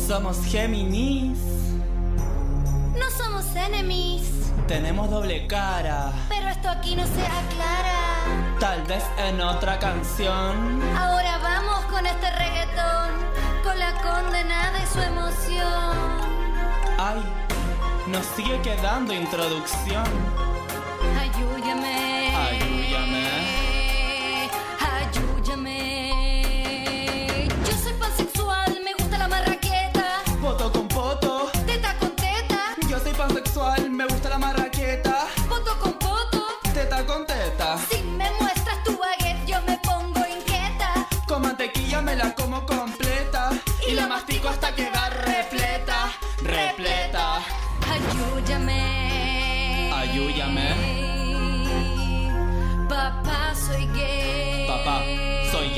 Somos Géminis. No somos enemies. Tenemos doble cara. Pero esto aquí no se aclara. Tal vez en otra canción. Ahora vamos con este reggaetón, con la condenada y su emoción. Ay, nos sigue quedando introducción. Ayúdame. Ayúdame. Ayúdame. Yo soy pansexual, me gusta la marraqueta. Poto con poto. Teta con teta. Yo soy pansexual, me gusta la marraqueta. Poto con poto. Teta con teta. Si me muestras tu baguette, yo me pongo inquieta. Con mantequilla me la como completa. Y la mastico hasta quedar repleta. Repleta. Ayúdame. Ayúdame. Papá, soy gay. Papá, soy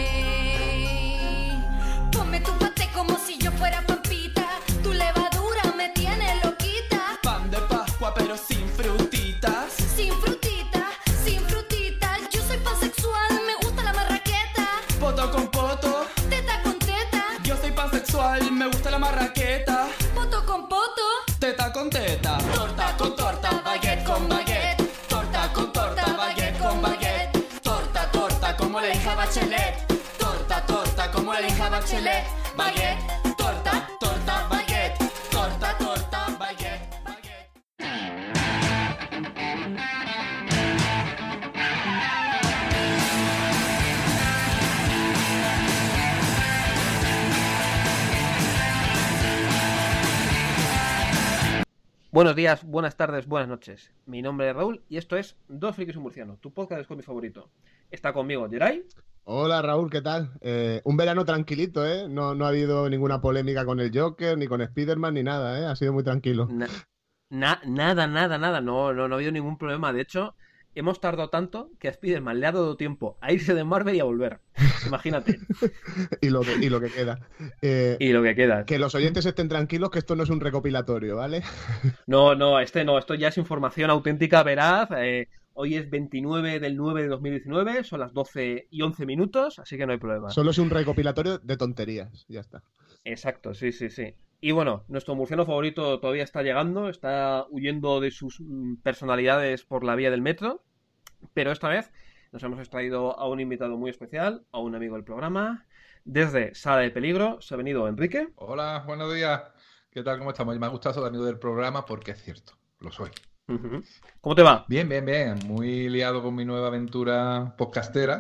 gay. Ponme tu paté como si yo fuera pampita. Tu levadura me tiene loquita. Pan de Pascua pero sin frutitas. Sin frutita, sin frutita. Yo soy pansexual, me gusta la marraqueta. Poto con poto. Teta con teta. Yo soy pansexual, me gusta la marraqueta. Poto con poto. Teta con teta. Torta con torta, baguette con baguette. Torta con torta, baguette con baguette. Torta, torta, como la hija Bachelet. Torta, torta, como la hija Bachelet. Baguette, torta, torta, baguette. Torta, torta, baguette, baguette. Buenos días, buenas tardes, buenas noches. Mi nombre es Raúl y esto es Dos Frikis y un Murciano, tu podcast de cómic favorito. Está conmigo Geray. Hola Raúl, ¿qué tal? Un verano tranquilito, ¿eh? No ha habido ninguna polémica con el Joker, ni con Spider-Man, ni nada, ¿eh? Ha sido muy tranquilo. Nada. No ha habido ningún problema. De hecho, hemos tardado tanto que a Spider-Man le ha dado tiempo a irse de Marvel y a volver. Imagínate. y lo que queda. Y lo que queda. Que los oyentes estén tranquilos, que esto no es un recopilatorio, ¿vale? No, esto ya es información auténtica, veraz. Hoy es 29 del 9 de 2019, son las 12 y 11 minutos, así que no hay problema. Solo es un recopilatorio de tonterías, ya está. Exacto, sí. Y bueno, nuestro murciano favorito todavía está llegando, está huyendo de sus personalidades por la vía del metro, pero esta vez nos hemos extraído a un invitado muy especial, a un amigo del programa. Desde Sala de Peligro se ha venido Enrique. Hola, buenos días. ¿Qué tal? ¿Cómo estamos? Me ha gustado el amigo del programa porque es cierto, lo soy. Uh-huh. ¿Cómo te va? Bien. Muy liado con mi nueva aventura podcastera.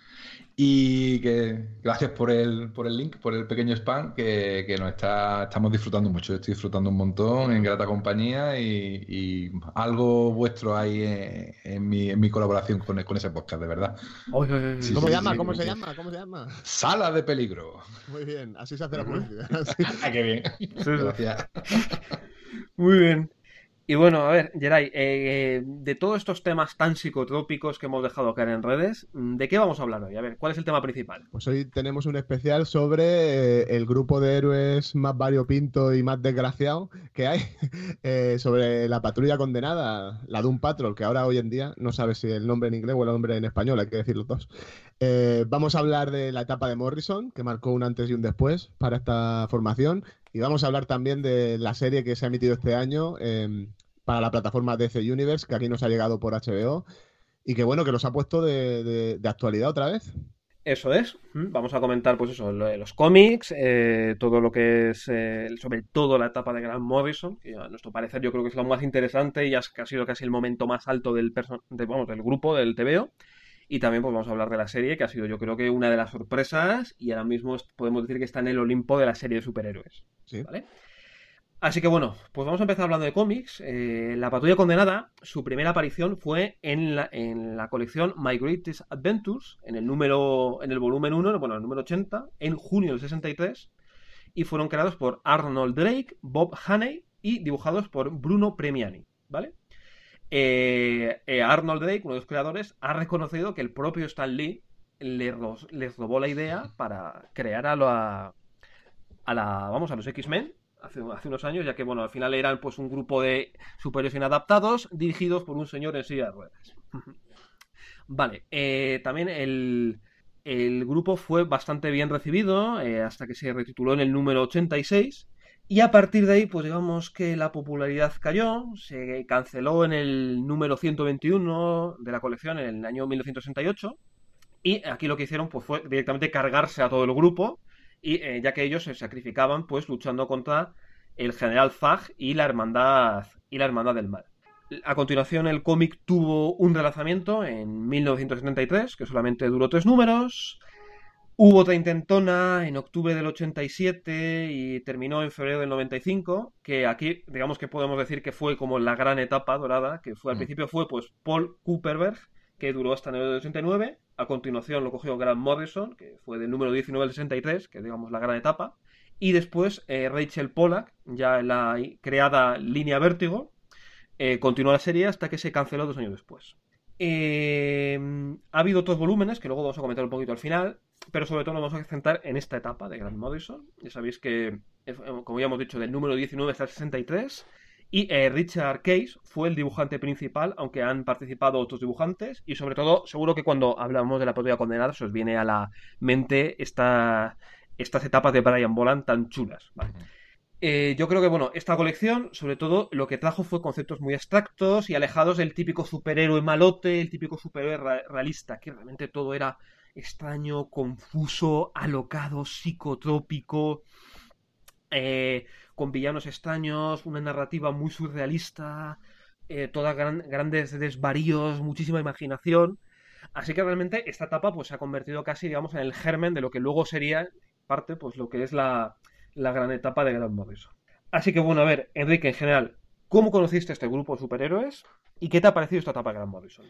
Y que gracias por el link, por el pequeño spam que estamos disfrutando mucho. Estoy disfrutando un montón en grata compañía y algo vuestro ahí en mi colaboración con ese podcast, de verdad. Sí, ¿Cómo se llama? Sala de Peligro. Muy bien, así se hace la publicidad. Qué bien. Gracias. Muy bien. Y bueno, a ver, Geray, de todos estos temas tan psicotrópicos que hemos dejado caer en redes, ¿de qué vamos a hablar hoy? A ver, ¿cuál es el tema principal? Pues hoy tenemos un especial sobre el grupo de héroes más variopinto y más desgraciado que hay, sobre la patrulla condenada, la Doom Patrol, que ahora hoy en día no sabe si el nombre en inglés o el nombre en español, hay que decir los dos. Vamos a hablar de la etapa de Morrison, que marcó un antes y un después para esta formación. Y vamos a hablar también de la serie que se ha emitido este año para la plataforma DC Universe, que aquí nos ha llegado por HBO, y que bueno, que los ha puesto de actualidad otra vez. Eso es. Vamos a comentar, pues eso, los cómics, todo lo que es, sobre todo la etapa de Grant Morrison, que a nuestro parecer yo creo que es lo más interesante y ha sido casi el momento más alto del grupo, del TVO. Y también pues vamos a hablar de la serie, que ha sido yo creo que una de las sorpresas y ahora mismo podemos decir que está en el Olimpo de la serie de superhéroes. Sí. ¿Vale? Así que bueno, pues vamos a empezar hablando de cómics. La Patrulla Condenada, su primera aparición fue en la colección My Greatest Adventures, en el volumen 1, bueno, el número 80, en junio del 63, y fueron creados por Arnold Drake, Bob Haney y dibujados por Bruno Premiani, ¿vale? Arnold Drake, uno de los creadores, ha reconocido que el propio Stan Lee les robó la idea para crear a los X-Men hace unos años, ya que bueno, al final eran pues un grupo de superhéroes inadaptados dirigidos por un señor en silla de ruedas. Vale, también el grupo fue bastante bien recibido hasta que se retituló en el número 86. Y a partir de ahí, pues digamos que la popularidad cayó, se canceló en el número 121 de la colección en el año 1968. Y aquí lo que hicieron pues, fue directamente cargarse a todo el grupo, y ya que ellos se sacrificaban pues luchando contra el general Zag y la hermandad del mal. A continuación el cómic tuvo un relanzamiento en 1973, que solamente duró 3 números. Hubo otra intentona en octubre del 87 y terminó en febrero del 95, que aquí digamos que podemos decir que fue como la gran etapa dorada, que fue al principio fue pues Paul Kupperberg, que duró hasta enero del 89. A continuación lo cogió Grant Morrison, que fue del número 19 al 63, que es digamos la gran etapa. Y después Rachel Pollack, ya en la creada línea Vértigo, continuó la serie hasta que se canceló 2 años después. Ha habido otros volúmenes que luego vamos a comentar un poquito al final, pero sobre todo nos vamos a centrar en esta etapa de Grant Morrison. Ya sabéis que, como ya hemos dicho, del número 19 hasta el 63. Y Richard Case fue el dibujante principal, aunque han participado otros dibujantes. Y sobre todo, seguro que cuando hablamos de la Patrulla Condenada se os viene a la mente estas etapas de Brian Boland tan chulas, ¿vale? Yo creo que, bueno, esta colección, sobre todo, lo que trajo fue conceptos muy abstractos y alejados del típico superhéroe malote, el típico superhéroe realista, que realmente todo era extraño, confuso, alocado, psicotrópico, con villanos extraños, una narrativa muy surrealista, todas grandes desvaríos, muchísima imaginación. Así que realmente esta etapa pues se ha convertido casi, digamos, en el germen de lo que luego sería parte, pues lo que es la gran etapa de Grant Morrison. Así que bueno, a ver, Enrique, en general, ¿cómo conociste este grupo de superhéroes? ¿Y qué te ha parecido esta etapa de Grant Morrison?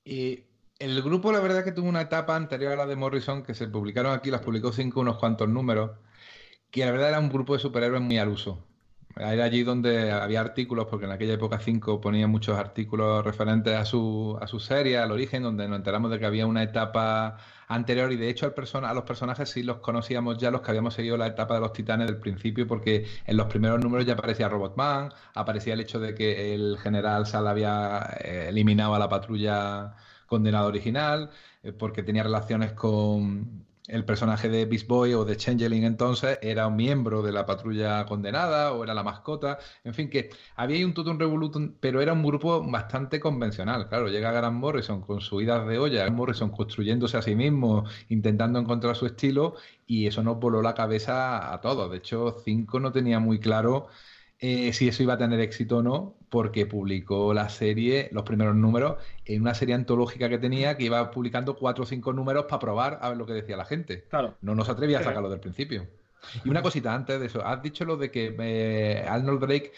El grupo, la verdad, que tuvo una etapa anterior a la de Morrison, que se publicaron aquí, las publicó 5 unos cuantos números, que la verdad era un grupo de superhéroes muy al uso. Era allí donde había artículos, porque en aquella época 5 ponía muchos artículos referentes a su serie, al origen, donde nos enteramos de que había una etapa anterior, y de hecho a los personajes sí los conocíamos ya, los que habíamos seguido la etapa de los Titanes del principio, porque en los primeros números ya aparecía Robotman, aparecía el hecho de que el general Sal había eliminado a la Patrulla Condenada original, porque tenía relaciones con el personaje de Beast Boy o de Changeling, entonces era un miembro de la Patrulla Condenada o era la mascota, en fin, que había ahí un totum revolutum, pero era un grupo bastante convencional. Claro, llega Grant Morrison con sus idas de olla, Grant Morrison construyéndose a sí mismo, intentando encontrar su estilo, y eso nos voló la cabeza a todos. De hecho, 5 no tenía muy claro si eso iba a tener éxito o no, porque publicó la serie, los primeros números, en una serie antológica que tenía, que iba publicando 4 o 5 números para probar a ver lo que decía la gente. Claro. No nos atrevía a sacarlo del principio. Y una cosita antes de eso, has dicho lo de que Arnold Drake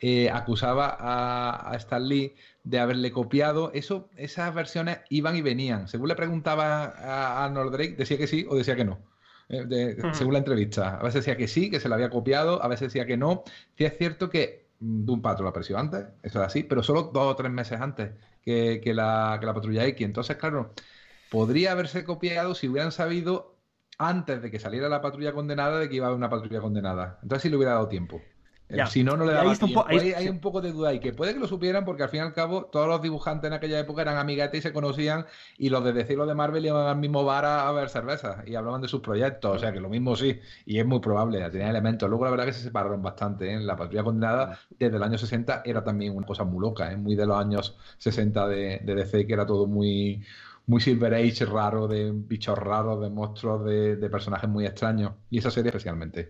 acusaba a Stan Lee de haberle copiado. Esas versiones iban y venían. Según le preguntaba a Arnold Drake, decía que sí o decía que no. Según la entrevista, a veces decía que sí, que se la había copiado, a veces decía que no. Sí, es cierto que Doom Patrol apareció antes, eso es así, pero solo 2 o 3 meses antes que la Patrulla X. Entonces, claro, podría haberse copiado si hubieran sabido antes de que saliera la Patrulla Condenada de que iba a haber una Patrulla Condenada. Entonces sí le hubiera dado tiempo. Si no, no le daba tiempo. Hay un poco de duda ahí, que puede que lo supieran, porque al fin y al cabo todos los dibujantes en aquella época eran amiguetes y se conocían, y los de DC y los de Marvel iban al mismo bar a ver cervezas y hablaban de sus proyectos, o sea que lo mismo sí, y es muy probable, tenía elementos. Luego la verdad que se separaron bastante, ¿eh? La Patrulla Condenada desde el año 60 era también una cosa muy loca, muy de los años 60 de DC, que era todo muy Silver Age raro, de bichos raros, de monstruos, de personajes muy extraños, y esa serie especialmente.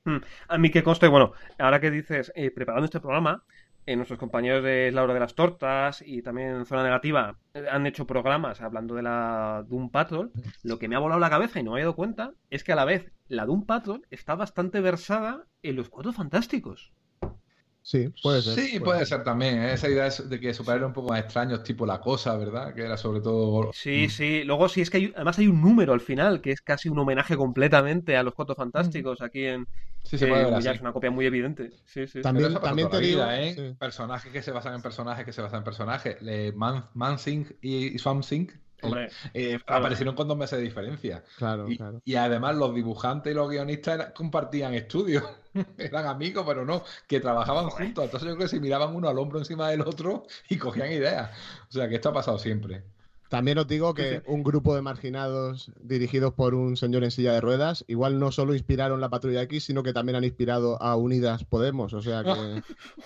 A mí que conste, bueno, ahora que dices, preparando este programa, nuestros compañeros de La Hora de las Tortas y también en Zona Negativa han hecho programas hablando de la Doom Patrol. Lo que me ha volado la cabeza y no me he dado cuenta es que a la vez la Doom Patrol está bastante versada en los Cuatro Fantásticos. Sí, puede ser. Sí, puede ser también, ¿eh? Esa idea de que superhéroes un poco más extraños, tipo La Cosa, ¿verdad? Que era sobre todo... Sí. Luego sí, es que además hay un número al final, que es casi un homenaje completamente a los Cuatro Fantásticos aquí en... Sí, se puede ver así. Ya es una copia muy evidente. Sí. También te digo... ¿eh? Sí. Personajes que se basan en personajes. Man-Thing y Swamp Thing Hombre, aparecieron con 2 meses de diferencia. Claro. Y además los dibujantes y los guionistas compartían estudios. Eran amigos, pero no, que trabajaban juntos. Entonces yo creo que se miraban uno al hombro encima del otro y cogían ideas. O sea que esto ha pasado siempre. También os digo que un grupo de marginados dirigidos por un señor en silla de ruedas, igual no solo inspiraron la Patrulla X, sino que también han inspirado a Unidas Podemos. O sea que.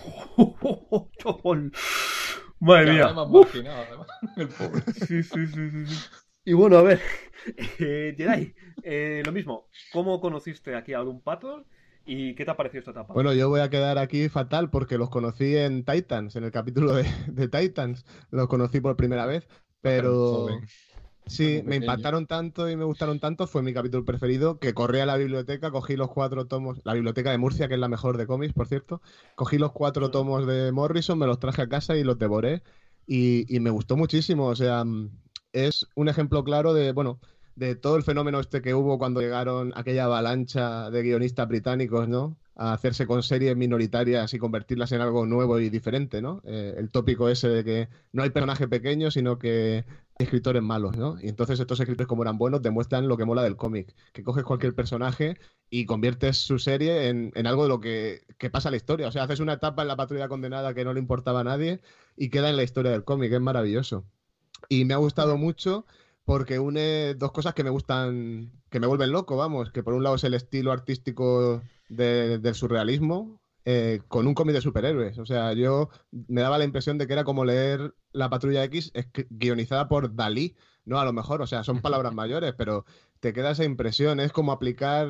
Madre mía. Además, marginado, además, el pobre. Sí. Y bueno, a ver, Geray, lo mismo, ¿cómo conociste aquí a Doom Patrol y qué te ha parecido esta etapa? Bueno, yo voy a quedar aquí fatal porque los conocí en Titans, en el capítulo de Titans. Los conocí por primera vez, pero. Joven. Sí, Muy me pequeño. impactaron tanto y me gustaron tanto, fue mi capítulo preferido, que corrí a la biblioteca, cogí los 4 tomos, la biblioteca de Murcia, que es la mejor de cómics, por cierto, cogí los 4 tomos de Morrison, me los traje a casa y los devoré, y me gustó muchísimo, o sea, es un ejemplo claro de, bueno, de todo el fenómeno este que hubo cuando llegaron aquella avalancha de guionistas británicos, ¿no? A hacerse con series minoritarias y convertirlas en algo nuevo y diferente, ¿no? El tópico ese de que no hay personaje pequeño, sino que hay escritores malos, ¿no? Y entonces estos escritores, como eran buenos, demuestran lo que mola del cómic, que coges cualquier personaje y conviertes su serie en algo de lo que pasa en la historia. O sea, haces una etapa en la Patrulla Condenada que no le importaba a nadie y queda en la historia del cómic, es maravilloso. Y me ha gustado mucho porque une dos cosas que me gustan, que me vuelven loco, vamos, que por un lado es el estilo artístico del surrealismo con un cómic de superhéroes. O sea, yo me daba la impresión de que era como leer La Patrulla X guionizada por Dalí, ¿no? A lo mejor, o sea, son palabras mayores, pero te queda esa impresión. Es como aplicar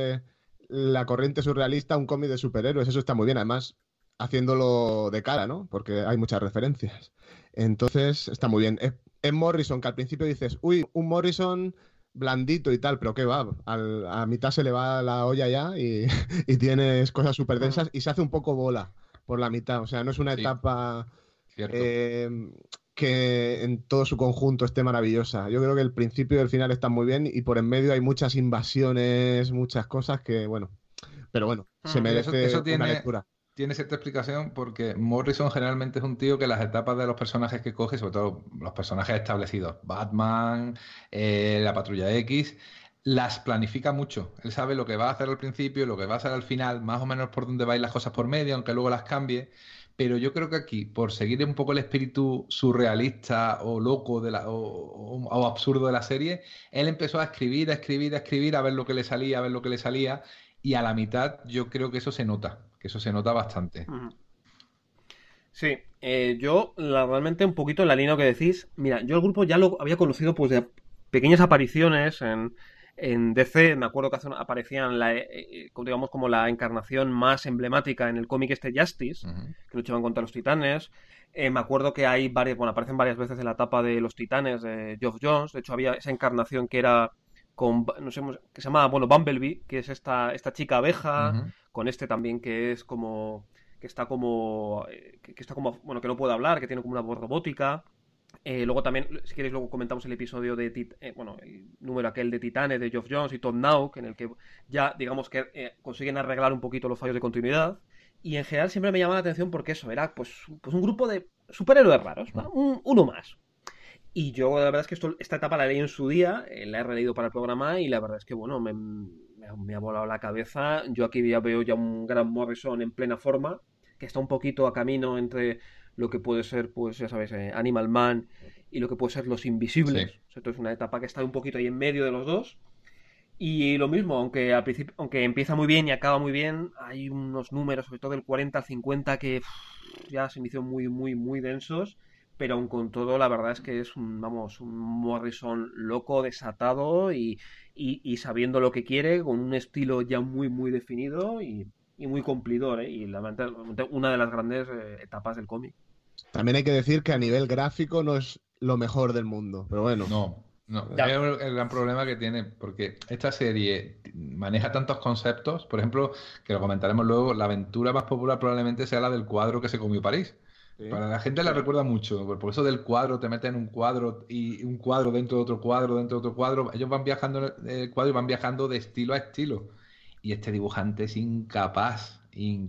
la corriente surrealista a un cómic de superhéroes. Eso está muy bien, además, haciéndolo de cara, ¿no? Porque hay muchas referencias. Entonces, está muy bien. Es Morrison, que al principio dices, uy, un Morrison blandito y tal, pero qué va, a mitad se le va la olla ya y, y tienes cosas súper densas y se hace un poco bola por la mitad. O sea, no es una Sí. etapa Cierto. que en todo su conjunto esté maravillosa. Yo creo que el principio y el final están muy bien y por en medio hay muchas invasiones, muchas cosas que, bueno, pero bueno, se merece Eso una tiene, lectura. tiene cierta explicación porque Morrison generalmente es un tío que las etapas de los personajes que coge, sobre todo los personajes establecidos, Batman, la Patrulla X, las planifica mucho. Él sabe lo que va a hacer al principio, lo que va a hacer al final, más o menos por dónde va a ir las cosas por medio, aunque luego las cambie. Pero yo creo que aquí, por seguir un poco el espíritu surrealista o loco o absurdo de la serie, él empezó a escribir, a ver lo que le salía, a ver lo que le salía. Y a la mitad yo creo que eso se nota bastante. Sí, yo realmente un poquito en la línea que decís, mira, yo el grupo ya lo había conocido pues de pequeñas apariciones en DC, me acuerdo que aparecían digamos como la encarnación más emblemática en el cómic este Justice, que luchaban contra los titanes. Me acuerdo que hay aparecen varias veces en la etapa de los titanes de Geoff Johns, de hecho había esa encarnación que era no sé, que se llama, bueno, Bumblebee, que es esta chica abeja, con este también que es como que está como bueno, que no puede hablar, que tiene como una voz robótica. Luego también, si queréis, luego comentamos el episodio de bueno, el número aquel de Titanes de Geoff Johns y Todd Nauck, en el que ya digamos que consiguen arreglar un poquito los fallos de continuidad. Y en general siempre me llama la atención porque eso era pues un grupo de superhéroes raros, ¿no? Uno más. Y yo la verdad es que esta etapa la leí en su día, la he releído para el programa y la verdad es que bueno, me ha volado la cabeza. Yo aquí ya veo ya un gran Morrison en plena forma, que está un poquito a camino entre lo que puede ser, pues ya sabes, Animal Man y lo que puede ser Los Invisibles. Sí. Entonces es una etapa que está un poquito ahí en medio de los dos. Y lo mismo, aunque al principio, aunque empieza muy bien y acaba muy bien, hay unos números, sobre todo del 40 al 50, que ya se me hicieron muy densos. Pero aun con todo, la verdad es que es un Morrison loco, desatado y sabiendo lo que quiere, con un estilo ya muy definido y muy cumplidor, ¿eh? Y la verdad, una de las grandes etapas del cómic. También hay que decir que a nivel gráfico no es lo mejor del mundo, pero bueno. No. Ya. Es el gran problema que tiene, porque esta serie maneja tantos conceptos, por ejemplo, que lo comentaremos luego, la aventura más popular probablemente sea la del cuadro que se comió París. Sí. Para la gente la recuerda mucho, por eso del cuadro, te meten un cuadro y un cuadro dentro de otro cuadro, dentro de otro cuadro, ellos van viajando en el cuadro y van viajando de estilo a estilo. Y este dibujante es incapaz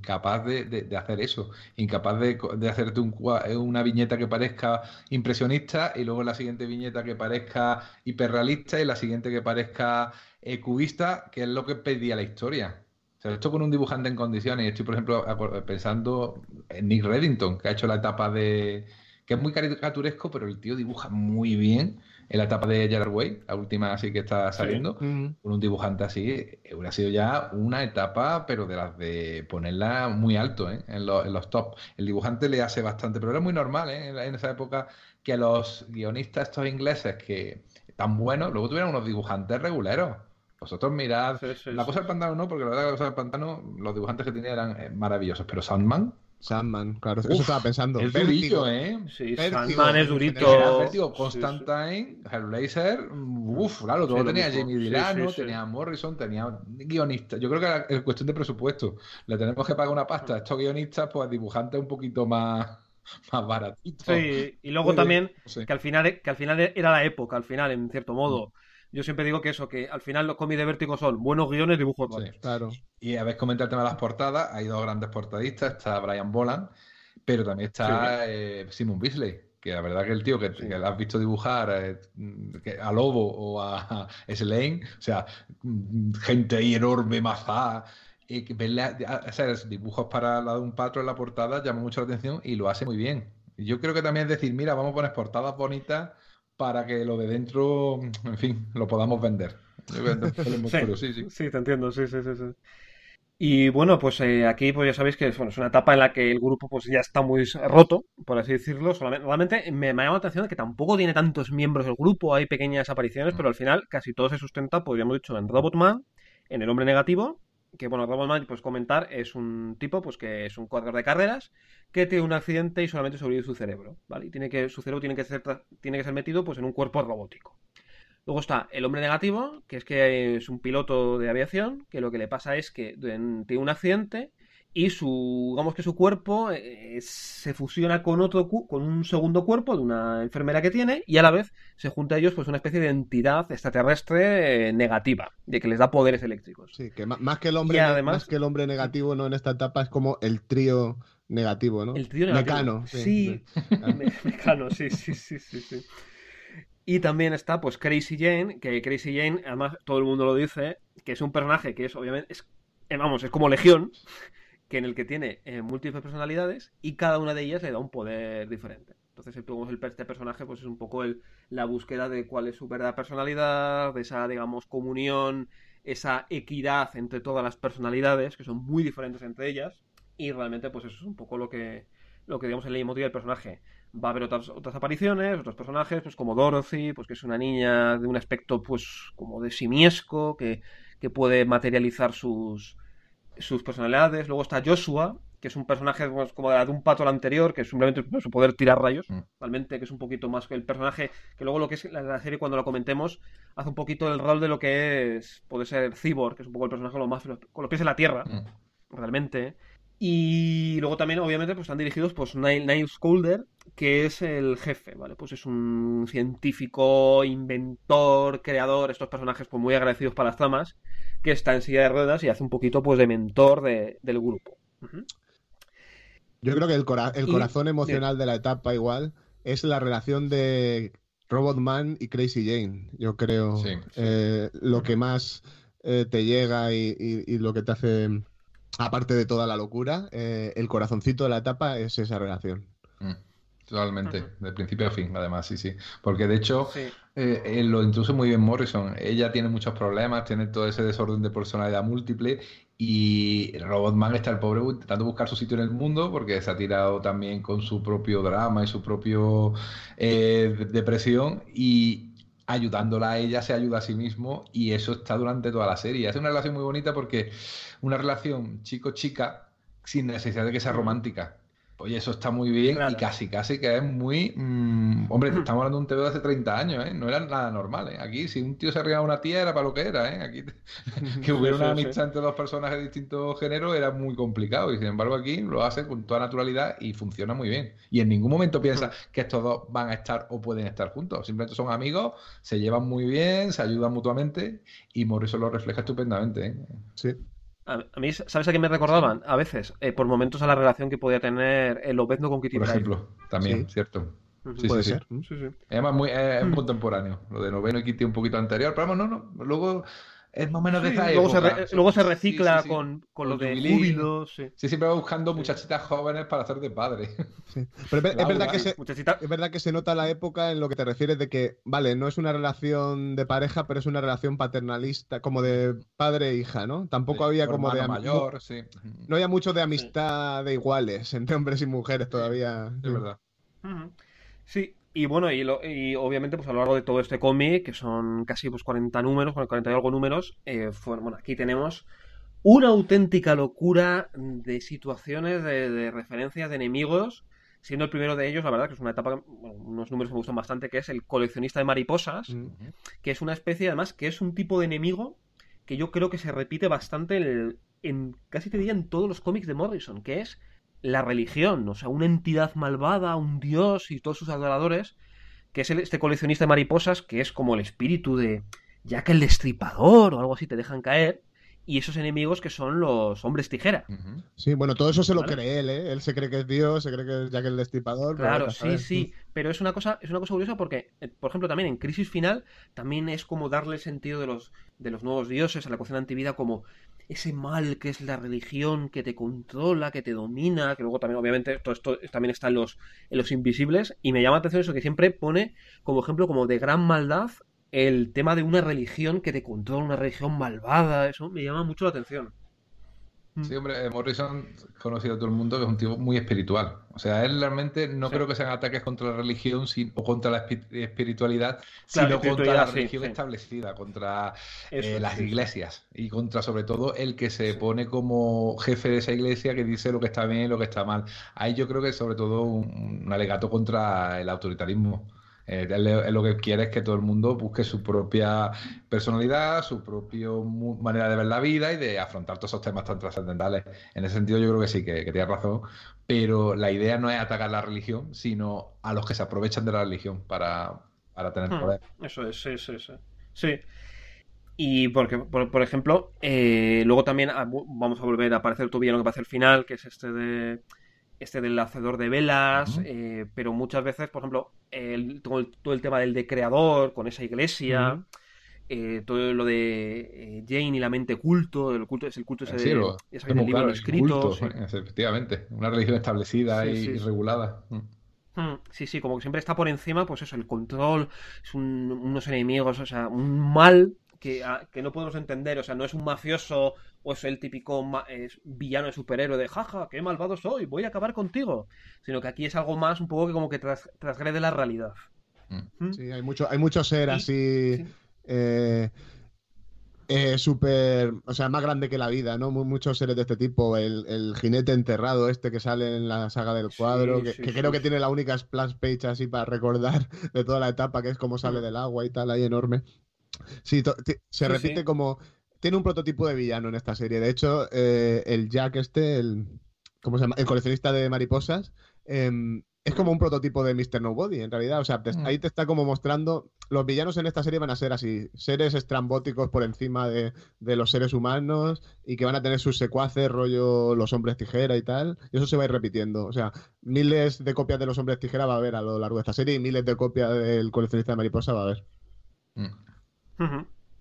de hacer eso, incapaz de hacerte una viñeta que parezca impresionista y luego la siguiente viñeta que parezca hiperrealista y la siguiente que parezca cubista, que es lo que pedía la historia. O sea, esto con un dibujante en condiciones, y estoy, por ejemplo, pensando en Nick Reddington, que ha hecho la etapa que es muy caricaturesco, pero el tío dibuja muy bien en la etapa de Gerard Way, la última así que está saliendo, con un dibujante así, hubiera sido ya una etapa, pero de las de ponerla muy alto, en los top. El dibujante le hace bastante, pero era muy normal, en esa época, que los guionistas estos ingleses que tan buenos, luego tuvieran unos dibujantes reguleros. Vosotros mirad, La Cosa del Pantano no, porque la verdad que La Cosa del Pantano, los dibujantes que tenía eran maravillosos, pero Sandman, claro, eso estaba pensando. Es durillo, ¿eh? Sí, Vértigo, Sandman es durito. Vértigo, Constantine, Hellblazer, claro, todo Sí, lo tenía mismo. Jamie Delano, Sí. tenía Morrison, tenía guionistas. Yo creo que es cuestión de presupuesto. Le tenemos que pagar una pasta a estos guionistas, pues dibujantes un poquito más baratitos. Sí, y luego Muy bien, también no sé. que al final era la época, al final, en cierto modo. Yo siempre digo que eso, que al final los cómics de Vértigo son buenos guiones, dibujos Sí. malos. Claro. Y habéis comentado el tema de las portadas, hay dos grandes portadistas, está Brian Boland, pero también está Simon Bisley, que la verdad que el tío que lo has visto dibujar a Lobo o a Slane, o sea, gente ahí enorme, mazada, que verle hacer dibujos para la de un patrón en la portada llama mucho la atención y lo hace muy bien. Yo creo que también es decir, mira, vamos a poner portadas bonitas para que lo de dentro, en fin, lo podamos vender. Yo creo que es muy curioso, sí. Sí, te entiendo, sí. Y bueno, pues aquí pues ya sabéis que bueno, es una etapa en la que el grupo pues ya está muy roto, por así decirlo. Realmente me llama la atención que tampoco tiene tantos miembros el grupo, hay pequeñas apariciones, pero al final casi todo se sustenta, pues ya hemos dicho, en Robotman, en el Hombre Negativo, que bueno, Robotman, pues comentar, es un tipo pues que es un corredor de carreras que tiene un accidente y solamente sobrevive su cerebro, ¿vale? Y su cerebro tiene que ser metido pues en un cuerpo robótico. Luego está el Hombre Negativo, que es un piloto de aviación, que lo que le pasa es que tiene un accidente y digamos que su cuerpo se fusiona con un segundo cuerpo de una enfermera que tiene y a la vez se junta a ellos pues una especie de entidad extraterrestre negativa, de que les da poderes eléctricos. Sí, que más que el hombre, más que el hombre negativo, ¿no? En esta etapa es como el trío negativo, ¿no? El trío negativo. Mecano. Sí. Mecano, sí. Y también está, pues, Crazy Jane, que Crazy Jane, además, todo el mundo lo dice, que es un personaje que es, obviamente, es como Legión, que en el que tiene múltiples personalidades y cada una de ellas le da un poder diferente. Entonces, este personaje, pues, es un poco la búsqueda de cuál es su verdadera personalidad, de esa, digamos, comunión, esa equidad entre todas las personalidades, que son muy diferentes entre ellas, y realmente, pues, eso es un poco lo que digamos, el leitmotiv del personaje. Va a haber otras apariciones, otros personajes, pues como Dorothy, pues que es una niña de un aspecto pues como de simiesco, que puede materializar sus personalidades. Luego está Joshua, que es un personaje pues, como de un pato al anterior, que es simplemente pues, su poder tirar rayos, realmente, que es un poquito más que el personaje, que luego lo que es la serie cuando lo comentemos, hace un poquito el rol de lo que puede ser Cyborg, que es un poco el personaje con los pies en la tierra, realmente. Y luego también, obviamente, pues están dirigidos por Niles Caulder, que es el jefe, ¿vale? Pues es un científico, inventor, creador, estos personajes pues muy agradecidos para las tramas, que está en silla de ruedas y hace un poquito pues de mentor del grupo. Yo creo que el corazón emocional de la etapa igual es la relación de Robotman y Crazy Jane. Yo creo lo que más te llega y lo que te hace... Aparte de toda la locura, el corazoncito de la etapa es esa relación. Totalmente, de principio a fin, además, sí. Porque de hecho, lo introduce muy bien Morrison. Ella tiene muchos problemas, tiene todo ese desorden de personalidad múltiple y Robotman está el pobre intentando buscar su sitio en el mundo porque se ha tirado también con su propio drama y su propio depresión y ayudándola a ella se ayuda a sí mismo y eso está durante toda la serie. Es una relación muy bonita porque una relación chico-chica sin necesidad de que sea romántica. Oye, eso está muy bien y casi que es muy... hombre, estamos hablando de un TV de hace 30 años, ¿eh? No era nada normal, ¿eh? Aquí, si un tío se arriba a una tía era para lo que era, ¿eh? Aquí que hubiera una amistad entre dos personas de distintos géneros era muy complicado y sin embargo aquí lo hace con toda naturalidad y funciona muy bien. Y en ningún momento piensa que estos dos van a estar o pueden estar juntos. Simplemente son amigos, se llevan muy bien, se ayudan mutuamente y Morrison lo refleja estupendamente, ¿eh? Sí. A mí, ¿sabes a qué me recordaban? A veces, por momentos, a la relación que podía tener el Lobezno con Kitty Por Pryde. ejemplo, también, cierto. Puede ser. Sí. Además, es contemporáneo. Lo de Noveno y Kitty un poquito anterior. Pero vamos, no. Luego es más o menos de Sí, esa luego época. luego se recicla Sí. con lo Con de Jubilee. júbilo, sí. Sí, siempre va buscando muchachitas jóvenes para hacer de padre. Sí. Pero es Laura, verdad que Sí, muchachita. es verdad que se nota la época en lo que te refieres de que, vale, no es una relación de pareja, pero es una relación paternalista, como de padre e hija, ¿no? Tampoco había O como de... hermano mayor, sí. No había mucho de Sí. amistad de iguales entre hombres y mujeres todavía. Es Sí. verdad. Ujú. Sí, y bueno, y obviamente pues a lo largo de todo este cómic, que son casi pues 40 números, 40 y algo números, bueno, aquí tenemos una auténtica locura de situaciones, de referencias, de enemigos, siendo el primero de ellos, la verdad, que es una etapa, bueno, unos números que me gustan bastante, que es el coleccionista de mariposas, Mm. que es una especie, además, que es un tipo de enemigo que yo creo que se repite bastante casi te diría en todos los cómics de Morrison, que es la religión, o sea, una entidad malvada, un dios y todos sus adoradores, que es este coleccionista de mariposas, que es como el espíritu de Jack el Destripador o algo así, te dejan caer, y esos enemigos que son los hombres tijera. Ujú. Sí, bueno, todo eso se lo ¿Vale? cree él, ¿eh? Él se cree que es Dios, se cree que es Jack el Destripador, pero Claro, vete a sí, saber. sí, pero es una cosa curiosa porque, por ejemplo, también en Crisis Final, también es como darle sentido de los nuevos dioses a la ecuación antivida como ese mal que es la religión que te controla, que te domina, que luego también, obviamente, todo esto también está en los invisibles, y me llama la atención eso que siempre pone como ejemplo como de gran maldad el tema de una religión que te controla, una religión malvada, eso me llama mucho la atención. Sí, hombre, Morrison es conocido a todo el mundo que es un tipo muy espiritual. O sea, él realmente no Sí. creo que sean ataques contra la religión o contra la espiritualidad, Claro, sino contra espiritualidad, la sí, religión sí. establecida, contra Eso es, las sí, sí. iglesias y contra sobre todo el que se Sí. pone como jefe de esa iglesia que dice lo que está bien y lo que está mal. Ahí yo creo que sobre todo un alegato contra el autoritarismo. Él lo que quiere es que todo el mundo busque su propia personalidad, su propia manera de ver la vida y de afrontar todos esos temas tan trascendentales. En ese sentido yo creo que sí, que tienes razón, pero la idea no es atacar la religión, sino a los que se aprovechan de la religión para tener poder. Eso es, sí, sí, sí. Sí. Y porque, por ejemplo, luego también vamos a volver a aparecer tu villano que aparece al final, que es este del hacedor de velas, Ujú. pero muchas veces, por ejemplo, todo el tema del de creador, con esa iglesia, Ujú. todo lo de Jane y la mente culto, el culto es el culto ese Sí, de, lo ya sabéis, del tenemos libro claro, no el escrito, culto, sí. efectivamente, una religión establecida Sí, y sí, sí. regulada. Sí, sí, como que siempre está por encima, pues eso, el control, es unos enemigos, o sea, un mal que no podemos entender, o sea, no es un mafioso o es el típico villano de superhéroe de jaja, qué malvado soy, voy a acabar contigo, sino que aquí es algo más un poco que como que transgrede la realidad. Mm. ¿Mm? Sí, hay mucho ser Y, así sí, eh, súper, o sea, más grande que la vida, ¿no? Muchos seres de este tipo, el jinete enterrado este que sale en la saga del cuadro, sí, sí, que creo sí, que sí. tiene la única splash page así para recordar de toda la etapa, que es como sale Mm. del agua y tal, ahí enorme. Sí, se Sí, repite sí. como... Tiene un prototipo de villano en esta serie. De hecho, el Jack este, ¿cómo se llama? El coleccionista de mariposas, es como Ujú. un prototipo de Mr. Nobody, en realidad. O sea, ahí Mm. te está como mostrando... Los villanos en esta serie van a ser así, seres estrambóticos por encima de los seres humanos y que van a tener sus secuaces, rollo los hombres tijera y tal. Y eso se va a ir repitiendo. O sea, miles de copias de los hombres tijera va a haber a lo largo de esta serie y miles de copias del coleccionista de mariposas va a haber. Mm. Ujú.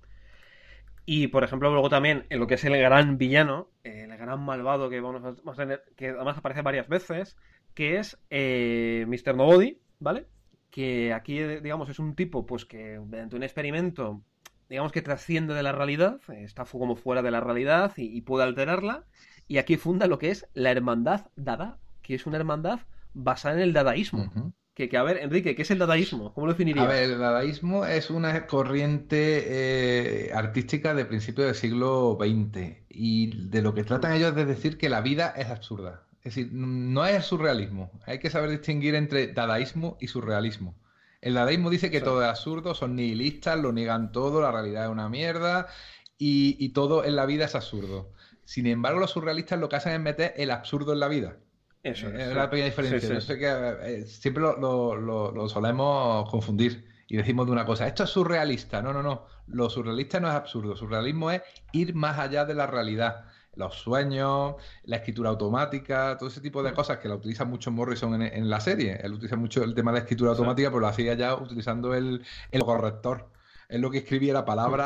Y por ejemplo, luego también en lo que es el gran villano, el gran malvado que vamos a tener, que además aparece varias veces, que es Mr. Nobody, ¿vale? Que aquí, digamos, es un tipo pues que mediante un experimento, digamos que trasciende de la realidad, está como fuera de la realidad y puede alterarla. Y aquí funda lo que es la Hermandad Dada, que es una hermandad basada en el dadaísmo. Ujú. A ver, Enrique, ¿qué es el dadaísmo? ¿Cómo lo A ver, definirías? el dadaísmo es una corriente artística de principios del siglo XX y de lo que Mm, tratan ellos es de decir que la vida es absurda. Es decir, no es surrealismo. Hay que saber distinguir entre dadaísmo y surrealismo. El dadaísmo dice que sí, todo es absurdo, son nihilistas, lo niegan todo, la realidad es una mierda y todo en la vida es absurdo. Sin embargo, los surrealistas lo que hacen es meter el absurdo en la vida. eso es, Es sí. la pequeña Sí, diferencia. sí, Yo sí. sé que siempre lo solemos confundir y decimos de una cosa, esto es surrealista. No, no, no. Lo surrealista no es absurdo. Surrealismo es ir más allá de la realidad. Los sueños, la escritura automática, todo ese tipo de Mm, cosas que la utiliza mucho Morrison en la serie. Él utiliza mucho el tema de la escritura sí. automática, pero lo hacía ya utilizando el corrector. Es lo que escribía la Mm, palabra.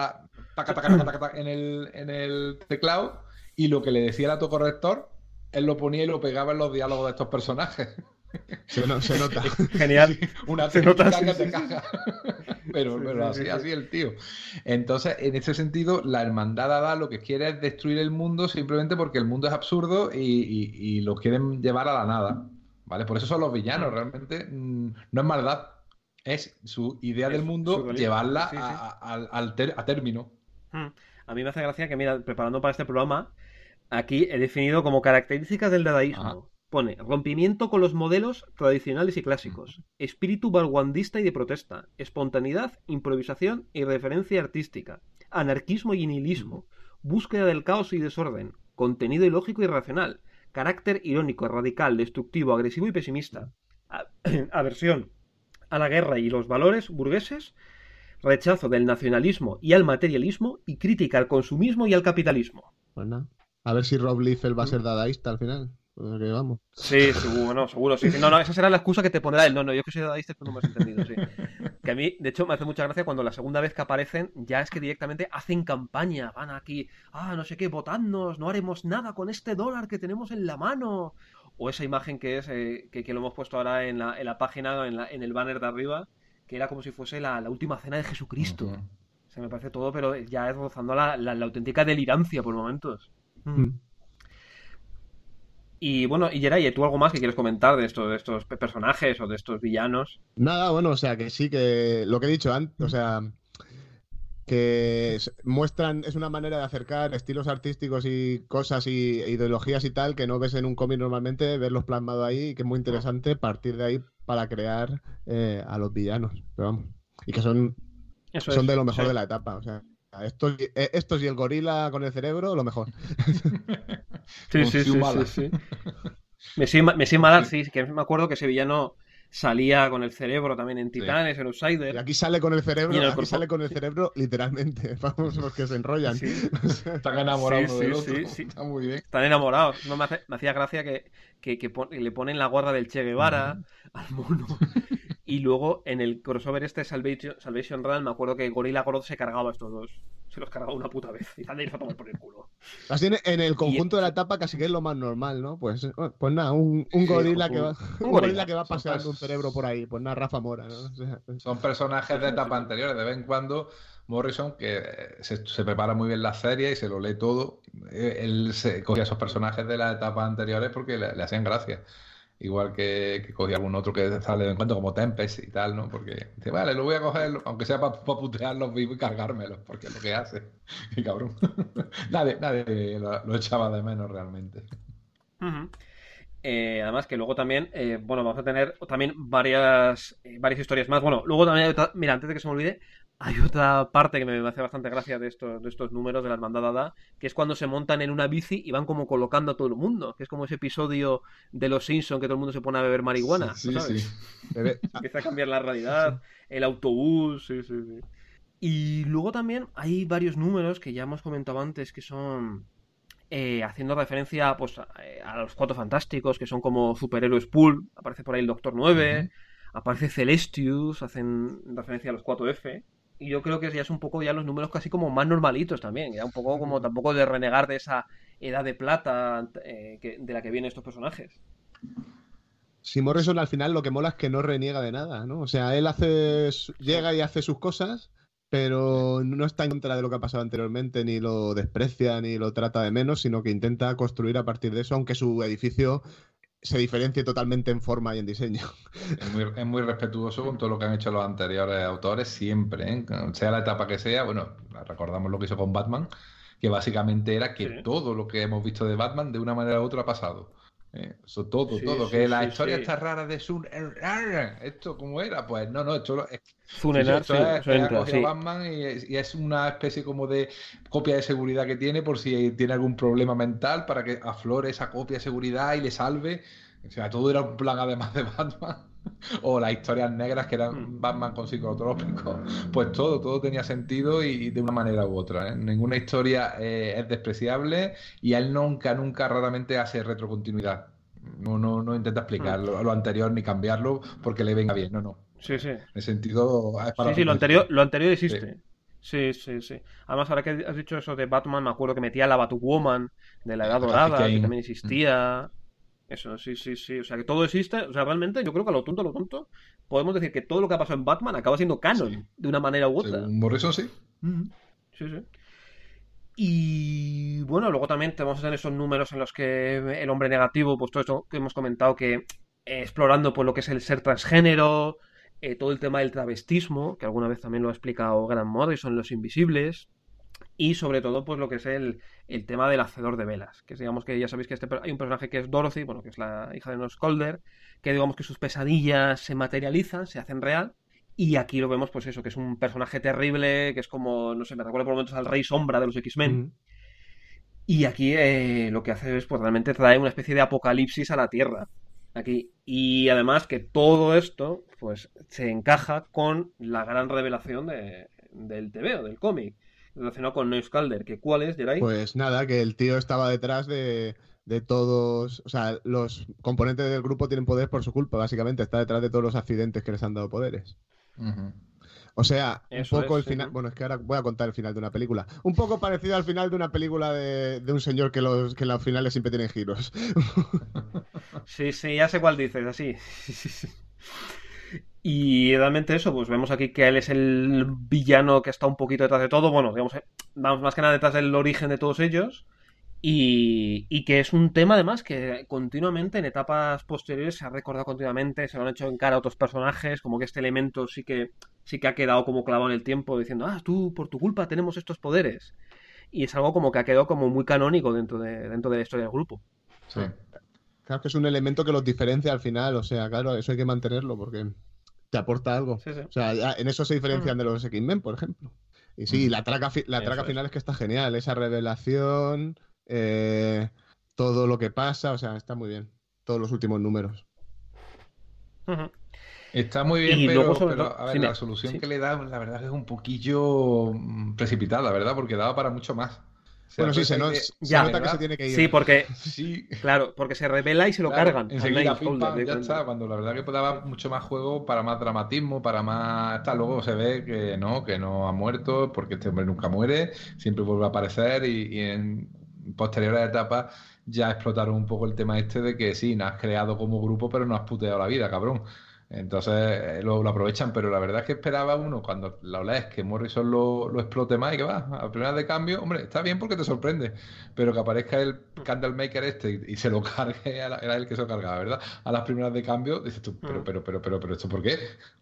taca, taca, taca, taca, taca, en el teclado, y lo que le decía el autocorrector, él lo ponía y lo pegaba en los diálogos de estos personajes. Se nota. Genial. Sí, una Se nota, técnica sí, que te sí, sí. caga. Pero, Sí, pero sí, sí, así sí. el tío. Entonces, en ese sentido, la hermandad Hada lo que quiere es destruir el mundo simplemente porque el mundo es absurdo y lo quieren llevar a la nada. ¿Vale? Por eso son los villanos. Realmente no es maldad. Es su idea del Es mundo surrealista. llevarla Sí, sí. a término. A mí me hace gracia que, mira, preparando para este programa, aquí he definido como características del Ajá. dadaísmo. Pone rompimiento con los modelos tradicionales y clásicos, espíritu vanguardista y de protesta, espontaneidad, improvisación y referencia artística, anarquismo y nihilismo, búsqueda del caos y desorden, contenido ilógico y racional, carácter irónico, radical, destructivo, agresivo y pesimista, aversión a la guerra y los valores burgueses, rechazo del nacionalismo y al materialismo y crítica al consumismo y al capitalismo. Pues nada. A ver si Rob Liefeld va a ser dadaísta al final. Pues que vamos. Sí, seguro, seguro, sí. No, esa será la excusa que te pondrá él. No, yo que soy dadaísta, tú no me has entendido, sí. Que a mí, de hecho, me hace mucha gracia cuando la segunda vez que aparecen, ya es que directamente hacen campaña, van aquí, no sé qué, votadnos, no haremos nada con este dólar que tenemos en la mano. O esa imagen que es, que lo hemos puesto ahora en la página, en el banner de arriba, que era como si fuese la última cena de Jesucristo. Ujú. Se me parece todo, pero ya es rozando la auténtica delirancia por momentos. Y bueno, y Geray, ¿tú algo más que quieres comentar de estos personajes o de estos villanos? Nada, bueno, o sea, que sí, que lo que he dicho antes, o sea, que muestran, es una manera de acercar estilos artísticos y cosas y ideologías y tal que no ves en un cómic normalmente, verlos plasmados ahí, y que es muy interesante partir de ahí para crear a los villanos, pero vamos, y que son Eso de es, lo mejor sí. de la etapa, o sea, estos y el gorila con el cerebro, lo mejor. Sí. Me Malak, sí, que me acuerdo que ese villano salía con el cerebro también en Titanes, en Y Outsider. aquí sale con el cerebro, Y en el aquí cuerpo. sale con el cerebro literalmente, vamos, los que se enrollan. Sí, Están enamorados uno del otro. sí. Está muy bien. Están enamorados. No, me hacía gracia que le ponen la gorra del Che Guevara al mono. Y luego en el crossover Salvation Run, me acuerdo que Gorilla Grodd se cargaba a estos dos. Se los cargaba una puta vez. Y sale a tomar por el culo. Así en el conjunto de la etapa casi que es lo más normal, ¿no? Pues nada, un gorila pues que va, un gorila que va Son paseando un pers- cerebro por ahí. Pues nada, Rafa Mora, ¿no? O sea, Son personajes de etapa anteriores. De vez en cuando, Morrison, que se prepara muy bien la serie y se lo lee todo, él se cogía esos personajes de las etapas anteriores porque le hacían gracia. Igual que cogía algún otro que sale de vez en cuando, como Tempest y tal, ¿no? Porque dice, vale, lo voy a coger, aunque sea para putearlos vivos y cargármelos, porque es lo que hace. Qué cabrón. Nadie lo echaba de menos realmente. Ujú. Además que luego también, bueno, vamos a tener también varias historias más. Bueno, luego también hay otra, mira, antes de que se me olvide, hay otra parte que me hace bastante gracia de estos números de la Hermandad Hada, que es cuando se montan en una bici y van como colocando a todo el mundo, que es como ese episodio de Los Simpsons que todo el mundo se pone a beber marihuana, Sí, ¿no sabes? sí. Empieza a cambiar la realidad, el autobús, sí. Y luego también hay varios números que ya hemos comentado antes que son haciendo referencia pues, a los Cuatro Fantásticos, que son como superhéroes pool. Aparece por ahí el Doctor 9, aparece Celestius, hacen referencia a los 4F. Y yo creo que ya es un poco ya los números casi como más normalitos también. Ya un poco como tampoco de renegar de esa edad de plata de la que vienen estos personajes. si Morrison al final lo que mola es que no reniega de nada, ¿no? O sea, él llega y hace sus cosas, pero no está en contra de lo que ha pasado anteriormente, ni lo desprecia, ni lo trata de menos, sino que intenta construir a partir de eso, aunque su edificio se diferencie totalmente en forma y en diseño. Es muy respetuoso con todo lo que han hecho los anteriores autores, siempre, ¿eh? Sea la etapa que sea. Bueno, recordamos lo que hizo con Batman, que básicamente era que Sí. todo lo que hemos visto de Batman de una manera u otra ha pasado. Eso todo, Sí, todo. sí, Que la sí, historia sí. está rara de Sun. ¿Esto cómo era? Pues no, esto es. Zunenar, Esto sí, es, eso ha entra, cogido sí. Batman y es una especie como de copia de seguridad que tiene por si tiene algún problema mental para que aflore esa copia de seguridad y le salve. O sea, todo era un plan además de Batman. O las historias negras que eran Batman con psicotrópicos. Pues todo tenía sentido y de una manera u otra, ¿eh? Ninguna historia es despreciable y él nunca, raramente hace retrocontinuidad. No intenta explicar lo anterior ni cambiarlo porque le venga bien. No. Sí. En el sentido es para Sí, lo anterior existe. Sí, sí, sí. Además, ahora que has dicho eso de Batman, me acuerdo que metía la Batwoman de la Edad Rafi Dorada, que Kane. también existía. Eso, sí, sí, sí. O sea, que todo existe. O sea, realmente yo creo que a lo tonto, podemos decir que todo lo que ha pasado en Batman acaba siendo Sí. canon, de una manera u otra. Según Morrison, sí. Ujú. Sí, sí. Y bueno, luego también tenemos en esos números en los que el hombre negativo, pues todo esto que hemos comentado, que explorando pues lo que es el ser transgénero, todo el tema del travestismo, que alguna vez también lo ha explicado Grant Morrison, Los Invisibles, y sobre todo pues lo que es el tema del hacedor de velas, que digamos que ya sabéis que hay un personaje que es Dorothy, bueno, que es la hija de North Calder, que digamos que sus pesadillas se materializan, se hacen real. Y aquí lo vemos, pues eso, que es un personaje terrible, que es como, no sé, me recuerda por momentos al Rey Sombra de los X-Men. Mm. Y aquí lo que hace es, pues realmente trae una especie de apocalipsis a la Tierra. Aquí. Y además que todo esto, pues, se encaja con la gran revelación del TVO, del cómic, relacionado con Noise Calder. Que ¿cuál es, Geray? Pues nada, que el tío estaba detrás de todos, o sea, los componentes del grupo tienen poder por su culpa, básicamente, está detrás de todos los accidentes que les han dado poderes. Ujú. O sea, un Eso poco es, el sí, final, ¿no? bueno, es que ahora voy a contar el final de una película, un poco parecido al final de una película de un señor que los finales siempre tienen giros. Sí, sí, ya sé cuál dices, así. Y realmente eso, pues vemos aquí que él es el villano que está un poquito detrás de todo. Bueno, digamos, vamos más que nada detrás del origen de todos ellos. Y que es un tema además que continuamente en etapas posteriores se ha recordado continuamente, se lo han hecho en cara a otros personajes, como que este elemento sí que ha quedado como clavado en el tiempo, diciendo, tú, por tu culpa tenemos estos poderes. Y es algo como que ha quedado como muy canónico dentro de la historia del grupo. Sí. Claro que es un elemento que los diferencia al final, o sea, claro, eso hay que mantenerlo porque te aporta algo. Sí, sí. O sea, en eso se Mm. diferencian de los X-Men, por ejemplo. Y sí, la traca Eso es. final es que está genial, esa revelación, eh, todo lo que pasa, o sea, está muy bien. Todos los últimos números. Ujú. Está muy bien, Y luego, sobre todo, a ver, sí, la solución sí. que le da, la verdad que es un poquillo precipitada, ¿verdad? Porque daba para mucho más. O sea, Bueno, toda sí, esa idea, se Ya, de nota que se verdad, tiene que ir. sí, porque, sí, claro, porque se revela y se lo claro, cargan al enseguida, Night pim Holder pam, ya directamente. está. Cuando la verdad que puede Sí. dar mucho más juego para más dramatismo, para más. Está, luego se ve que no ha muerto, porque este hombre nunca muere, siempre vuelve a aparecer y en posteriores etapas ya explotaron un poco el tema este de que sí, nos has creado como grupo, pero no has puteado la vida, cabrón. Entonces lo aprovechan, pero la verdad es que esperaba uno cuando lo lees que Morrison lo explote más y que va, a primeras de cambio, hombre, está bien porque te sorprende, pero que aparezca el Candlemaker este y se lo cargue, era el que se lo cargaba, ¿verdad? A las primeras de cambio, dices tú, Mm, pero ¿esto por qué?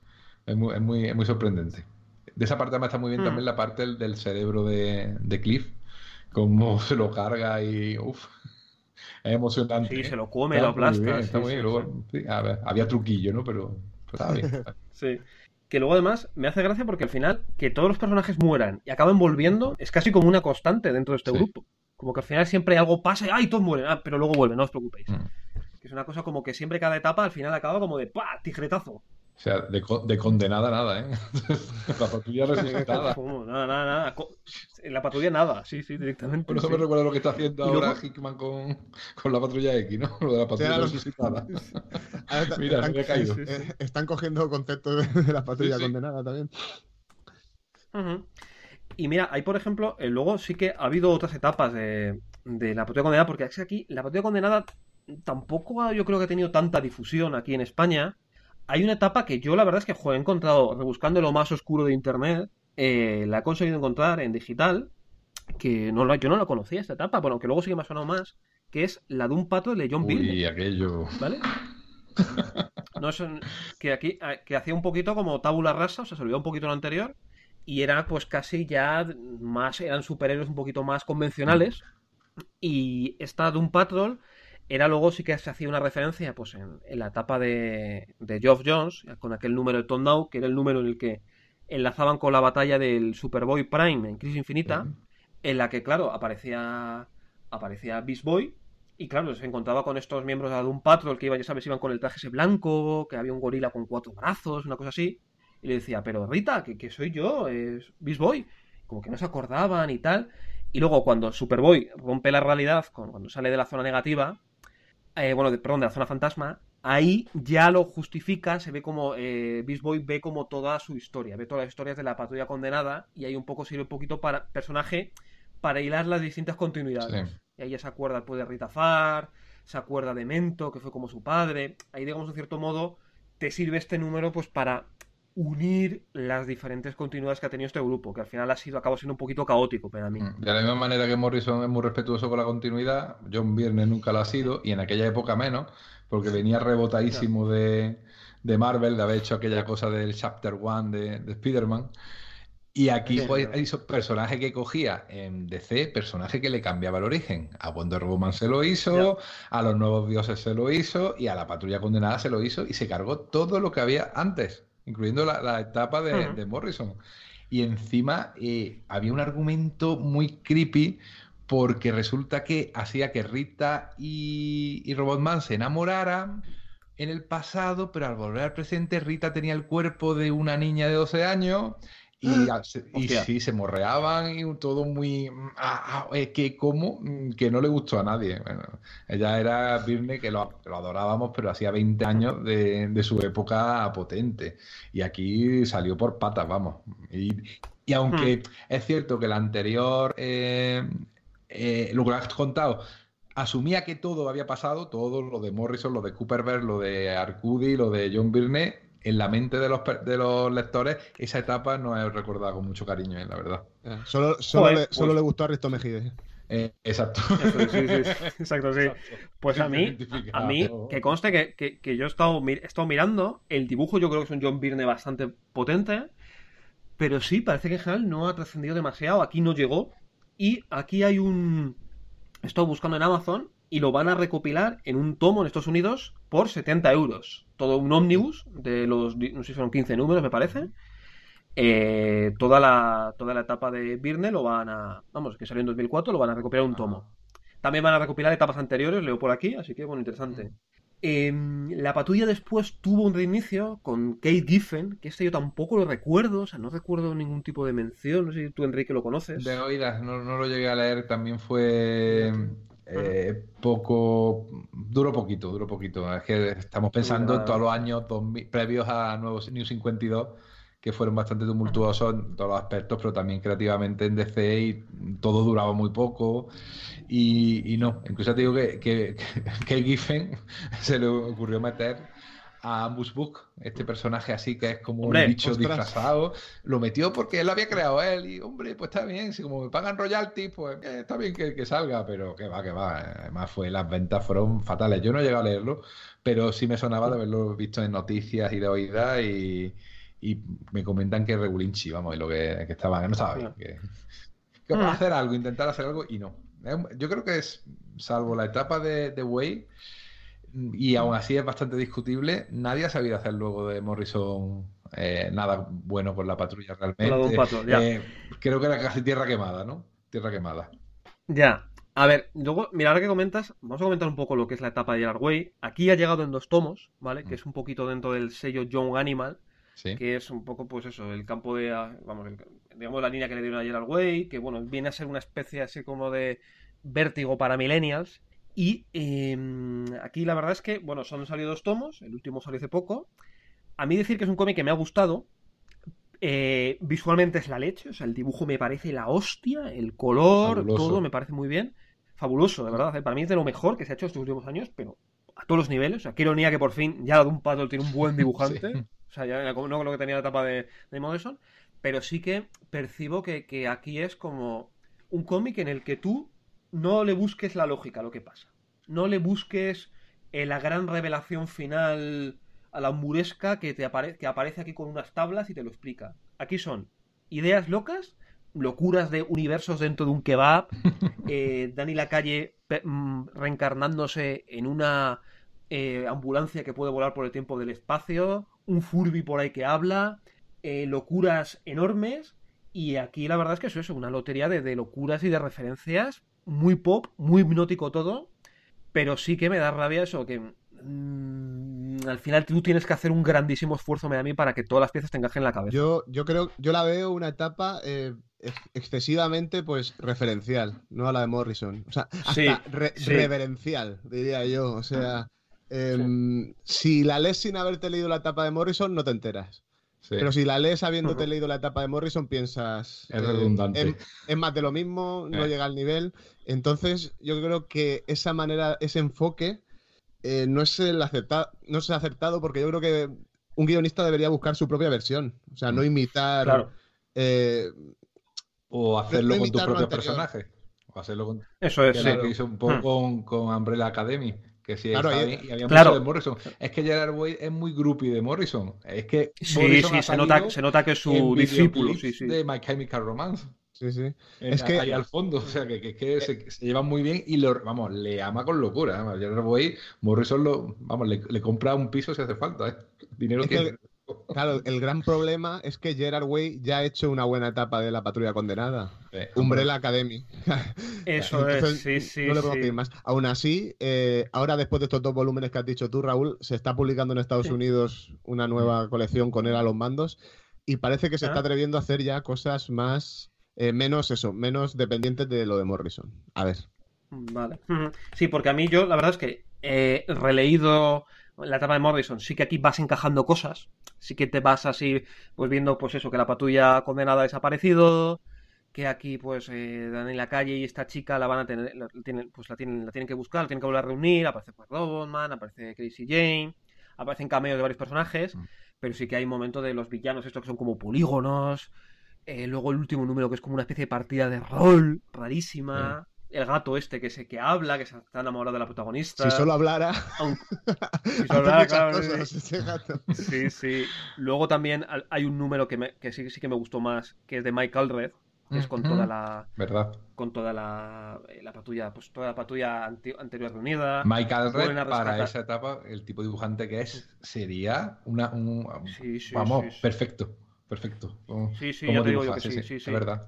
Es muy sorprendente. De esa parte además está muy bien también mm. la parte del cerebro de Cliff, cómo se lo carga y uff, es emocionante, Sí, se ¿eh? lo come, lo aplasta, Está sí, muy bien. sí, sí. Luego, sí, a ver, había truquillo, ¿no? Pero estaba bien. Sí. Que luego además me hace gracia porque al final que todos los personajes mueran y acaben volviendo es casi como una constante dentro de este Sí. grupo. Como que al final siempre algo pasa y ¡ay, todos mueren! Pero luego vuelven, no os preocupéis. Mm. Que es una cosa como que siempre cada etapa al final acaba como de ¡pah! Tijeretazo. O sea, de condenada nada, ¿eh? La patrulla resucitada. Como, nada, nada, nada. En la patrulla nada, sí, sí, directamente. Bueno, eso Sí. me recuerda lo que está haciendo Y ahora luego, Hickman con la patrulla X, ¿no? Lo de la O sea, patrulla resucitada. Mira, se me ha sí, caído. sí, sí. están cogiendo conceptos de la Sí, patrulla sí. condenada también. Ujú. Y mira, hay por ejemplo, luego sí que ha habido otras etapas de la patrulla condenada, porque es que aquí la patrulla condenada tampoco yo creo que ha tenido tanta difusión aquí en España. Hay una etapa que yo la verdad es que he encontrado, rebuscando lo más oscuro de internet, la he conseguido encontrar en digital, que yo no la conocía esta etapa, bueno, que luego sí que me ha sonado más, que es la de un pato de John Uy, Byrne, aquello. ¿vale? No es que aquí que hacía un poquito como tabula rasa, o sea, se olvidó un poquito lo anterior y era pues casi ya más eran superhéroes un poquito más convencionales y esta Doom Patrol era luego sí que se hacía una referencia pues en la etapa de Geoff Jones con aquel número de Tom Now, que era el número en el que enlazaban con la batalla del Superboy Prime en Crisis Infinita, en la que claro aparecía Beast Boy y claro, se encontraba con estos miembros de Doom Patrol que iban, ya sabes, iban con el traje ese blanco, que había un gorila con 4 brazos, una cosa así. Y le decía, pero Rita, que soy yo, es Beast Boy. Como que no se acordaban y tal. Y luego cuando Superboy rompe la realidad, cuando sale de la zona negativa, perdón, de la zona fantasma, ahí ya lo justifica, se ve como Beast Boy ve como toda su historia, ve todas las historias de la patrulla condenada y ahí un poco sirve un poquito para personaje para hilar las distintas continuidades. Sí. Y ahí ya se acuerda pues, de Rita Farr, se acuerda de Mento, que fue como su padre. Ahí, digamos, en cierto modo, te sirve este número pues para unir las diferentes continuidades que ha tenido este grupo, que al final acabó siendo un poquito caótico para mí. De la misma manera que Morrison es muy respetuoso con la continuidad, John Byrne nunca lo ha sido, y en aquella época menos, porque venía rebotadísimo de Marvel, de haber hecho aquella cosa del Chapter One de Spider-Man. Y aquí pues hizo personaje que cogía en DC, personaje que le cambiaba el origen. A Wonder Woman se lo hizo, a los Nuevos Dioses se lo hizo, y a la Patrulla Condenada se lo hizo, y se cargó todo lo que había antes, incluyendo la etapa de Morrison. Y encima había un argumento muy creepy, porque resulta que hacía que Rita y Robotman se enamoraran en el pasado, pero al volver al presente Rita tenía el cuerpo de una niña de 12 años y sí, se morreaban y todo muy... que no le gustó a nadie. Bueno, ella era Byrne, que lo adorábamos, pero hacía 20 años de su época potente. Y aquí salió por patas, vamos. Y aunque es cierto que la anterior, lo que has contado, asumía que todo había pasado, todo lo de Morrison, lo de Cooperberg, lo de Arcudi, lo de John Byrne, en la mente de los lectores, esa etapa no es recordada con mucho cariño, la verdad. Solo le gustó a Risto Mejide. Exacto. Sí. Exacto, sí. Pues a mí, que conste que yo he estado mirando, el dibujo yo creo que es un John Byrne bastante potente, pero sí, parece que en general no ha trascendido demasiado, aquí no llegó, y aquí hay un... He estado buscando en Amazon y lo van a recopilar en un tomo en Estados Unidos por 70 euros. Todo un ómnibus de los, no sé si son 15 números, me parece. Toda la etapa de Byrne lo van a... Vamos, que salió en 2004, lo van a recopilar en un tomo. También van a recopilar etapas anteriores, leo por aquí, así que bueno, interesante. La patrulla después tuvo un reinicio con Kate Giffen, que yo tampoco lo recuerdo, o sea, no recuerdo ningún tipo de mención, no sé si tú, Enrique, lo conoces. De oídas, no lo llegué a leer, también fue duró poquito. Es que estamos pensando en todos los años 2000, previos a New 52, que fueron bastante tumultuosos en todos los aspectos, pero también creativamente en DC, y todo duraba muy poco. Y no, incluso te digo que Giffen se le ocurrió meter a Ambush Book, este personaje así que es como un bicho disfrazado, lo metió porque él lo había creado él, y hombre, pues está bien, si como me pagan royalties, pues está bien que salga, pero que va, además las ventas fueron fatales. Yo no llegué a leerlo, pero sí me sonaba de haberlo visto en noticias y de oídas, y me comentan que regulinchi, vamos, y lo que estaba, que no estaba bien, que hacer algo, intentar hacer algo, y no. Yo creo que es, salvo la etapa de Way, y aún así es bastante discutible, nadie ha sabido hacer luego de Morrison nada bueno con la patrulla realmente. Creo que era casi tierra quemada, ¿no? Tierra quemada. Ya. A ver, luego, mira, ahora que comentas, vamos a comentar un poco lo que es la etapa de Gerard Way. Aquí ha llegado en 2 tomos, ¿vale? Que es un poquito dentro del sello Young Animal, ¿sí? Que es un poco, pues eso, el campo de, digamos, la línea que le dieron a Gerard Way, que bueno, viene a ser una especie así como de vértigo para millennials. Y aquí la verdad es que, bueno, han salido 2 tomos, el último salió hace poco. A mí decir que es un cómic que me ha gustado, visualmente es la leche, o sea, el dibujo me parece la hostia, el color, fabuloso. Todo me parece muy bien. Fabuloso, de verdad, para mí es de lo mejor que se ha hecho estos últimos años, pero a todos los niveles. O sea, qué ironía que por fin ya Doom Patrol tiene un buen dibujante. Sí. O sea, ya no con lo que tenía la etapa de Morrison, pero sí que percibo que aquí es como un cómic en el que tú no le busques la lógica a lo que pasa. No le busques la gran revelación final a la hamburesca que aparece aquí con unas tablas y te lo explica. Aquí son ideas locas, locuras de universos dentro de un kebab, Dani Lacalle reencarnándose en una ambulancia que puede volar por el tiempo del espacio, un Furby por ahí que habla, locuras enormes, y aquí la verdad es que eso es una lotería de locuras y de referencias, muy pop, muy hipnótico todo, pero sí que me da rabia eso, que al final tú tienes que hacer un grandísimo esfuerzo, a mí, para que todas las piezas te encajen en la cabeza. Yo creo, yo la veo una etapa excesivamente pues referencial, no a la de Morrison, o sea, hasta reverencial, diría yo, o sea, Si la lees sin haberte leído la etapa de Morrison, no te enteras. Sí. Pero si la lees habiéndote leído la etapa de Morrison, piensas... Es redundante. Es más de lo mismo, no llega al nivel. Entonces, yo creo que esa manera, ese enfoque, no es acertado porque yo creo que un guionista debería buscar su propia versión. O sea, no imitar... Claro. O hacerlo no con tus imitar lo propios anterior. personajes. O hacerlo con... Eso es, que sí. lo que hizo un poco con Umbrella Academy. Que sí, Claro, está ahí- bien, y había claro. mucho de Morrison. Es que Gerard Way es muy groupie de Morrison. Es que Sí, Morrison ha sí, se salido nota que es en su discípulo, sí, videoclips sí. de My Chemical Romance. Sí, sí. Es que ahí al fondo, o sea, que se llevan muy bien y vamos, le ama con locura. Además, Gerard Way, Morrison le compra un piso si hace falta, ¿eh? Dinero Es que tiene. Claro, el gran problema es que Gerard Way ya ha hecho una buena etapa de La Patrulla Condenada. Hombre. Umbrella Academy. Eso Entonces, es, sí, no le sí. podemos pedir más. Aún así, ahora después de estos 2 volúmenes que has dicho tú, Raúl, se está publicando en Estados Unidos una nueva colección con él a los mandos y parece que se está atreviendo a hacer ya cosas más, menos dependientes de lo de Morrison. A ver. Vale. Sí, porque a mí la verdad es que he releído la etapa de Morrison, sí que aquí vas encajando cosas, sí que te vas así, pues viendo, pues eso, que la patrulla condenada ha desaparecido, que aquí, pues, dan en la calle y esta chica la van a tener, la tienen que buscar, la tienen que volver a reunir, aparece pues Robotman, aparece Crazy Jane, aparecen cameos de varios personajes, pero sí que hay momentos de los villanos estos que son como polígonos, luego el último número que es como una especie de partida de rol, rarísima... El gato este que habla, que está enamorado de la protagonista. Si solo hablara. Si solo hablara, claro, cosas, ese gato. Sí, sí. Luego también hay un número que sí que me gustó más, que es de Mike Allred, que es con toda la. ¿Verdad? Con toda la patrulla, pues toda la patrulla anterior reunida. Mike Allred, para esa etapa, el tipo de dibujante que es, sería perfecto. Perfecto. Sí, ya te digo yo que sí. Es verdad.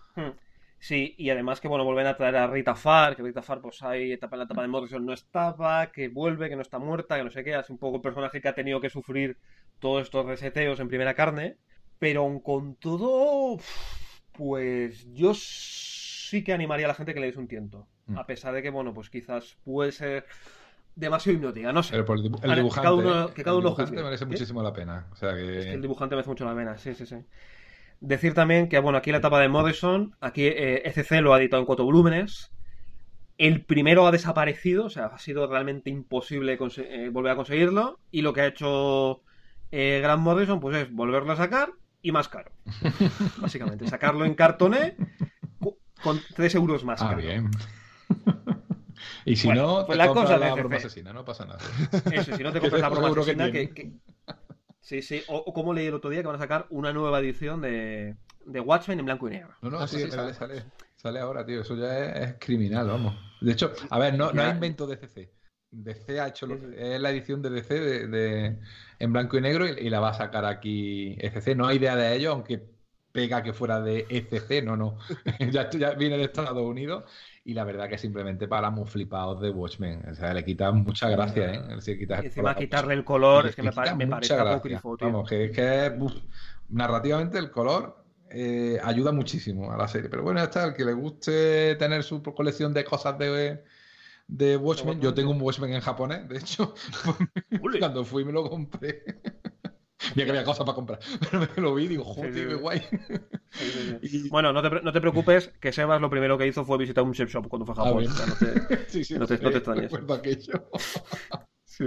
Sí, y además que, bueno, vuelven a traer a Rita Farr, que Rita Farr, pues hay en la etapa de Morrison no estaba, que vuelve, que no está muerta, que no sé qué, es un poco el personaje que ha tenido que sufrir todos estos reseteos en primera carne, pero con todo, pues yo sí que animaría a la gente que le des un tiento, a pesar de que, bueno, pues quizás puede ser demasiado hipnótica, no sé. Pero por el dibujante, que cada uno juzgue. Merece muchísimo la pena. O sea que... Es que el dibujante merece mucho la pena, sí. Decir también que, bueno, aquí la etapa de Morrison, aquí ECC lo ha editado en 4 volúmenes. El primero ha desaparecido, o sea, ha sido realmente imposible volver a conseguirlo. Y lo que ha hecho Grant Morrison, pues es volverlo a sacar y más caro. Básicamente, sacarlo en cartoné con 3 euros más caro. Bien. Y si bueno, no, pues te la cosa la de broma CC. asesina, no pasa nada. Eso, si no te compras la broma asesina, que Sí, o como leí el otro día que van a sacar una nueva edición de Watchmen en blanco y negro. No, sí, sale ahora, tío. Eso ya es criminal, vamos. De hecho, a ver, no hay invento de DC. DC ha hecho es la edición de DC en blanco y negro y la va a sacar aquí ECC. No hay idea de ello, aunque pega que fuera de ECC, no. ya viene de Estados Unidos. Y la verdad que simplemente paramos flipados de Watchmen. O sea, le quita mucha gracia, ¿eh? Y encima quitarle el color, es que me parece apócrifo, tío. Vamos, que narrativamente el color ayuda muchísimo a la serie. Pero bueno, ya está, el que le guste tener su colección de cosas de Watchmen. Yo tengo un Watchmen en japonés, de hecho. Cuando fui me lo compré. Mira que había cosas para comprar. Pero me lo vi y digo, joder, qué guay. Sí. Bueno, no te preocupes, que Sebas lo primero que hizo fue visitar un chef shop cuando fue a Japón. O sea, no te extrañes. Recuerdo aquello. Sí.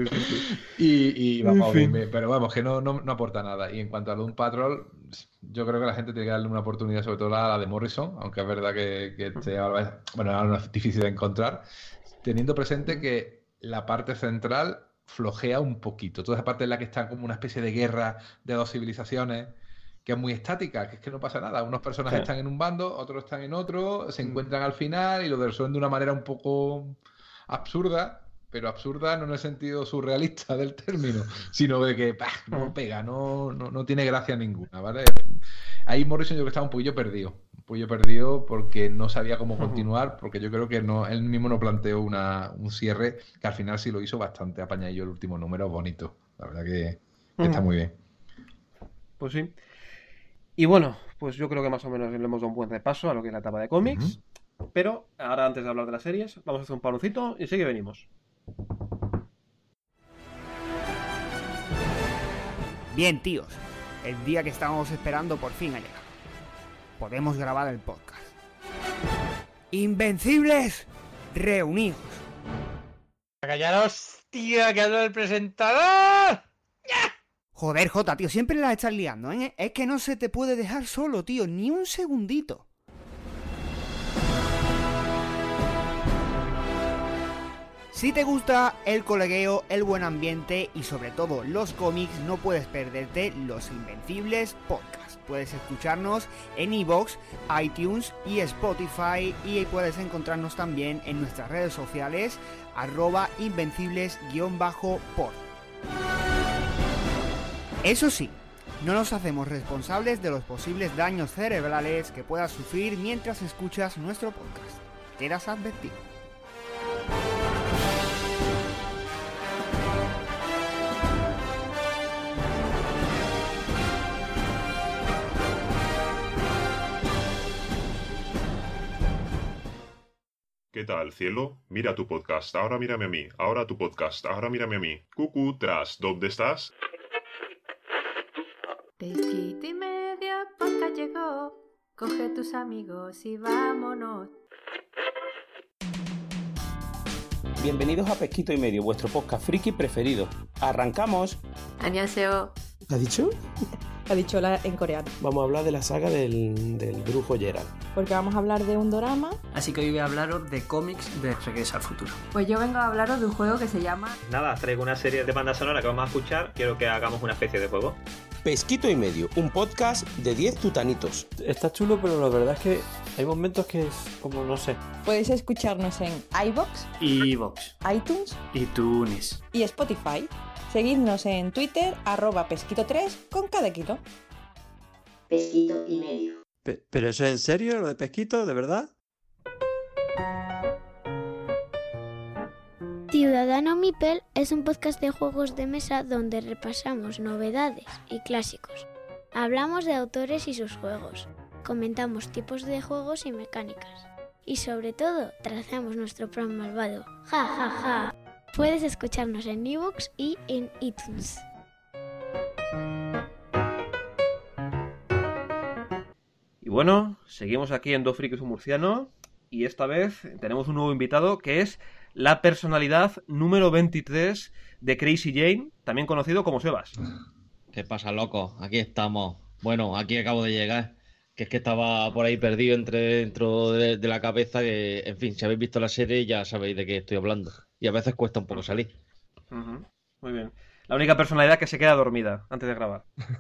Y vamos, pero vamos, que no aporta nada. Y en cuanto a Doom Patrol, yo creo que la gente tiene que darle una oportunidad, sobre todo a la de Morrison, aunque es verdad que ahora no es difícil de encontrar, teniendo presente que la parte central flojea un poquito. Toda esa parte en la que está como una especie de guerra de 2 civilizaciones, que es muy estática, que es que no pasa nada. Unos personajes están en un bando, otros están en otro, se encuentran al final y lo resuelven de una manera un poco absurda, pero absurda no en el sentido surrealista del término, sino de que no pega, no tiene gracia ninguna, ¿vale? Ahí Morrison yo creo que estaba un poquillo perdido porque no sabía cómo continuar, porque yo creo que él mismo no planteó un cierre, que al final sí lo hizo bastante apañadillo el último número, bonito. La verdad que está muy bien. Pues sí. Y bueno, pues yo creo que más o menos le hemos dado un buen repaso a lo que es la etapa de cómics. Pero ahora, antes de hablar de las series, vamos a hacer un paucito y sí que venimos. Bien, tíos, el día que estábamos esperando por fin ha llegado. Podemos grabar el podcast. ¡Invencibles! Reunidos. ¡Callaros, tío, que hablo del presentador! Joder, Jota, tío, siempre la estás liando, ¿eh? Es que no se te puede dejar solo, tío, ni un segundito. Si te gusta el colegueo, el buen ambiente y sobre todo los cómics, no puedes perderte Los Invencibles Podcast. Puedes escucharnos en iVoox, iTunes y Spotify, y puedes encontrarnos también en nuestras redes sociales @invencibles_pod. Eso sí, no nos hacemos responsables de los posibles daños cerebrales que puedas sufrir mientras escuchas nuestro podcast. Quedas advertido. ¿Qué tal, cielo? Mira tu podcast, ahora mírame a mí. Ahora tu podcast, ahora mírame a mí. Cucú, tras, ¿dónde estás? Pesquito y medio, podcast llegó. Coge tus amigos y vámonos. Bienvenidos a Pesquito y Medio, vuestro podcast friki preferido. ¡Arrancamos! 안녕하세요. ¿Qué has dicho? Ha dicho en coreano. Vamos a hablar de la saga del brujo Geralt. Porque vamos a hablar de un dorama. Así que hoy voy a hablaros de cómics de Regreso al Futuro. Pues yo vengo a hablaros de un juego que se llama... Nada, traigo una serie de banda sonora que vamos a escuchar. Quiero que hagamos una especie de juego. Pesquito y Medio, un podcast de 10 tutanitos. Está chulo, pero la verdad es que hay momentos que es como, no sé. Podéis escucharnos en iVoox, iTunes y Tunis y Spotify. Seguidnos en Twitter, @pesquito3 con cada kilo. Pesquito y Medio. ¿Pero eso es en serio, lo de Pesquito, de verdad? Ciudadano Mipel es un podcast de juegos de mesa donde repasamos novedades y clásicos. Hablamos de autores y sus juegos, comentamos tipos de juegos y mecánicas. Y sobre todo, trazamos nuestro plan malvado. ¡Ja, ja, ja! Puedes escucharnos en iVoox y en iTunes. Y bueno, seguimos aquí en Dos Frikis un Murciano y esta vez tenemos un nuevo invitado que es la personalidad número 23 de Crazy Jane, también conocido como Sebas. ¿Qué pasa, loco? Aquí estamos. Bueno, aquí acabo de llegar, que es que estaba por ahí perdido dentro de la cabeza, que, en fin, si habéis visto la serie ya sabéis de qué estoy hablando. Y a veces cuesta un poco salir. Muy bien. La única personalidad que se queda dormida antes de grabar.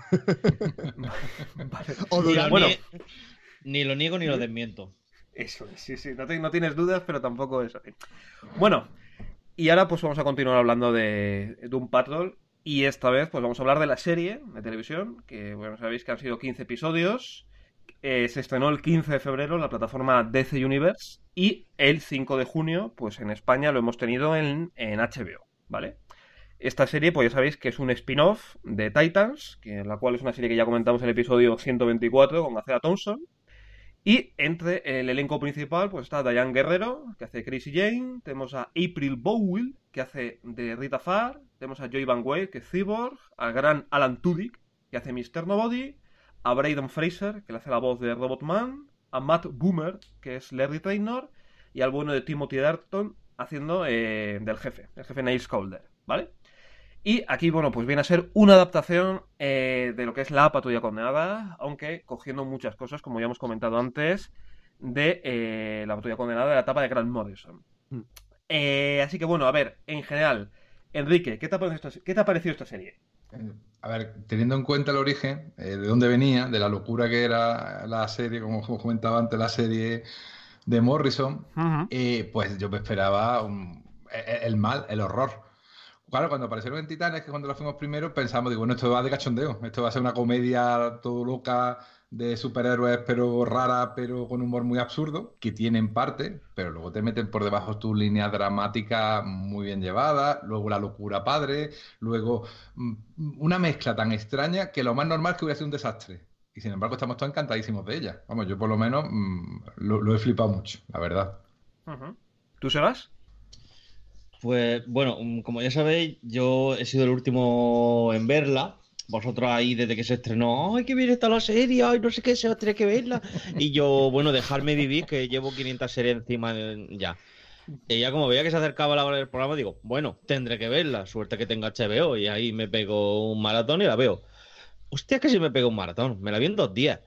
Vale. O bueno, ni lo niego ni lo desmiento. Eso, sí. No tienes dudas, pero tampoco eso. Bueno, y ahora pues vamos a continuar hablando de Doom Patrol. Y esta vez pues vamos a hablar de la serie de televisión, que bueno, sabéis que han sido 15 episodios. Se estrenó el 15 de febrero en la plataforma DC Universe. Y el 5 de junio, pues en España lo hemos tenido en HBO, ¿vale? Esta serie, pues ya sabéis que es un spin-off de Titans, la cual es una serie que ya comentamos en el episodio 124 con Acera Thompson. Y entre el elenco principal pues está Diane Guerrero, que hace Crazy Jane, tenemos a April Bowen, que hace de Rita Farr, tenemos a Joy Van Wade, que es Cyborg, al gran Alan Tudyk, que hace Mr. Nobody, a Braden Fraser, que le hace la voz de Robotman, a Matt Boomer, que es Larry Trainor, y al bueno de Timothy Dalton haciendo del jefe, el jefe Niles Caulder, ¿vale? Y aquí, bueno, pues viene a ser una adaptación de lo que es La Patrulla Condenada, aunque cogiendo muchas cosas, como ya hemos comentado antes, de La Patrulla Condenada de la etapa de Grant Morrison. Así que, bueno, a ver, en general, Enrique, ¿qué te ha parecido esta serie? A ver, teniendo en cuenta el origen, de dónde venía, de la locura que era la serie, como comentaba antes, la serie de Morrison, pues yo me esperaba el mal, el horror. Claro, cuando aparecieron en Titanes, que cuando lo fuimos primero, pensamos, digo, bueno, esto va de cachondeo, esto va a ser una comedia todo loca de superhéroes, pero rara, pero con humor muy absurdo, que tiene en parte, pero luego te meten por debajo tus líneas dramáticas muy bien llevadas, luego la locura padre, luego una mezcla tan extraña que lo más normal es que hubiera sido un desastre. Y sin embargo estamos todos encantadísimos de ella. Vamos, yo por lo menos lo he flipado mucho, la verdad. ¿Tú, Sebas? Pues bueno, como ya sabéis, yo he sido el último en verla vosotros ahí desde que se estrenó, ¡ay, qué bien está la serie! ¡Ay, no sé qué, se va a tener que verla! Y yo, bueno, dejarme vivir, que llevo 500 series encima ya. Y ya como veía que se acercaba la hora del programa, digo, bueno, tendré que verla, suerte que tenga HBO. Y ahí me pego un maratón y la veo. Hostia, que sí me pego un maratón, me la vi en 2 días.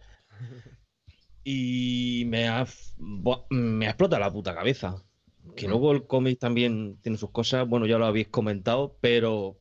Y me ha explotado la puta cabeza. Que luego el cómic también tiene sus cosas, bueno, ya lo habéis comentado, pero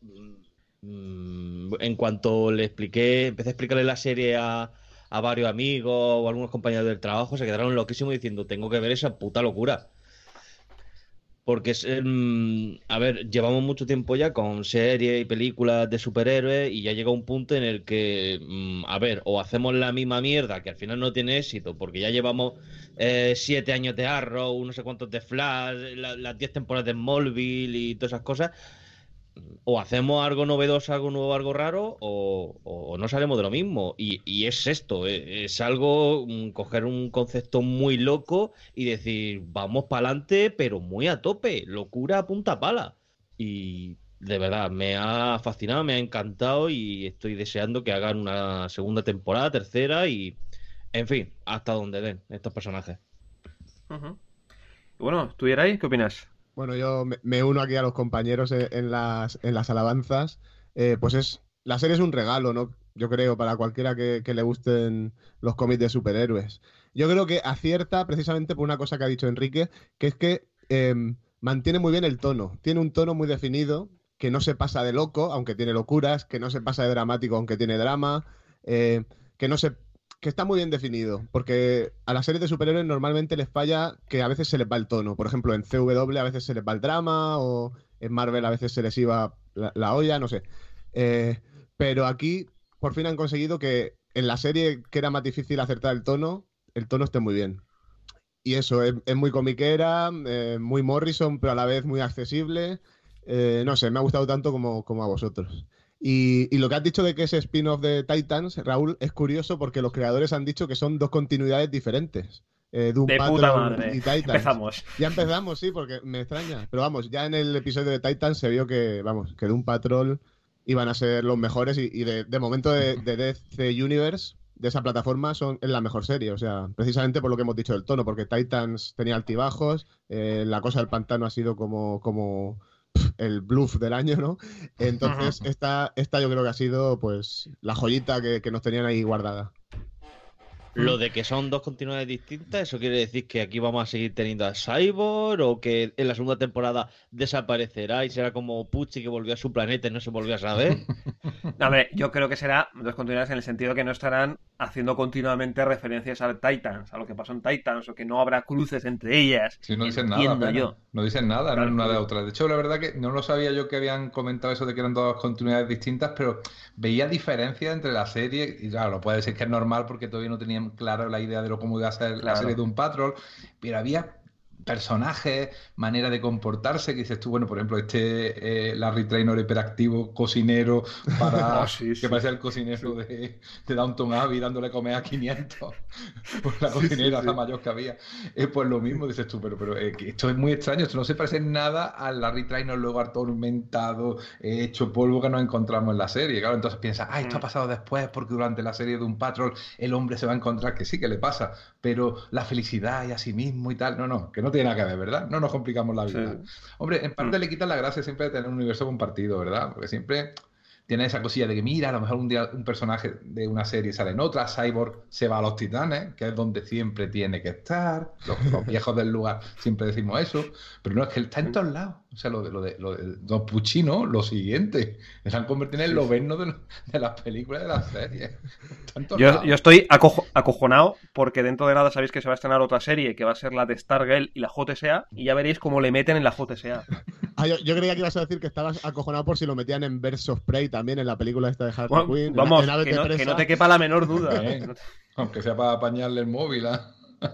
en cuanto empecé a explicarle la serie a varios amigos o algunos compañeros del trabajo, se quedaron loquísimos diciendo, tengo que ver esa puta locura. Porque a ver, llevamos mucho tiempo ya con series y películas de superhéroes y ya llega un punto en el que, a ver, o hacemos la misma mierda que al final no tiene éxito, porque ya llevamos 7 años de Arrow, no sé cuántos de Flash, las 10 temporadas de Smallville y todas esas cosas, o hacemos algo novedoso, algo nuevo, algo raro, o no salimos de lo mismo. Y es esto, es algo, coger un concepto muy loco y decir, vamos para adelante, pero muy a tope, locura a punta pala. Y de verdad, me ha fascinado, me ha encantado y estoy deseando que hagan una segunda temporada, tercera y, en fin, hasta donde den estos personajes. Y bueno, ¿tú, Yeray, qué opinas? Bueno, yo me uno aquí a los compañeros en las alabanzas. Pues la serie es un regalo, ¿no? Yo creo, para cualquiera que le gusten los cómics de superhéroes. Yo creo que acierta precisamente por una cosa que ha dicho Enrique, que es que mantiene muy bien el tono. Tiene un tono muy definido, que no se pasa de loco, aunque tiene locuras, que no se pasa de dramático, aunque tiene drama, que está muy bien definido, porque a las series de superhéroes normalmente les falla que a veces se les va el tono. Por ejemplo, en CW a veces se les va el drama, o en Marvel a veces se les iba la olla, no sé. Pero aquí por fin han conseguido que en la serie que era más difícil acertar el tono esté muy bien. Y eso, es muy comiquera, muy Morrison, pero a la vez muy accesible. No sé, me ha gustado tanto como a vosotros. Y lo que has dicho de que es spin-off de Titans, Raúl, es curioso porque los creadores han dicho que son 2 continuidades diferentes. Doom de Patrol puta madre. Y Titans. Empezamos. Ya empezamos, sí, porque me extraña. Pero vamos, ya en el episodio de Titans se vio que Doom Patrol iban a ser los mejores y de momento de DC Universe, de esa plataforma, es la mejor serie. O sea, precisamente por lo que hemos dicho del tono, porque Titans tenía altibajos, la cosa del pantano ha sido como el bluff del año, ¿no? Entonces, esta yo creo que ha sido pues la joyita que nos tenían ahí guardada. Lo de que son 2 continuidades distintas, ¿eso quiere decir que aquí vamos a seguir teniendo a Cyborg o que en la segunda temporada desaparecerá y será como Pucci que volvió a su planeta y no se volvió a saber? No, hombre, yo creo que será 2 continuidades en el sentido que no estarán haciendo continuamente referencias a Titans, a lo que pasó en Titans, o que no habrá cruces entre ellas. Sí, no dicen nada. No dicen nada, claro, no una de otra. De hecho, la verdad que no lo sabía yo que habían comentado eso de que eran 2 continuidades distintas, pero veía diferencias entre la serie, y claro, puede decir que es normal porque todavía no tenían claro la idea de cómo iba a ser la serie de un Patrol, pero había personajes, manera de comportarse, que dices tú, bueno, por ejemplo, Larry Trainor hiperactivo, cocinero, que parece el cocinero de Downton Abbey dándole a comer a 500, pues la cocinera la mayor que había, pues lo mismo, dices tú, pero que esto es muy extraño, esto no se parece en nada al Larry Trainor luego atormentado, hecho polvo que nos encontramos en la serie, claro, entonces piensas, esto ha pasado después porque durante la serie de un Patrol el hombre se va a encontrar, que sí, que le pasa, pero la felicidad y a sí mismo y tal, no, que no tiene nada que ver, ¿verdad? No nos complicamos la vida. Sí. Hombre, en parte le quitan la gracia siempre de tener un universo compartido, ¿verdad? Porque siempre tiene esa cosilla de que, mira, a lo mejor un día un personaje de una serie sale en otra, Cyborg se va a los Titanes, que es donde siempre tiene que estar, los viejos del lugar siempre decimos eso, pero no, es que está en todos lados. O sea, lo de Don Puccino, lo siguiente, se han convertido en el loberno de las películas de las series. Yo estoy acojonado porque dentro de nada sabéis que se va a estrenar otra serie que va a ser la de Stargirl y la JSA, y ya veréis cómo le meten en la JSA. Yo creía que ibas a decir que estabas acojonado por si lo metían en Birds of Prey también, en la película esta de Harley Quinn. Vamos, que no te quepa la menor duda. Aunque sea para apañarle el móvil a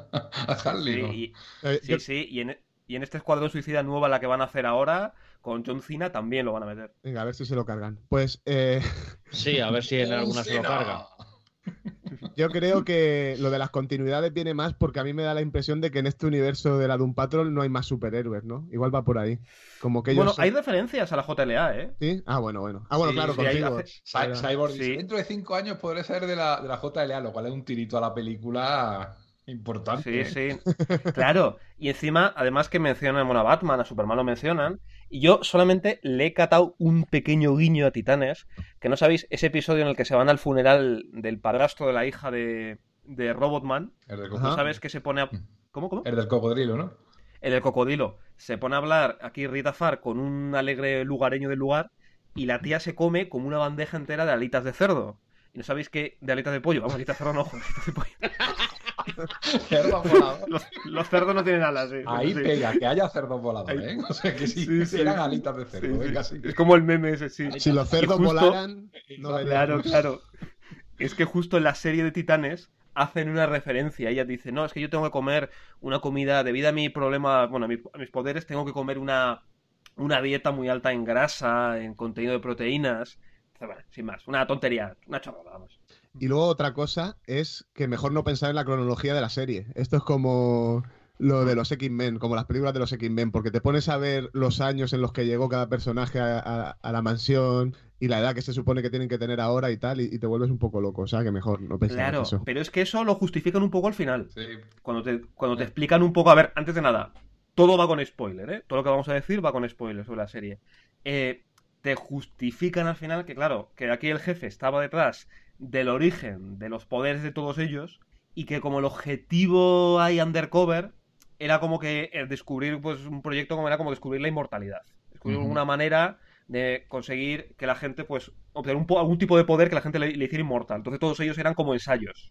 Harley. Sí, y en este Escuadrón Suicida nueva, la que van a hacer ahora, con John Cena también lo van a meter. Venga, a ver si se lo cargan. Pues sí, a ver si en alguna se lo cargan. Yo creo que lo de las continuidades viene más porque a mí me da la impresión de que en este universo de la Doom Patrol no hay más superhéroes, ¿no? Igual va por ahí. Como que ellos hay referencias a la JLA, ¿eh? ¿Sí? Ah, bueno. Ah, bueno, Sí, claro, sí, contigo. Cyborg dice, Sí. dentro de 5 años podré ser de la JLA, lo cual es un tirito a la película importante. Sí, sí. Claro. Y encima, además que mencionan a Batman, a Superman lo mencionan. Y yo solamente le he catado un pequeño guiño a Titanes. Que no sabéis, ese episodio en el que se van al funeral del padrastro de la hija de Robotman. El del ¿No sabes que se pone a... ¿Cómo? El del cocodrilo, ¿no? El del cocodrilo. Se pone a hablar aquí Rita Farr con un alegre lugareño del lugar. Y la tía se come como una bandeja entera de alitas de cerdo. Y no sabéis qué de alitas de pollo. Vamos, alitas de cerdo no, joder, alitas de pollo. Cerdo volador. Los cerdos no tienen alas, sí. Ahí Sí. pega, que haya cerdos voladores, ¿eh? O sea, que sí, Sí, eran sí. alitas de cerdo, Sí, sí. venga, sí. Es como el meme ese, sí. Si los cerdos Y justo- volaran, no veríamos. Claro. Es que justo en la serie de Titanes hacen una referencia. Ella dice, no, es que yo tengo que comer una comida, debido a mi problema, bueno, a mis poderes, tengo que comer una dieta muy alta en grasa, en contenido de proteínas. Bueno, sin más, una tontería, una chorrada, vamos. Y luego otra cosa es que mejor no pensar en la cronología de la serie. Esto es como lo de los X-Men, como las películas de los X-Men, porque te pones a ver los años en los que llegó cada personaje a la mansión y la edad que se supone que tienen que tener ahora y tal, y te vuelves un poco loco. O sea, que mejor no pensar en Claro, eso. pero es que eso lo justifican un poco al final. Sí. Cuando te explican un poco, a ver, antes de nada, todo va con spoiler, ¿eh? Todo lo que vamos a decir va con spoiler sobre la serie. Te justifican al final que, claro, que aquí el jefe estaba detrás del origen de los poderes de todos ellos y que como el objetivo ahí undercover era como que descubrir, pues, un proyecto como era como descubrir la inmortalidad. Descubrir alguna manera de conseguir que la gente, pues, obtener algún tipo de poder que la gente le hiciera inmortal. Entonces todos ellos eran como ensayos.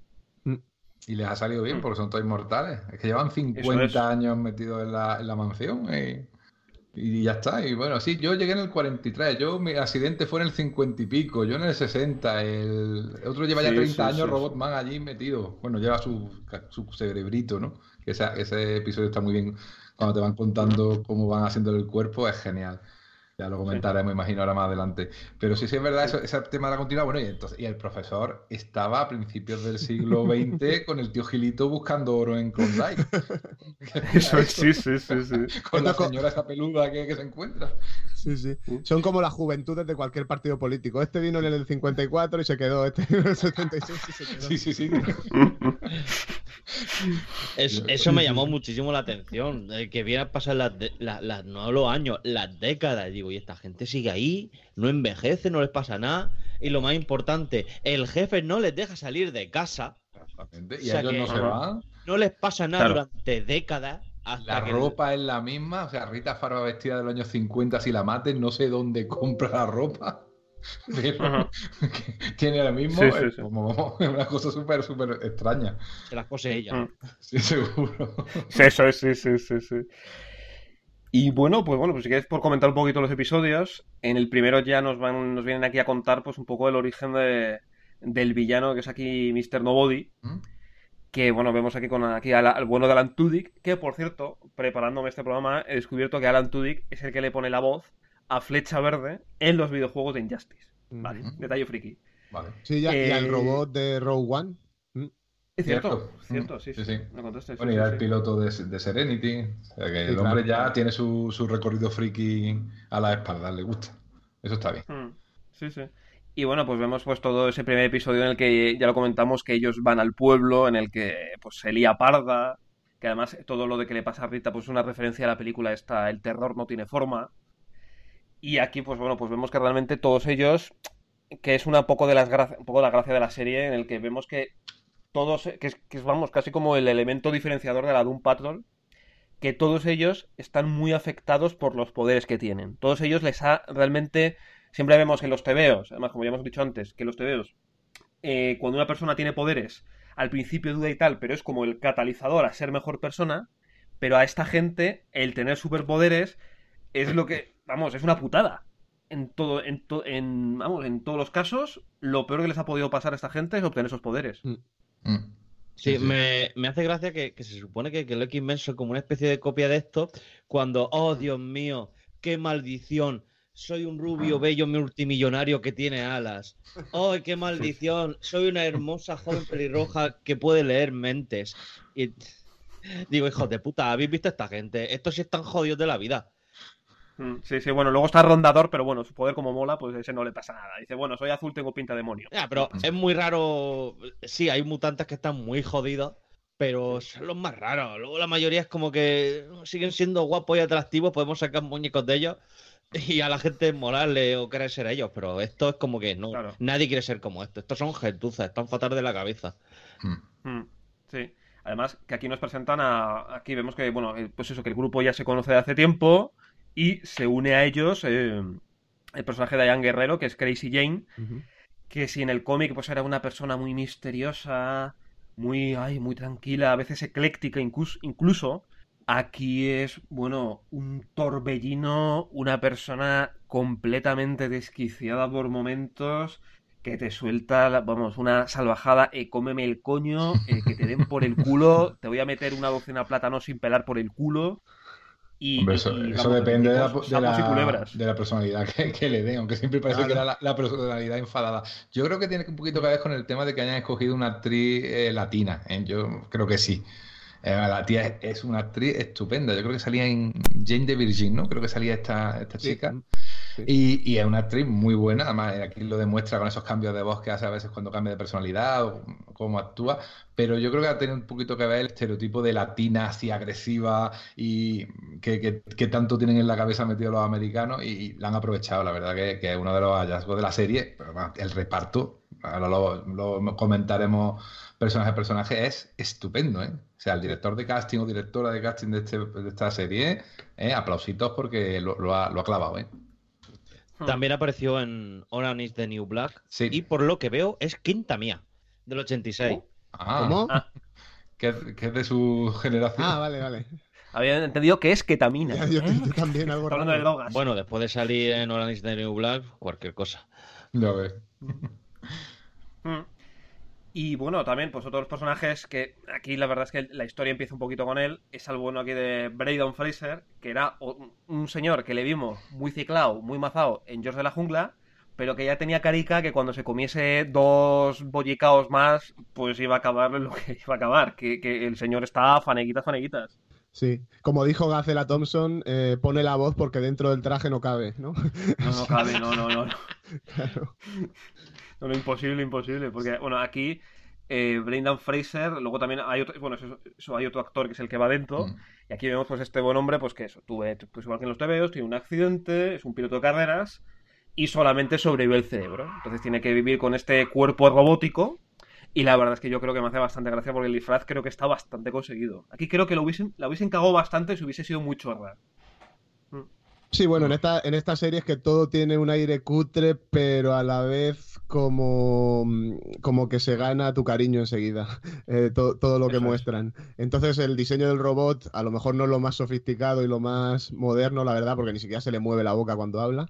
Y les ha salido bien porque son todos inmortales. Es que llevan Eso 50 es. años metidos en la mansión y ya está. Y bueno, sí, yo llegué en el 43. Mi accidente fue en el 50 y pico. Yo en el 60. El otro lleva ya Sí, 30 sí, años, sí, Robotman allí metido. Bueno, lleva su cerebrito, ¿no? Que ese episodio está muy bien. Cuando te van contando cómo van haciéndole el cuerpo, es genial. Ya lo comentaremos, imagino, ahora más adelante. Pero sí, es verdad, ese tema de la continuidad. Bueno, y el profesor estaba a principios del siglo XX con el tío Gilito buscando oro en Klondike. Eso es, sí. Con la señora esa peluda que se encuentra. Sí. Son como las juventudes de cualquier partido político. Este vino en el 54 y se quedó. Este vino en el 76 y se quedó. Sí. Eso me llamó muchísimo la atención, que viera pasar no los años, las décadas. Digo, y esta gente sigue ahí, no envejece, no les pasa nada. Y lo más importante, el jefe no les deja salir de casa. Exactamente. Y O sea ellos que no se van. No les pasa nada Claro. durante décadas. Hasta La que ropa es la misma. O sea, Rita Farr va vestida de los años 50. Si la maten, no sé dónde compra la ropa. Pero tiene lo mismo. Sí, Es sí. como una cosa súper extraña. se las cose ella. Sí, seguro. Sí, eso es, sí. Y bueno, pues si quieres por comentar un poquito los episodios, en el primero ya nos vienen aquí a contar pues un poco el origen del villano, que es aquí Mr. Nobody, que bueno, vemos aquí al bueno de Alan Tudyk, que por cierto, preparándome este programa, he descubierto que Alan Tudyk es el que le pone la voz a Flecha Verde en los videojuegos de Injustice. Vale, detalle friki. Vale. Sí, y al robot de Rogue One. Es cierto, sí. Me contaste, Bueno, y era el piloto de Serenity. O sea que Sí, el hombre claro. ya tiene su recorrido friki a la espalda, le gusta. Eso está bien. Sí. Y bueno, pues vemos pues todo ese primer episodio en el que ya lo comentamos, que ellos van al pueblo, en el que pues se lía parda, que además todo lo de que le pasa a Rita pues es una referencia a la película esta, El terror no tiene forma. Y aquí pues bueno, pues vemos que realmente todos ellos, que es un poco la gracia de la serie, en el que vemos que todos, que es vamos, casi como el elemento diferenciador de la Doom Patrol, que todos ellos están muy afectados por los poderes que tienen. Todos ellos realmente, siempre vemos en los tebeos, además como ya hemos dicho antes, que los tebeos, cuando una persona tiene poderes, al principio duda y tal, pero es como el catalizador a ser mejor persona, pero a esta gente, el tener superpoderes es lo que, vamos, es una putada. En todos los casos, lo peor que les ha podido pasar a esta gente es obtener esos poderes. Sí, me hace gracia que se supone que los X-Men son como una especie de copia de esto, cuando, oh Dios mío, qué maldición, Soy un rubio bello multimillonario que tiene alas. ¡Ay, qué maldición! Soy una hermosa joven pelirroja que puede leer mentes. Y digo, hijos de puta, ¿habéis visto a esta gente? Estos sí están jodidos de la vida. Sí, bueno, luego está Rondador, pero bueno, su poder como mola, pues ese no le pasa nada. Dice, bueno, soy azul, tengo pinta de demonio. Ya, pero es muy raro. Sí, hay mutantes que están muy jodidos, pero son los más raros. Luego la mayoría es como que siguen siendo guapos y atractivos, podemos sacar muñecos de ellos y a la gente molarle o querer ser ellos, pero esto es como que no, claro. Nadie quiere ser como esto. Estos son gentuzas, están fatal de la cabeza. Sí. Además, que aquí nos presentan aquí vemos que, bueno, pues eso, que el grupo ya se conoce de hace tiempo y se une a ellos el personaje de Diane Guerrero, que es Crazy Jane, que si en el cómic pues era una persona muy misteriosa, muy tranquila, a veces ecléctica incluso, aquí es, bueno, un torbellino, una persona completamente desquiciada por momentos, que te suelta, vamos, una salvajada, cómeme el coño, que te den por el culo, te voy a meter una docena de plátanos sin pelar por el culo. Hombre, eso depende de la personalidad que le den, aunque siempre parece que era la personalidad enfadada. Yo creo que tiene un poquito que ver con el tema de que hayan escogido una actriz latina, ¿eh? Yo creo que sí. La tía es una actriz estupenda. Yo creo que salía en Jane de Virgin, ¿no? Creo que salía esta chica. Sí. Y es una actriz muy buena. Además, aquí lo demuestra con esos cambios de voz que hace a veces cuando cambia de personalidad o cómo actúa. Pero yo creo que ha tenido un poquito que ver el estereotipo de latina así agresiva y que tanto tienen en la cabeza metidos los americanos y la han aprovechado. La verdad que es uno de los hallazgos de la serie. Pero bueno, el reparto, ahora lo comentaremos personaje a personaje, es estupendo, ¿eh? O sea, el director de casting o directora de casting de esta serie, aplausitos porque lo ha clavado, ¿eh? También apareció en Orange is the New Black. Sí. Y por lo que veo es Quinta Mía, del 86. ¿Cómo? Que es de su generación. Vale. Había entendido que es ketamina. Yo también, algo hablando de drogas. Bueno, después de salir en Orange is the New Black, cualquier cosa. Lo ves. Y bueno, también pues otros personajes que aquí la verdad es que la historia empieza un poquito con él. Es el bueno aquí de Brandon Fraser, que era un señor que le vimos muy ciclado, muy mazado en George de la Jungla, pero que ya tenía carica que cuando se comiese 2 bollicaos más, pues iba a acabar lo que iba a acabar, que el señor está faneguitas. Sí, como dijo Gacela Thompson, pone la voz porque dentro del traje no cabe, ¿no? No cabe, no. Claro. No, imposible, porque, bueno, aquí Brendan Fraser, luego también hay otro, bueno, hay otro actor que es el que va dentro, y aquí vemos pues este buen hombre, pues que eso, pues igual que en los TVOs, tiene un accidente, es un piloto de carreras, y solamente sobrevive el cerebro, entonces tiene que vivir con este cuerpo robótico, y la verdad es que yo creo que me hace bastante gracia porque el disfraz creo que está bastante conseguido. Aquí creo que la hubiesen cagado bastante si hubiese sido muy chorra. Sí, bueno, en esta serie es que todo tiene un aire cutre, pero a la vez como que se gana tu cariño enseguida, todo lo que muestran. Entonces el diseño del robot a lo mejor no es lo más sofisticado y lo más moderno, la verdad, porque ni siquiera se le mueve la boca cuando habla.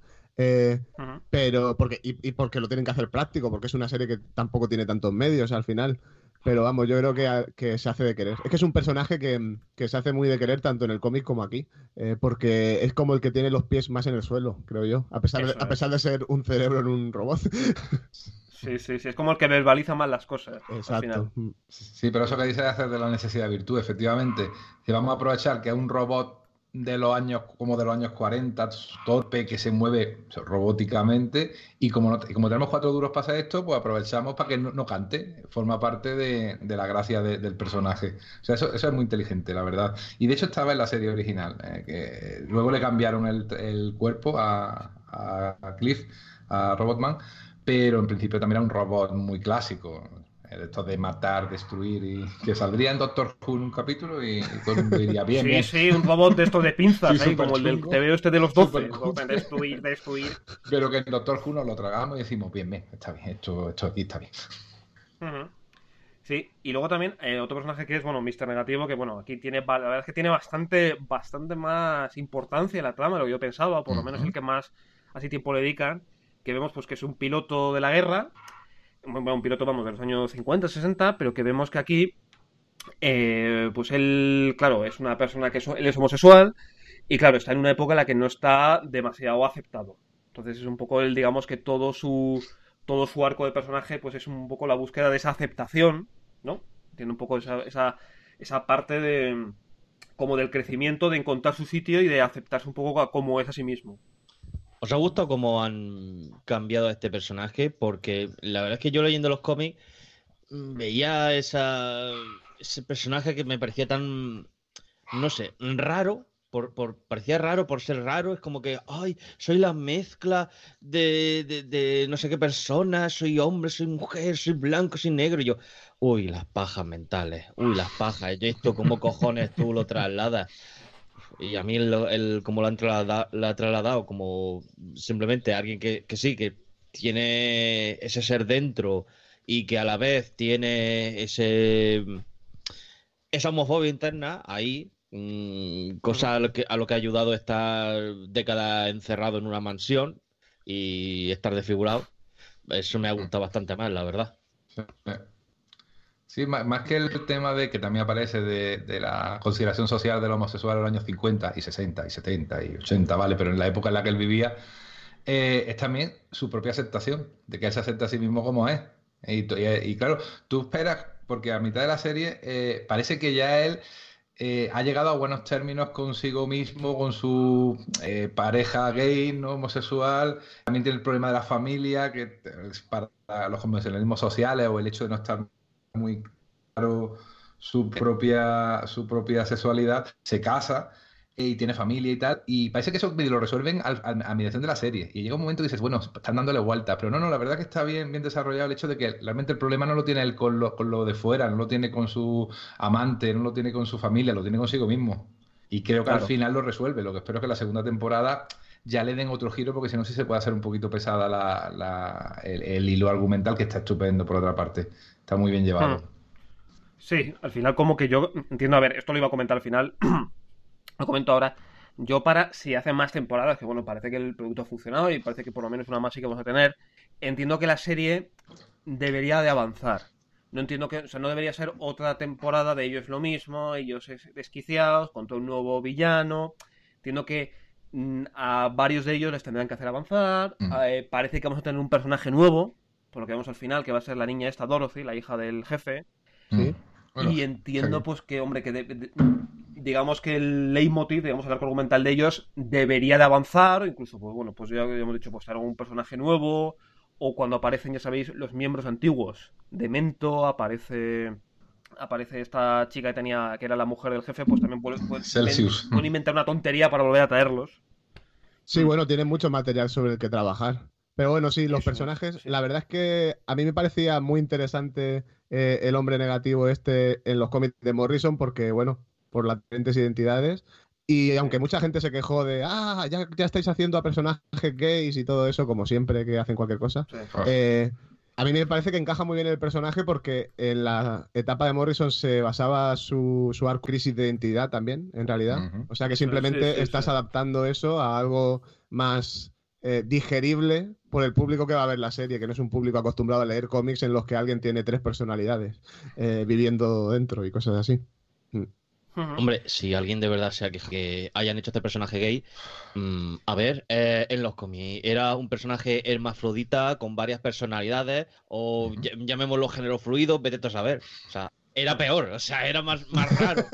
Pero porque lo tienen que hacer práctico, porque es una serie que tampoco tiene tantos medios al final. Pero vamos, yo creo que se hace de querer. Es que es un personaje que se hace muy de querer tanto en el cómic como aquí, porque es como el que tiene los pies más en el suelo, creo yo, a pesar de ser un cerebro en un robot. Sí, es como el que verbaliza más las cosas. Exacto. Al final. Sí, pero eso que dice de hacer de la necesidad de virtud, efectivamente. Si vamos a aprovechar que es un robot de los años 40, torpe, que se mueve robóticamente, y como tenemos 4 duros para hacer esto, pues aprovechamos para que no cante, forma parte de la gracia del personaje. O sea, eso es muy inteligente, la verdad. Y de hecho estaba en la serie original, que luego le cambiaron el cuerpo a Cliff, a Robotman, pero en principio también era un robot muy clásico. Esto de matar, destruir, y que saldría en Doctor Who en un capítulo y todo el mundo diría bien. Sí, un robot de estos de pinzas, como el del TVO este de los 12. Destruir. Pero que en Doctor Who nos lo tragamos y decimos, bien, está bien, esto aquí está bien. Sí, y luego también otro personaje que es, bueno, Mr. Negativo, que bueno, aquí tiene, la verdad es que tiene bastante más importancia en la trama de lo que yo pensaba, por lo menos el que más así tiempo le dedican, que vemos pues que es un piloto de la guerra. Bueno, un piloto, vamos, de los años 50, 60, pero que vemos que aquí, pues él, claro, es una persona él es homosexual y, claro, está en una época en la que no está demasiado aceptado. Entonces es un poco digamos que todo su arco de personaje pues es un poco la búsqueda de esa aceptación, ¿no? Tiene un poco esa parte de como del crecimiento, de encontrar su sitio y de aceptarse un poco como es a sí mismo. ¿Os ha gustado cómo han cambiado a este personaje? Porque la verdad es que yo leyendo los cómics veía ese personaje que me parecía tan, no sé, raro. Parecía raro por ser raro. Es como que, ay, soy la mezcla de no sé qué persona. Soy hombre, soy mujer, soy blanco, soy negro. Y yo, uy, las pajas mentales. Uy, las pajas. Yo esto, ¿cómo cojones tú lo trasladas? Y a mí como lo han trasladado como simplemente alguien que sí, que tiene ese ser dentro y que a la vez tiene esa homofobia interna ahí, cosa a lo que ha ayudado estar décadas encerrado en una mansión y estar desfigurado. Eso me ha gustado bastante más, la verdad. Sí, más que el tema de que también aparece de la consideración social del homosexual en los años 50 y 60 y 70 y 80, ¿vale? Pero en la época en la que él vivía, es también su propia aceptación, de que él se acepta a sí mismo como es. Y claro, tú esperas, porque a mitad de la serie parece que ya él ha llegado a buenos términos consigo mismo, con su pareja gay, no homosexual. También tiene el problema de la familia, que para los homosexualismos sociales o el hecho de no estar muy claro su propia sexualidad, se casa y tiene familia y tal, y parece que eso lo resuelven a mediación de la serie, y llega un momento que dices, bueno, están dándole vuelta, pero no, la verdad que está bien desarrollado el hecho de que realmente el problema no lo tiene él con lo de fuera, no lo tiene con su amante, no lo tiene con su familia, lo tiene consigo mismo, y creo que al final lo resuelve. Lo que espero es que la segunda temporada ya le den otro giro, porque si no sí se puede hacer un poquito pesada el hilo argumental, que está estupendo por otra parte. Está muy bien llevado. Sí, al final como que yo entiendo, a ver, esto lo iba a comentar al final, lo comento ahora, si hacen más temporadas, que bueno, parece que el producto ha funcionado y parece que por lo menos una más sí que vamos a tener, entiendo que la serie debería de avanzar. No entiendo que, o sea, no debería ser otra temporada de ellos lo mismo, ellos desquiciados, contra un nuevo villano. Entiendo que a varios de ellos les tendrán que hacer avanzar, parece que vamos a tener un personaje nuevo, por lo que vemos al final, que va a ser la niña esta Dorothy, la hija del jefe. Sí. Bueno, y entiendo pues que, hombre, que digamos que el leitmotiv, digamos, el arco argumental de ellos debería de avanzar, o incluso, pues bueno, pues ya hemos dicho, pues algún personaje nuevo, o cuando aparecen, ya sabéis, los miembros antiguos de Mento, aparece esta chica que era la mujer del jefe, pues también pueden inventar una tontería para volver a traerlos. Sí, bueno, tienen mucho material sobre el que trabajar. Pero bueno, sí, los personajes, la verdad es que a mí me parecía muy interesante el hombre negativo en los cómics de Morrison, porque, bueno, por las diferentes identidades. Y aunque mucha gente se quejó de, ya estáis haciendo a personajes gays y todo eso, como siempre que hacen cualquier cosa, a mí me parece que encaja muy bien el personaje, porque en la etapa de Morrison se basaba su arco crisis de identidad también, en realidad. O sea que simplemente estás adaptando eso a algo más digerible por el público que va a ver la serie, que no es un público acostumbrado a leer cómics en los que alguien tiene 3 personalidades viviendo dentro y cosas así. Hombre, si alguien de verdad sea que hayan hecho este personaje gay, a ver, en los cómics era un personaje hermafrodita con varias personalidades, o llamémoslo género fluido, vete tú a saber. O sea, era peor, o sea, era más raro.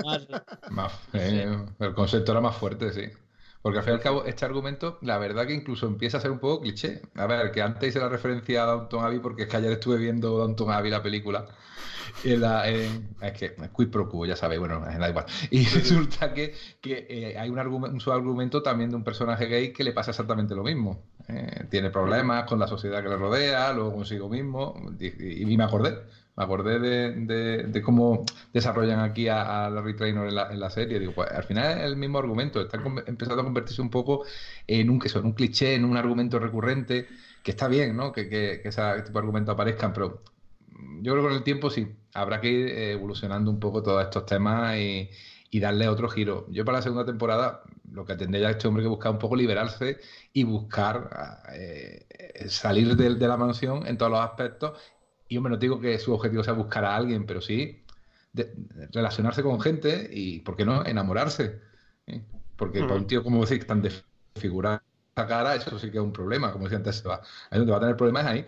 El concepto era más fuerte, sí. Porque al fin y al cabo, este argumento, la verdad que incluso empieza a ser un poco cliché. A ver, que antes hice la referencia a Downton Abbey porque es que ayer estuve viendo Downton Abbey, la película. Es que quid pro quo, ya sabéis, bueno, da igual. Y resulta que hay un subargumento también de un personaje gay que le pasa exactamente lo mismo. Tiene problemas con la sociedad que le rodea, luego consigo mismo, y me acordé de cómo desarrollan aquí a Larry Trainor en la serie. Digo, pues al final es el mismo argumento, está empezando a convertirse un poco en un cliché, en un argumento recurrente, que está bien, ¿no? Que ese tipo de argumentos aparezcan, pero yo creo que con el tiempo sí, habrá que ir evolucionando un poco todos estos temas y darle otro giro. Yo para la segunda temporada lo que tendría este hombre que buscar un poco liberarse y buscar salir de la mansión en todos los aspectos. Y hombre, no digo que su objetivo sea buscar a alguien, pero sí relacionarse con gente y, ¿por qué no?, enamorarse. Porque para un tío, como decís, tan desfigurado esa cara, eso sí que es un problema, como decía antes Seba. Ahí donde va a tener problemas es ahí.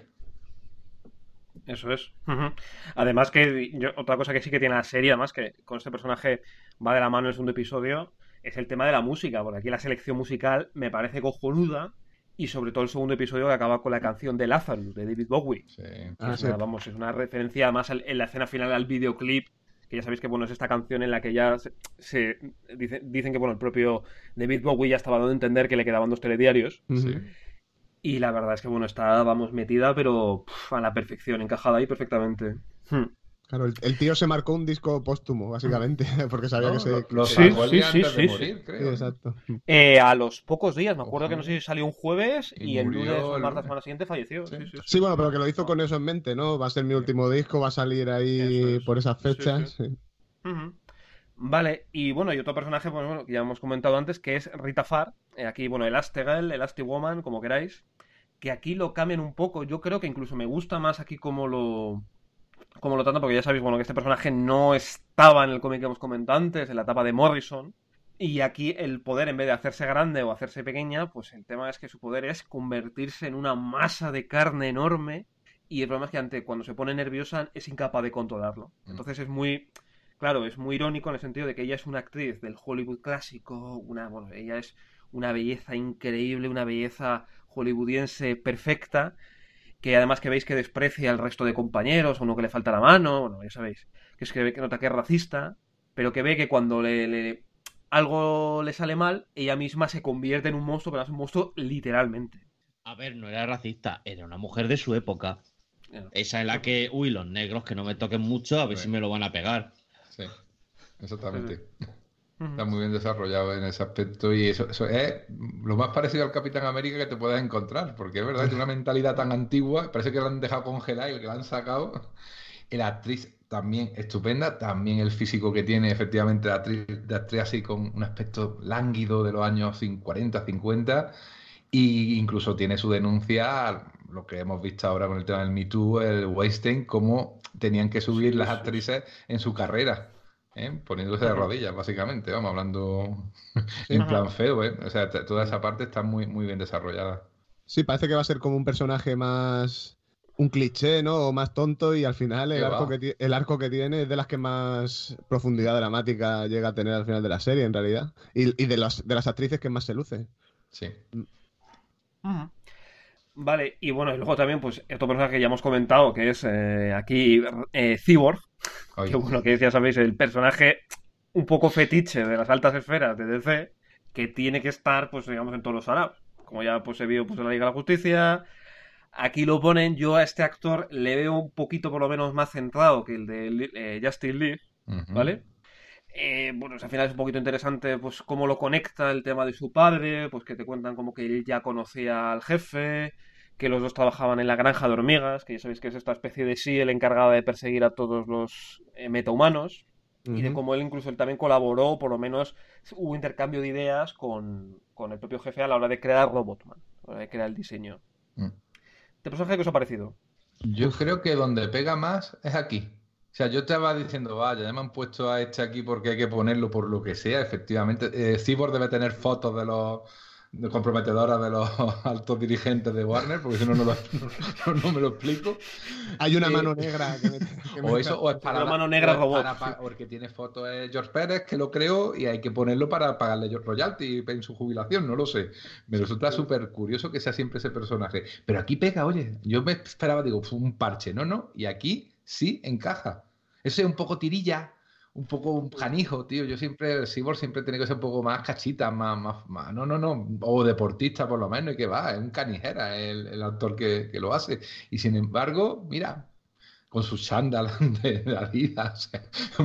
Eso es. Además que otra cosa que sí que tiene la serie, además que con este personaje va de la mano en el segundo episodio, es el tema de la música, porque aquí la selección musical me parece cojonuda y sobre todo el segundo episodio que acaba con la canción de Lazarus, de David Bowie. Sí. Vamos, es una referencia además en la escena final al videoclip, que ya sabéis que bueno, es esta canción en la que ya dicen que bueno, el propio David Bowie ya estaba dando a entender que le quedaban 2 telediarios. Sí. Y la verdad es que, bueno, está, vamos, metida, pero a la perfección, encajada ahí perfectamente. Claro, el tío se marcó un disco póstumo, básicamente, porque sabía que se... Lo sacó el día antes de morir, creo. Sí, exacto. A los pocos días, me acuerdo que no sé si salió un jueves y el lunes o martes la semana siguiente falleció. Sí, bueno, pero que lo hizo con eso en mente, ¿no? Va a ser mi último disco, va a salir ahí por esas fechas. Sí. Vale, y bueno, y otro personaje, pues bueno, que ya hemos comentado antes, que es Rita Farr. Aquí, bueno, Elastigirl, Elasti-Woman, como queráis. Que aquí lo cambian un poco. Yo creo que incluso me gusta más aquí como lo tratan, porque ya sabéis, bueno, que este personaje no estaba en el cómic que hemos comentado antes, en la etapa de Morrison. Y aquí el poder, en vez de hacerse grande o hacerse pequeña, pues el tema es que su poder es convertirse en una masa de carne enorme. Y el problema es que cuando se pone nerviosa es incapaz de controlarlo. Entonces es muy... Claro, es muy irónico en el sentido de que ella es una actriz del Hollywood clásico, ella es una belleza increíble, una belleza hollywoodiense perfecta, que además que veis que desprecia al resto de compañeros, a uno que le falta la mano, bueno, ya sabéis, que es que ve que nota que es racista, pero que ve que cuando algo le sale mal, ella misma se convierte en un monstruo, pero es un monstruo literalmente. A ver, no era racista, era una mujer de su época. Esa es la que, los negros que no me toquen mucho, a ver si me lo van a pegar. Sí, exactamente. Está muy bien desarrollado en ese aspecto y eso es lo más parecido al Capitán América que te puedas encontrar, porque es verdad, tiene una mentalidad tan antigua, parece que la han dejado congelada y que la han sacado. Y la actriz también estupenda, también el físico que tiene efectivamente de actriz así con un aspecto lánguido de los años 40, 50 y incluso tiene su denuncia, lo que hemos visto ahora con el tema del Me Too, el Weinstein, cómo tenían que subir las actrices en su carrera. Poniéndose de rodillas, básicamente, vamos, hablando en plan feo, O sea, toda esa parte está muy, muy bien desarrollada. Sí, parece que va a ser como un personaje más... un cliché, ¿no? O más tonto y al final el arco que tiene es de las que más profundidad dramática llega a tener al final de la serie, en realidad. Y de las actrices que más se luce. Sí. Vale, y bueno, y luego también, pues, otro personaje que ya hemos comentado, que es aquí Cyborg, que bueno, que es, ya sabéis, el personaje un poco fetiche de las altas esferas de DC, que tiene que estar, pues, digamos, en todos los saraos. Como ya pues se vio pues, en la Liga de la Justicia, aquí lo ponen, yo a este actor le veo un poquito por lo menos más centrado que el de Justice League, ¿vale? Bueno, al final es un poquito interesante pues cómo lo conecta el tema de su padre, pues que te cuentan como que él ya conocía al jefe, que los dos trabajaban en la granja de hormigas, que ya sabéis que es esta especie de el encargada de perseguir a todos los metahumanos, y de cómo él también colaboró, por lo menos hubo intercambio de ideas con el propio jefe a la hora de crear Robotman, a la hora de crear el diseño. ¿Este personaje qué os ha parecido? Yo creo que donde pega más es aquí. O sea, yo estaba diciendo, vaya, ya me han puesto a este aquí porque hay que ponerlo por lo que sea, efectivamente. Cyborg debe tener fotos comprometedoras de los altos dirigentes de Warner, porque si no, no me lo explico. Hay una mano negra. O eso, o es para la mano negra robot. Porque tiene fotos de George Pérez, que lo creó, y hay que ponerlo para pagarle royalty en su jubilación, no lo sé. Me resulta súper curioso que sea siempre ese personaje. Pero aquí pega, oye, yo me esperaba, digo, un parche, no, y aquí sí encaja. Ese es un poco tirilla, un poco un canijo, tío. Yo siempre, Cyborg siempre tiene que ser un poco más cachita, más no, o deportista por lo menos, y que va, es un canijera el actor que lo hace. Y sin embargo, mira, con sus sandals de Adidas, o sea,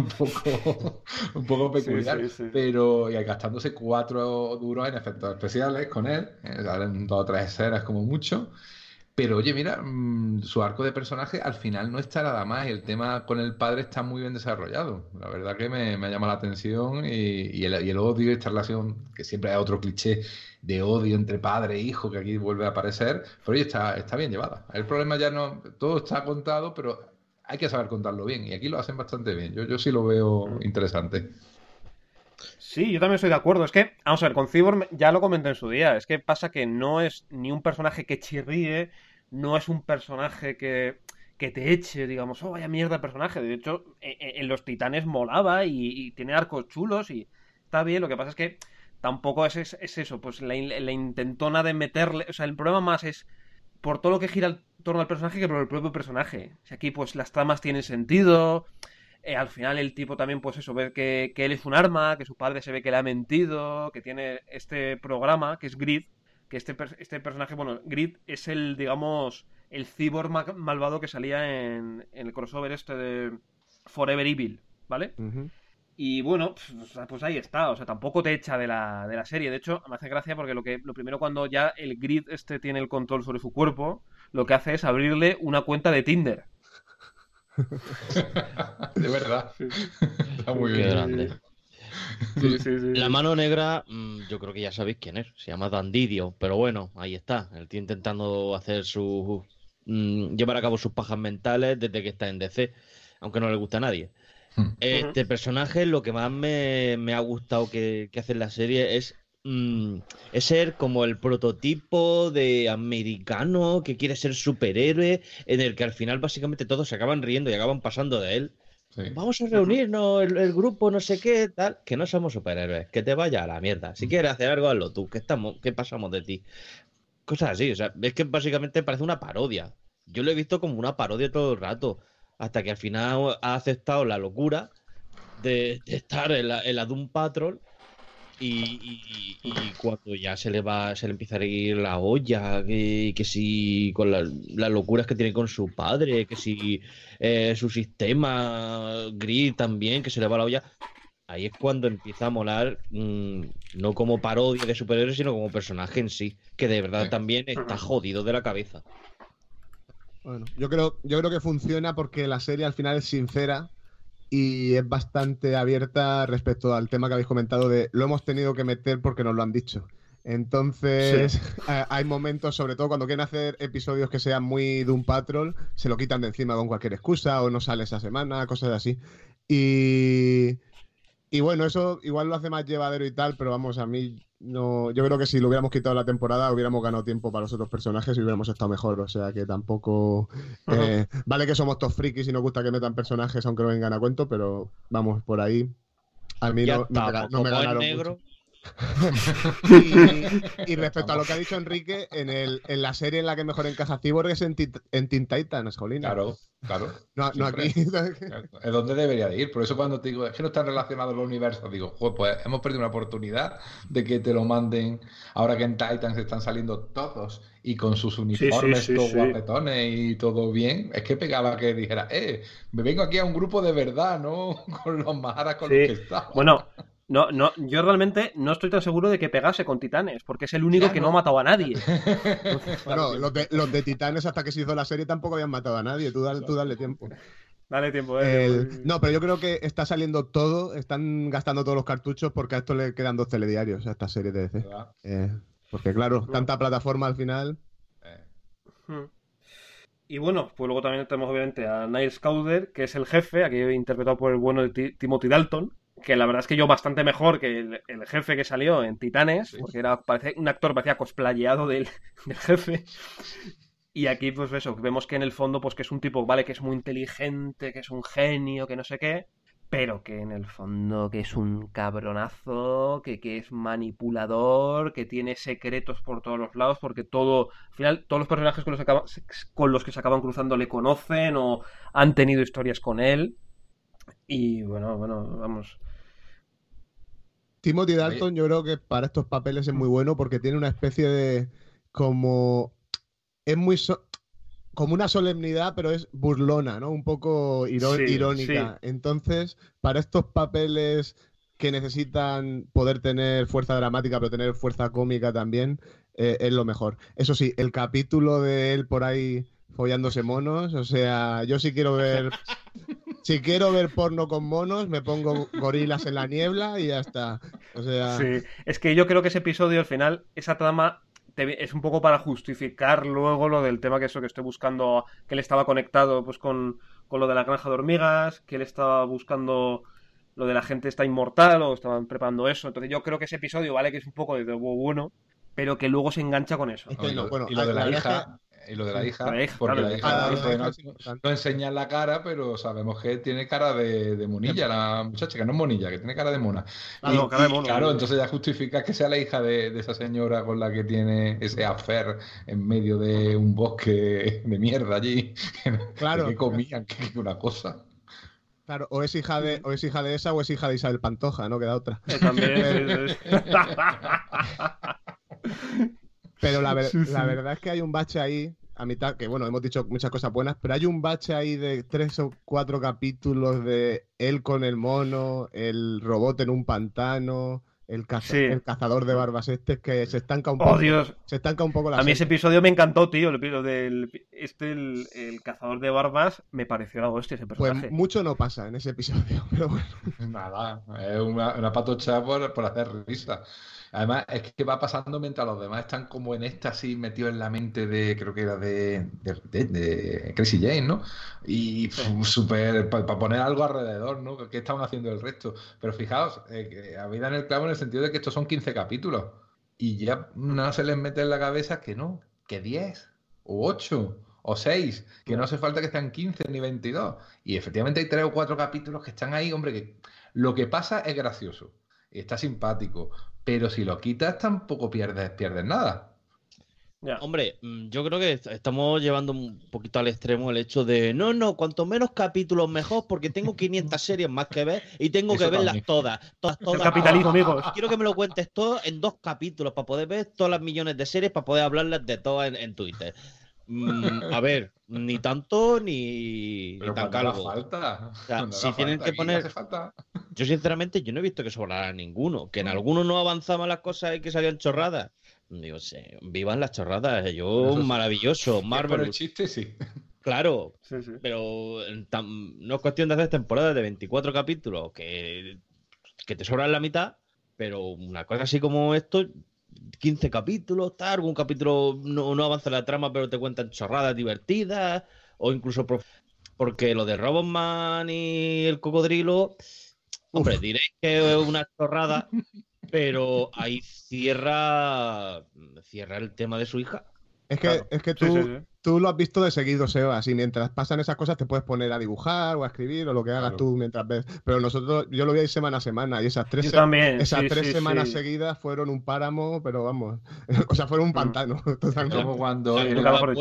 un poco peculiar, sí. Pero y gastándose 4 duros en efectos especiales con él, salen 2 o 3 escenas como mucho. Pero oye, mira, su arco de personaje al final no está nada más y el tema con el padre está muy bien desarrollado. La verdad que me llama la atención y el odio, esta relación, que siempre hay otro cliché de odio entre padre e hijo que aquí vuelve a aparecer, pero oye, está bien llevada. El problema ya no, todo está contado, pero hay que saber contarlo bien y aquí lo hacen bastante bien. Yo sí lo veo interesante. Sí, yo también estoy de acuerdo. Es que, vamos a ver, con Cyborg ya lo comenté en su día. Es que pasa que no es ni un personaje que chirríe, no es un personaje que te eche, digamos, oh, vaya mierda de personaje. De hecho, en los Titanes molaba y tiene arcos chulos y está bien. Lo que pasa es que tampoco es eso, pues la intentona de meterle. O sea, el problema más es por todo lo que gira en torno al personaje que por el propio personaje. O sea, aquí, pues las tramas tienen sentido. Al final el tipo también, pues eso, ve que él es un arma, que su padre se ve que le ha mentido, que tiene este programa, que es Grid, que este personaje, bueno, Grid es el, digamos, el cyborg malvado que salía en el crossover este de Forever Evil, ¿vale? Uh-huh. Y bueno, pues ahí está, o sea, tampoco te echa de la serie. De hecho, me hace gracia porque lo primero cuando ya el Grid este tiene el control sobre su cuerpo, lo que hace es abrirle una cuenta de Tinder. De verdad. Está muy Qué bien. grande. Sí. La mano negra, yo creo que ya sabéis quién es. Se llama Dandidio, pero bueno, ahí está. El tío intentando hacer llevar a cabo sus pajas mentales desde que está en DC, aunque no le gusta a nadie. Este personaje, lo que más me ha gustado que hace en la serie es ser como el prototipo de americano que quiere ser superhéroe, en el que al final básicamente todos se acaban riendo y acaban pasando de él. Sí. Vamos a reunirnos, el grupo, no sé qué, tal. Que no somos superhéroes, que te vaya a la mierda. Si quieres hacer algo, hazlo tú, que pasamos de ti. Cosas así, o sea, es que básicamente parece una parodia. Yo lo he visto como una parodia todo el rato, hasta que al final ha aceptado la locura de estar en la Doom Patrol. Y cuando ya se le empieza a ir la olla, que si con las locuras que tiene con su padre, que si su sistema Grid también, que se le va la olla, ahí es cuando empieza a molar, no como parodia de superhéroes, sino como personaje en sí, que de verdad también está jodido de la cabeza. Bueno, yo creo que funciona porque la serie al final es sincera y es bastante abierta respecto al tema que habéis comentado de lo hemos tenido que meter porque nos lo han dicho. Entonces, hay momentos, sobre todo cuando quieren hacer episodios que sean muy Doom Patrol, se lo quitan de encima con cualquier excusa o no sale esa semana, cosas así. Y bueno, eso igual lo hace más llevadero y tal, pero vamos, a mí no. Yo creo que si lo hubiéramos quitado la temporada hubiéramos ganado tiempo para los otros personajes y hubiéramos estado mejor. O sea que tampoco. Vale que somos todos frikis y nos gusta que metan personajes aunque no vengan a cuento, pero vamos, por ahí. A mí no me ganaron mucho. Y respecto a lo que ha dicho Enrique, en la serie en la que mejor encaja Cyborg es en Teen Titans, jolina. Claro. No aquí. Es donde debería de ir. Por eso cuando te digo, es que no están relacionados los universos, digo, joder, pues hemos perdido una oportunidad de que te lo manden ahora que en Titans están saliendo todos y con sus uniformes todos guapetones y todo bien. Es que pegaba que dijera, me vengo aquí a un grupo de verdad, ¿no? Con los majaras con los que estaba. Bueno. No, yo realmente no estoy tan seguro de que pegase con Titanes, porque es el único que no ha matado a nadie. Bueno, los de Titanes hasta que se hizo la serie tampoco habían matado a nadie, tú dale tiempo. Dale tiempo, No, pero yo creo que está saliendo todo, están gastando todos los cartuchos porque a esto le quedan 2 telediarios a esta serie de DC. Porque claro, tanta plataforma al final. Y bueno, pues luego también tenemos obviamente a Niles Cowder, que es el jefe, aquí interpretado por el bueno de Timothy Dalton, que la verdad es que yo bastante mejor que el jefe que salió en Titanes, porque un actor parecía cosplayado del jefe. Y aquí, pues eso, vemos que en el fondo, pues que es un tipo, vale, que es muy inteligente, que es un genio, que no sé qué, pero que en el fondo que es un cabronazo, que es manipulador, que tiene secretos por todos los lados, porque al final todos los personajes con los que se acaban cruzando le conocen o han tenido historias con él. Y bueno, vamos. Timothy Dalton yo creo que para estos papeles es muy bueno porque tiene una especie de como una solemnidad, pero es burlona, ¿no? Un poco irónica. Sí. Entonces, para estos papeles que necesitan poder tener fuerza dramática, pero tener fuerza cómica también, es lo mejor. Eso sí, el capítulo de él por ahí follándose monos, o sea, yo sí quiero ver... Si quiero ver porno con monos, me pongo Gorilas en la niebla y ya está. O sea... Sí, es que yo creo que ese episodio, al final, esa trama es un poco para justificar luego lo del tema que estoy buscando, que él estaba conectado pues con lo de la granja de hormigas, que él estaba buscando lo de la gente está inmortal o estaban preparando eso. Entonces yo creo que ese episodio, vale, que es un poco de bueno, pero que luego se engancha con eso. Y lo de la hija, porque la hija no enseña la cara, pero sabemos que tiene cara de monilla, la muchacha, que no es monilla, que tiene cara de mona. Cara de mono. Claro, entonces ya justifica que sea la hija de esa señora con la que tiene ese affair en medio de un bosque de mierda allí. Claro. Que comían, que una cosa. Claro, o es hija de esa o es hija de Isabel Pantoja, ¿no? Queda otra. También. Pero la verdad es que hay un bache ahí, a mitad, que bueno, hemos dicho muchas cosas buenas, pero hay un bache ahí de 3 o 4 capítulos de él con el mono, el robot en un pantano, el cazador de barbas que se estanca un poco. ¡Oh, Dios! Se estanca un poco la A mí serie. ese episodio me encantó, tío. El cazador de barbas me pareció la hostia ese personaje. Pues mucho no pasa en ese episodio, pero bueno. Nada, es una patocha por hacer risa. Además, es que va pasando mientras los demás están como en éxtasis metidos en la mente creo que era de Crazy Jane, ¿no? Y súper, para poner algo alrededor, ¿no? ¿Qué estaban haciendo el resto? Pero fijaos, habéis dado en el clavo en el sentido de que estos son 15 capítulos. Y ya no se les mete en la cabeza que no, que 10, o 8, o 6, que no hace falta que estén 15 ni 22. Y efectivamente hay 3 o 4 capítulos que están ahí, hombre, que lo que pasa es gracioso, está simpático. Pero si lo quitas, tampoco pierdes nada. Hombre, yo creo que estamos llevando un poquito al extremo el hecho de no, cuanto menos capítulos mejor, porque tengo 500 series más que ver y tengo que verlas todas. El capitalismo, amigos. Quiero que me lo cuentes todo en 2 capítulos para poder ver todas las millones de series, para poder hablarlas de todas en Twitter. A ver, ni tanto ni tan calvo. Falta. O sea, si tienen que poner... Yo sinceramente no he visto que sobrara ninguno. Que en algunos no avanzaban las cosas y que salían chorradas. Digo, vivan las chorradas. Maravilloso. Marvel. Por el chiste, sí. Claro. Sí. Pero no es cuestión de hacer temporadas de 24 capítulos que te sobran la mitad. Pero una cosa así como esto... 15 capítulos, algún capítulo no avanza la trama, pero te cuentan chorradas divertidas, o incluso porque lo de Robotman y el cocodrilo, hombre, diréis que es una chorrada, pero ahí cierra el tema de su hija. Es que tú lo has visto de seguido, Sebas, y mientras pasan esas cosas te puedes poner a dibujar o a escribir o lo que hagas tú mientras ves. Pero yo lo veía semana a semana y esas 3 semanas seguidas fueron un páramo, pero vamos, o sea, fueron un pantano. Totalmente. Como cuando en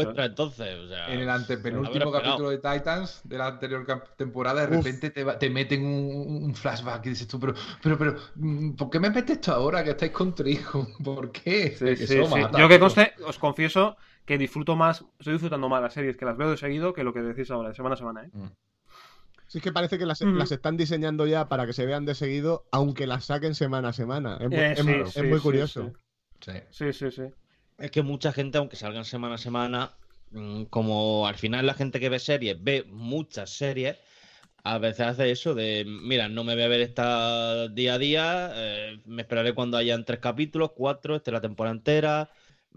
el antepenúltimo capítulo de Titans de la anterior temporada, de repente te meten un flashback y dices tú, pero, ¿por qué me metes esto ahora que estáis con tu hijo? ¿Por qué? Yo que conste, os confieso que estoy disfrutando más las series que las veo de seguido que lo que decís ahora, de semana a semana, ¿eh? Sí, es que parece que las están diseñando ya para que se vean de seguido, aunque las saquen semana a semana. Es muy curioso. Sí. Es que mucha gente, aunque salgan semana a semana, como al final la gente que ve series ve muchas series, a veces hace eso de, mira, no me voy a ver esta día a día, me esperaré cuando hayan 3 capítulos, 4, la temporada entera...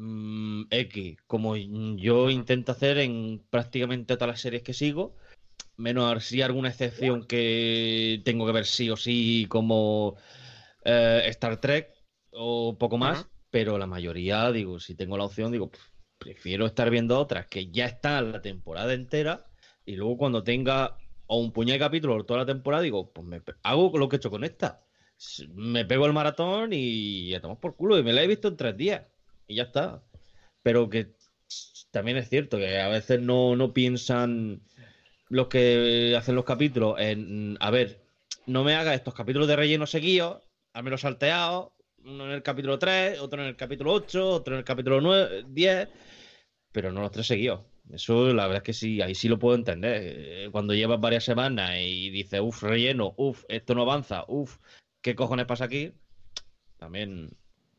como yo intento hacer en prácticamente todas las series que sigo, menos así alguna excepción que tengo que ver sí o sí, como Star Trek o poco más, pero la mayoría, digo, si tengo la opción, digo, prefiero estar viendo otras que ya están la temporada entera y luego cuando tenga o un puñado de capítulos toda la temporada, digo, pues hago lo que he hecho con esta, me pego el maratón y ya estamos por culo, y me la he visto en 3 días. Y ya está. Pero que también es cierto que a veces no piensan los que hacen los capítulos en, a ver, no me hagas estos capítulos de relleno seguidos, házmelo salteado, uno en el capítulo 3, otro en el capítulo 8, otro en el capítulo 9, 10, pero no los 3 seguidos. Eso la verdad es que sí, ahí sí lo puedo entender. Cuando llevas varias semanas y dices, relleno, esto no avanza, ¿qué cojones pasa aquí? También...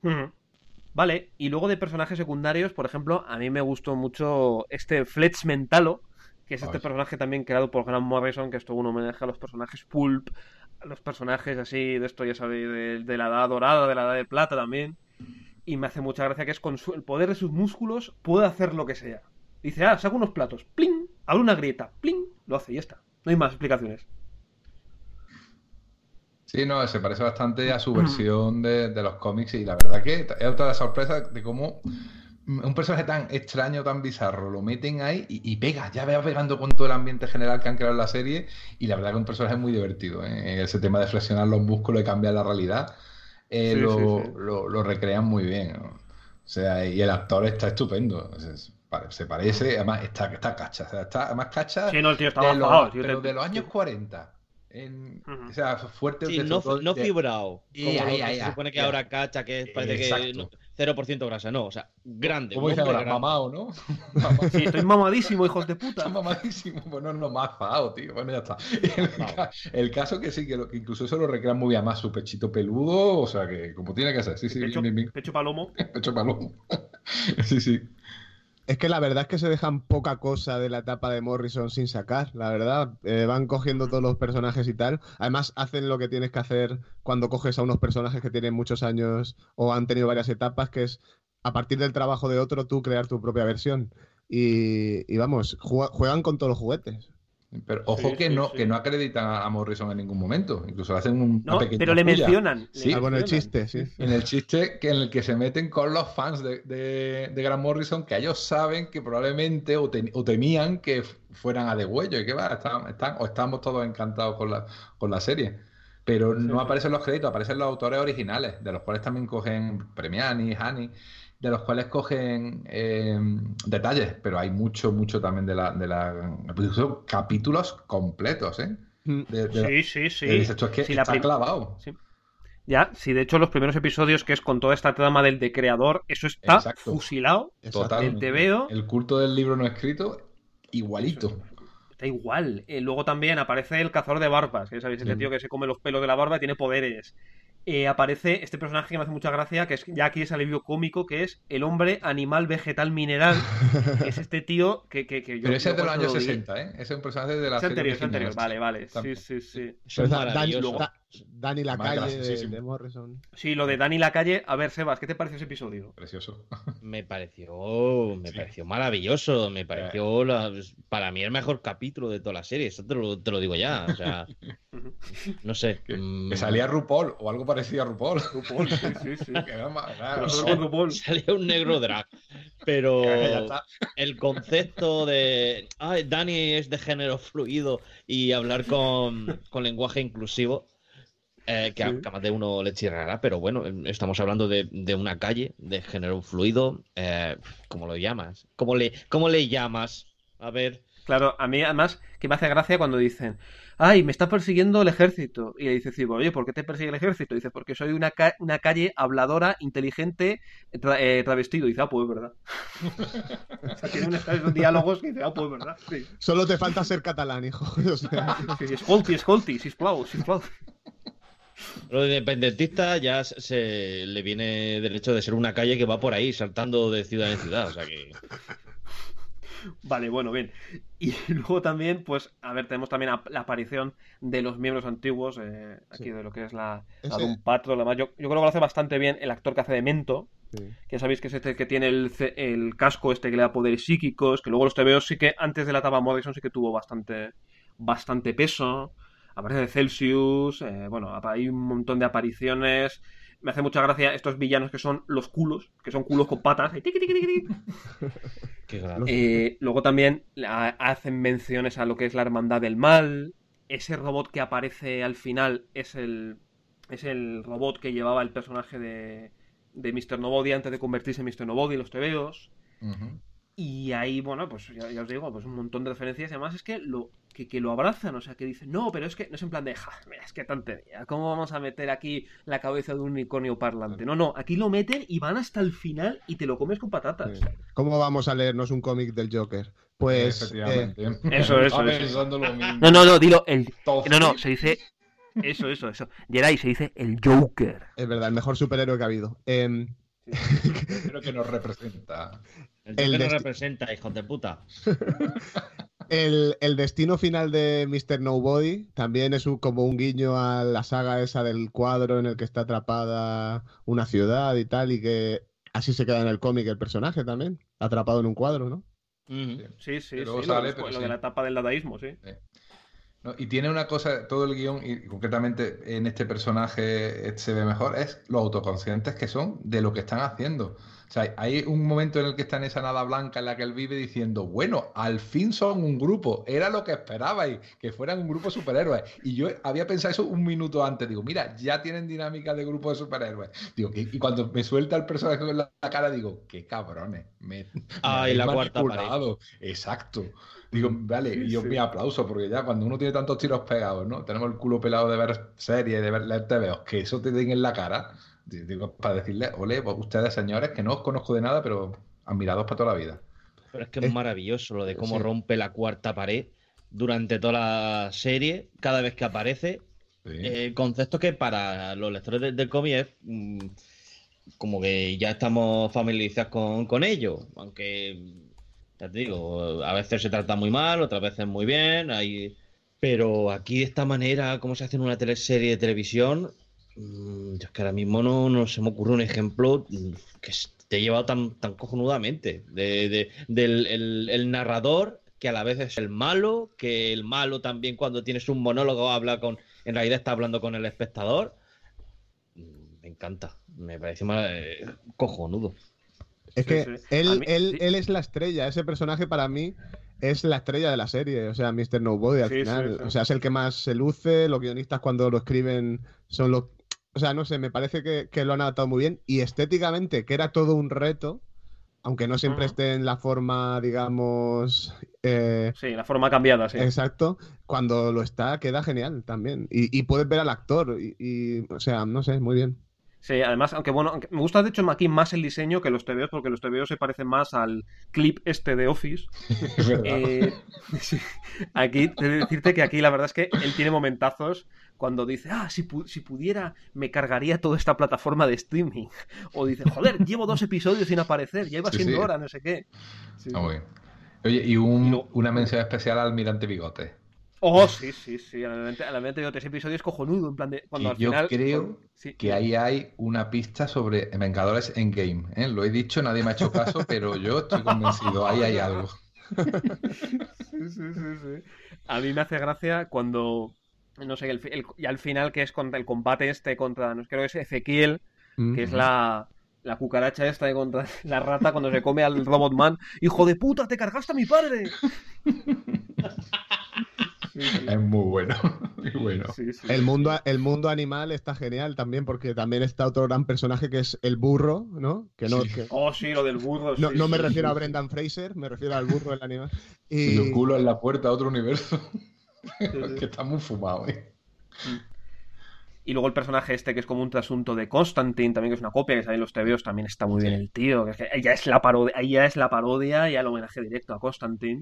Vale, y luego de personajes secundarios, por ejemplo, a mí me gustó mucho Fletch Mentalo, que es este personaje también creado por Grant Morrison, que esto un homenaje a los personajes pulp, a los personajes así, de esto ya sabéis, de la edad dorada, de la edad de plata también, y me hace mucha gracia que es con el poder de sus músculos puede hacer lo que sea. Dice, saco unos platos, ¡pling! Abre una grieta, ¡pling! Lo hace y ya está. No hay más explicaciones. Sí, no, se parece bastante a su versión de los cómics y la verdad que es otra de las sorpresas de cómo un personaje tan extraño, tan bizarro, lo meten ahí y pega, ya va pegando con todo el ambiente general que han creado en la serie y la verdad que es un personaje muy divertido, ¿eh? Ese tema de flexionar los músculos y cambiar la realidad, lo recrean muy bien, ¿no? O sea, y el actor está estupendo, se parece, además está cacha, o sea, está además cacha sí, no, el tío está bajado, pero de los años 40. O sea, fuerte. Sí, no fibrado. Se supone que ahora cacha, que parece que 0% grasa. No, o sea, grande. ¿Cómo dice ahora? Mamado, ¿no? Sí, estoy mamadísimo, hijos de puta. Estoy mamadísimo. Bueno, no más fao, tío. Bueno, ya está. El caso que sí, que incluso eso lo recrean muy bien, más su pechito peludo, o sea, que como tiene que ser. Sí, sí, pecho palomo. Pecho palomo. Sí, sí. Es que la verdad es que se dejan poca cosa de la etapa de Morrison sin sacar, la verdad. Van cogiendo todos los personajes y tal. Además, hacen lo que tienes que hacer cuando coges a unos personajes que tienen muchos años o han tenido varias etapas, que es, a partir del trabajo de otro, tú crear tu propia versión. Y vamos, juegan con todos los juguetes. Pero ojo que no acreditan a Morrison en ningún momento. Incluso hacen una pequeña pero le mencionan. Sí, con el chiste, sí. En el chiste en el que se meten con los fans de Grant Morrison, que ellos saben que probablemente o temían que fueran a degüello y que va, estamos todos encantados con la serie. Pero no aparecen los créditos, aparecen los autores originales, de los cuales también cogen Premiani, Hani, de los cuales cogen detalles, pero hay mucho también de la capítulos completos, ¿eh? Sí. Esto es que está clavado. Sí. Ya, sí, de hecho los primeros episodios, que es con toda esta trama del creador, eso está fusilado. Totalmente. Te veo. El culto del libro no escrito, igualito. Está igual. Luego también aparece el cazador de barbas, que sabéis, ese tío que se come los pelos de la barba y tiene poderes. Aparece este personaje que me hace mucha gracia, que es ya aquí es alivio cómico, que es el hombre animal vegetal mineral, que es este tío que yo... Pero ese es de los años 60, ¿eh? Ese es un personaje de la serie anterior, vale. Sí. Dani Lacalle de Morrison. Sí, lo de Dani Lacalle. A ver, Sebas, ¿qué te pareció ese episodio? Precioso. Me pareció maravilloso. Me pareció para mí el mejor capítulo de toda la serie. Eso te lo digo ya. O sea, no sé. Que salía RuPaul o algo parecido a RuPaul. RuPaul, sí. Salía un negro drag. Pero el concepto de Dani es de género fluido y hablar con lenguaje inclusivo. Que a más de uno le chirrará, pero bueno, estamos hablando de una calle de género fluido. ¿Cómo lo llamas? ¿Cómo le llamas? A ver. Claro, a mí además que me hace gracia cuando dicen: ¡ay, me está persiguiendo el ejército! Y le dice Cibo: oye, ¿por qué te persigue el ejército? Y dice: porque soy una calle habladora, inteligente, travestido. Y dice: pues es verdad. O sea, tiene unos diálogos que dice: pues es verdad. Sí. Solo te falta ser catalán, hijo. O sea... Escolti, sisplau. Lo de independentista ya se le viene del hecho de ser una calle que va por ahí saltando de ciudad en ciudad, o sea que... Vale, bueno, bien. Y luego también, pues, a ver, tenemos también la aparición de los miembros antiguos, aquí de lo que es la Doom Patrol. Además, yo creo que lo hace bastante bien el actor que hace de Mento, que ya sabéis que es este que tiene el casco este que le da poderes psíquicos, que luego los TVOs sí que, antes de la etapa Morrison, sí que tuvo bastante peso. Aparece de Celsius, bueno, hay un montón de apariciones. Me hace mucha gracia estos villanos que son los culos, que son culos con patas. Luego también hacen menciones a lo que es la Hermandad del Mal. Ese robot que aparece al final es el robot que llevaba el personaje de Mr. Nobody antes de convertirse en Mr. Nobody en los TVOs. Y ahí, bueno, pues ya os digo, pues un montón de referencias. Y además es que lo abrazan, o sea, que dicen, no, pero es que no es en plan de, mira, es que tontería, ¿cómo vamos a meter aquí la cabeza de un unicornio parlante? No, aquí lo meten y van hasta el final y te lo comes con patatas. Sí. ¿Cómo vamos a leernos un cómic del Joker? Pues... Efectivamente. Eso. No, dilo, se dice... Eso. Geray, se dice el Joker. Es verdad, el mejor superhéroe que ha habido. Creo que nos representa. El Joker nos representa, hijos de puta. El destino final de Mr. Nobody también es como un guiño a la saga esa del cuadro en el que está atrapada una ciudad y tal, y que así se queda en el cómic el personaje también, atrapado en un cuadro, ¿no? Sí. Lo de la etapa del dadaísmo, sí. No, y tiene una cosa, todo el guión, y concretamente en este personaje se ve mejor, es lo autoconscientes que son de lo que están haciendo. O sea, hay un momento en el que está en esa nada blanca en la que él vive diciendo, bueno, al fin son un grupo, era lo que esperabais, que fueran un grupo de superhéroes. Y yo había pensado eso un minuto antes, digo, mira, ya tienen dinámica de grupo de superhéroes. Digo, y cuando me suelta el personaje en la cara, digo, qué cabrones, me y la cuarta pared. Exacto. Digo, vale, y yo me aplauso, porque ya cuando uno tiene tantos tiros pegados, ¿no? Tenemos el culo pelado de ver series, de ver leer TVOs, que eso te den en la cara, digo, para decirle, ole, pues ustedes señores, que no os conozco de nada, pero admirados para toda la vida. Pero es que es maravilloso lo de cómo rompe la cuarta pared durante toda la serie, cada vez que aparece. El concepto que para los lectores del cómic es como que ya estamos familiarizados con ello, aunque... Ya te digo, a veces se trata muy mal, otras veces muy bien, pero aquí de esta manera, como se hace en una teleserie de televisión, es que ahora mismo no se me ocurre un ejemplo que te he llevado tan cojonudamente, del narrador, que a la vez es el malo, que el malo también cuando tienes un monólogo en realidad está hablando con el espectador. Me encanta, me parece cojonudo. Es que él es la estrella, ese personaje para mí es la estrella de la serie, o sea, Mr. Nobody al final, o sea, es el que más se luce, los guionistas cuando lo escriben son los... O sea, no sé, me parece que lo han adaptado muy bien y estéticamente, que era todo un reto, aunque no siempre esté en la forma, digamos... sí, la forma cambiada, sí. Exacto, cuando lo está queda genial también y puedes ver al actor o sea, no sé, muy bien. Sí, además, aunque me gusta de hecho aquí más el diseño que los TVOs, porque los TVOs se parecen más al clip de Office. Sí. Aquí, te decirte que aquí la verdad es que él tiene momentazos cuando dice, si pudiera me cargaría toda esta plataforma de streaming. O dice, joder, llevo 2 episodios sin aparecer, ya iba siendo hora, no sé qué. Sí. Muy bien. Oye, y una mención especial al Almirante Bigote. Oh, sí. Realmente ese episodio es cojonudo, en plan de... Cuando al final... Yo creo que ahí hay una pista sobre Vengadores Endgame, ¿eh? Lo he dicho, nadie me ha hecho caso, pero yo estoy convencido, ahí hay algo. Sí. A mí me hace gracia cuando... No sé, y al final que es contra el combate contra... No creo que es Ezequiel, que es la cucaracha esta contra la rata cuando se come al Robotman. ¡Hijo de puta, te cargaste a mi padre! Es muy bueno, muy bueno. Sí. El mundo animal está genial también, porque también está otro gran personaje que es el burro, ¿no? Oh, sí, lo del burro. No me refiero a Brendan Fraser, me refiero al burro del animal. Y el culo en la puerta a otro universo. Que está muy fumado, Y luego el personaje que es como un trasunto de Constantine, también que es una copia que sale en los TVOs, también está muy bien el tío. Que ahí ya es la parodia y el homenaje directo a Constantine.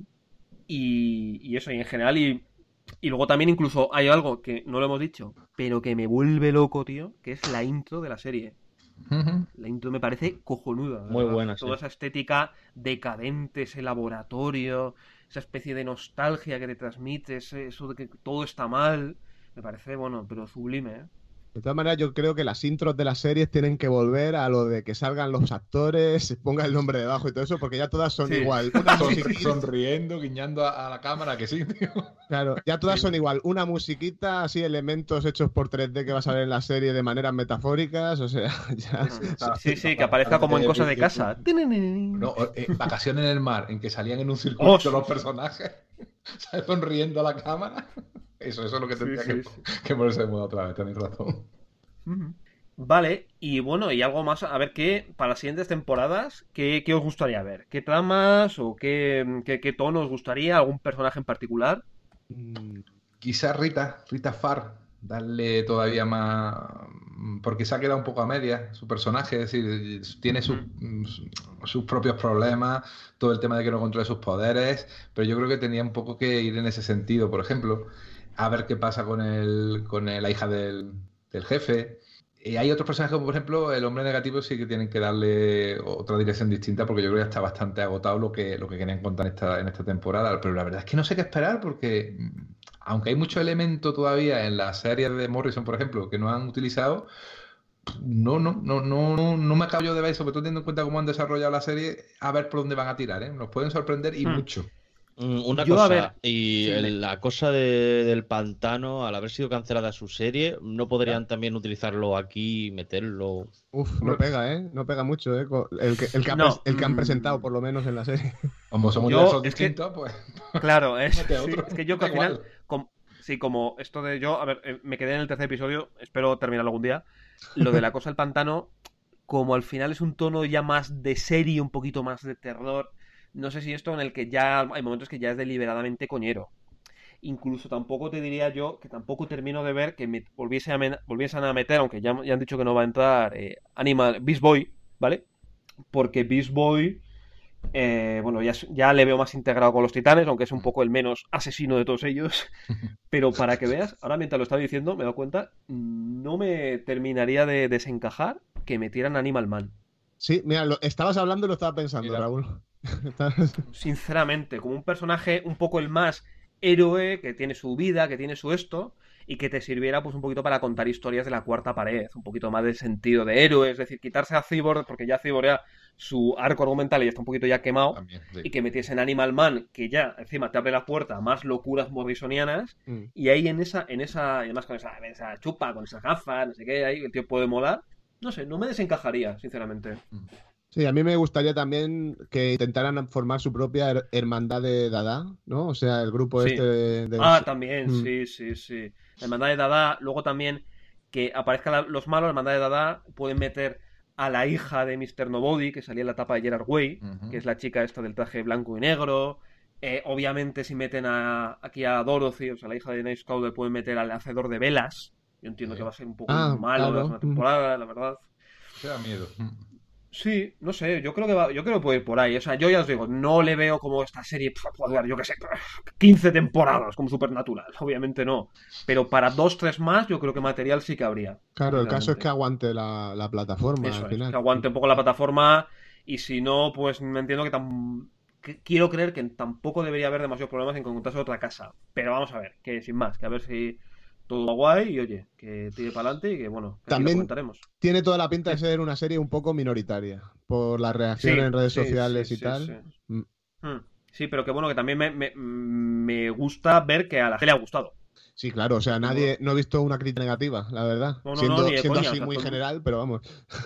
Y eso, y en general, y luego también incluso hay algo que no lo hemos dicho, pero que me vuelve loco, tío, que es la intro de la serie. La intro me parece cojonuda. Muy buena, Toda esa estética decadente, ese laboratorio, esa especie de nostalgia que te transmite, eso de que todo está mal, me parece, pero sublime, ¿eh? De todas maneras, yo creo que las intros de las series tienen que volver a lo de que salgan los actores, se ponga el nombre debajo y todo eso, porque ya todas son igual. Sonriendo, guiñando a la cámara, que sí, tío. Claro, ya todas son igual. Una musiquita, así elementos hechos por 3D que va a salir en la serie de maneras metafóricas, o sea, ya... Sí, que aparezca como en Cosas de Casa. No, Vacaciones en el mar, en que salían en un circuito los personajes, sonriendo a la cámara. Eso es lo que tendría que ponerse de moda otra vez, tenéis razón. Vale, y bueno, y algo más, a ver qué, para las siguientes temporadas, ¿qué os gustaría ver? ¿Qué tramas o qué tono os gustaría? ¿Algún personaje en particular? Quizás Rita Farr, darle todavía más... Porque se ha quedado un poco a media su personaje, es decir, tiene sus propios problemas, todo el tema de que no controla sus poderes, pero yo creo que tenía un poco que ir en ese sentido, por ejemplo, a ver qué pasa con la hija del jefe. Y hay otros personajes como, por ejemplo, el hombre negativo, sí que tienen que darle otra dirección distinta, porque yo creo que ya está bastante agotado lo que querían contar en esta temporada, pero la verdad es que no sé qué esperar, porque... Aunque hay muchos elementos todavía en la serie de Morrison, por ejemplo, que no han utilizado, no me acabo yo de ver, sobre todo teniendo en cuenta cómo han desarrollado la serie, a ver por dónde van a tirar, ¿eh? Nos pueden sorprender y mucho. Una Yo, cosa, a ver, y sí, la cosa del pantano, al haber sido cancelada su serie, ¿no podrían también utilizarlo aquí y meterlo? Uf, no pega, ¿eh? No pega mucho, ¿eh? No. El que han presentado, por lo menos, en la serie. Como somos Yo, diversos es que- distintos, pues. Claro, es Mete a otro. que yo que al Da igual. final, sí, como esto de yo, a ver, me quedé en el tercer episodio, espero terminarlo algún día. Lo de la cosa del pantano, como al final es un tono ya más de serie, un poquito más de terror, no sé si esto en el que ya hay momentos que ya es deliberadamente coñero. Incluso tampoco te diría yo que tampoco termino de ver que me volviesen a meter, aunque ya han dicho que no va a entrar, Beast Boy, ¿vale? Porque Beast Boy, bueno, ya le veo más integrado con los Titanes, aunque es un poco el menos asesino de todos ellos. Pero para que veas, ahora mientras lo estaba diciendo, me he dado cuenta, no me terminaría de desencajar que metieran Animal Man. Sí, mira, estabas hablando y lo estaba pensando, Mira. Raúl. Sinceramente, como un personaje un poco el más héroe, que tiene su vida, que tiene su esto, y que te sirviera pues un poquito para contar historias de la cuarta pared, un poquito más de sentido de héroe, es decir, quitarse a Cyborg, porque ya Cyborg ya su arco argumental ya está un poquito ya quemado, También, sí. y que metiesen Animal Man, que ya encima te abre la puerta a más locuras morrisonianas, Mm. y ahí en esa, y además con esa chupa, con esas gafas, no sé qué, ahí el tío puede molar, no sé, no me desencajaría, sinceramente. Sí, a mí me gustaría también que intentaran formar su propia hermandad de Dada, ¿no? O sea, el grupo Sí. este de También, Mm. sí. La hermandad de Dada, luego también que aparezcan los malos, la hermandad de Dada, pueden meter a la hija de Mr. Nobody, que salía en la etapa de Gerard Way, Ujú. que es la chica esta del traje blanco y negro. Obviamente, si meten aquí a Dorothy, o sea, la hija de Night Scouter, pueden meter al hacedor de velas. Yo entiendo que va a ser un poco malo claro. la segunda temporada, la verdad. Te da miedo. Sí, no sé, yo creo que puede ir por ahí. O sea, yo ya os digo, no le veo como esta serie puede durar, yo qué sé, 15 temporadas como Supernatural, obviamente no. Pero para 2-3 más, yo creo que material sí que habría. Claro, el caso es Realmente. que aguante la plataforma Eso al es, final. que aguante un poco la plataforma y si no, pues me entiendo que quiero creer que tampoco debería haber demasiados problemas en conjuntarse a otra casa. Pero vamos a ver, que sin más, que a ver si todo va guay y oye, que tire para adelante y que bueno, que aquí lo También comentaremos. tiene toda la pinta de ser una serie un poco minoritaria por la reacción Sí, en redes sí, sociales sí, y sí, tal. sí. Mm. Sí, pero que bueno, que también me gusta ver que a la gente le ha gustado. Sí, claro, o sea, no he visto una crítica negativa, la verdad. No, siendo ni de siendo coña, así o sea, muy todo el mundo- general, pero vamos.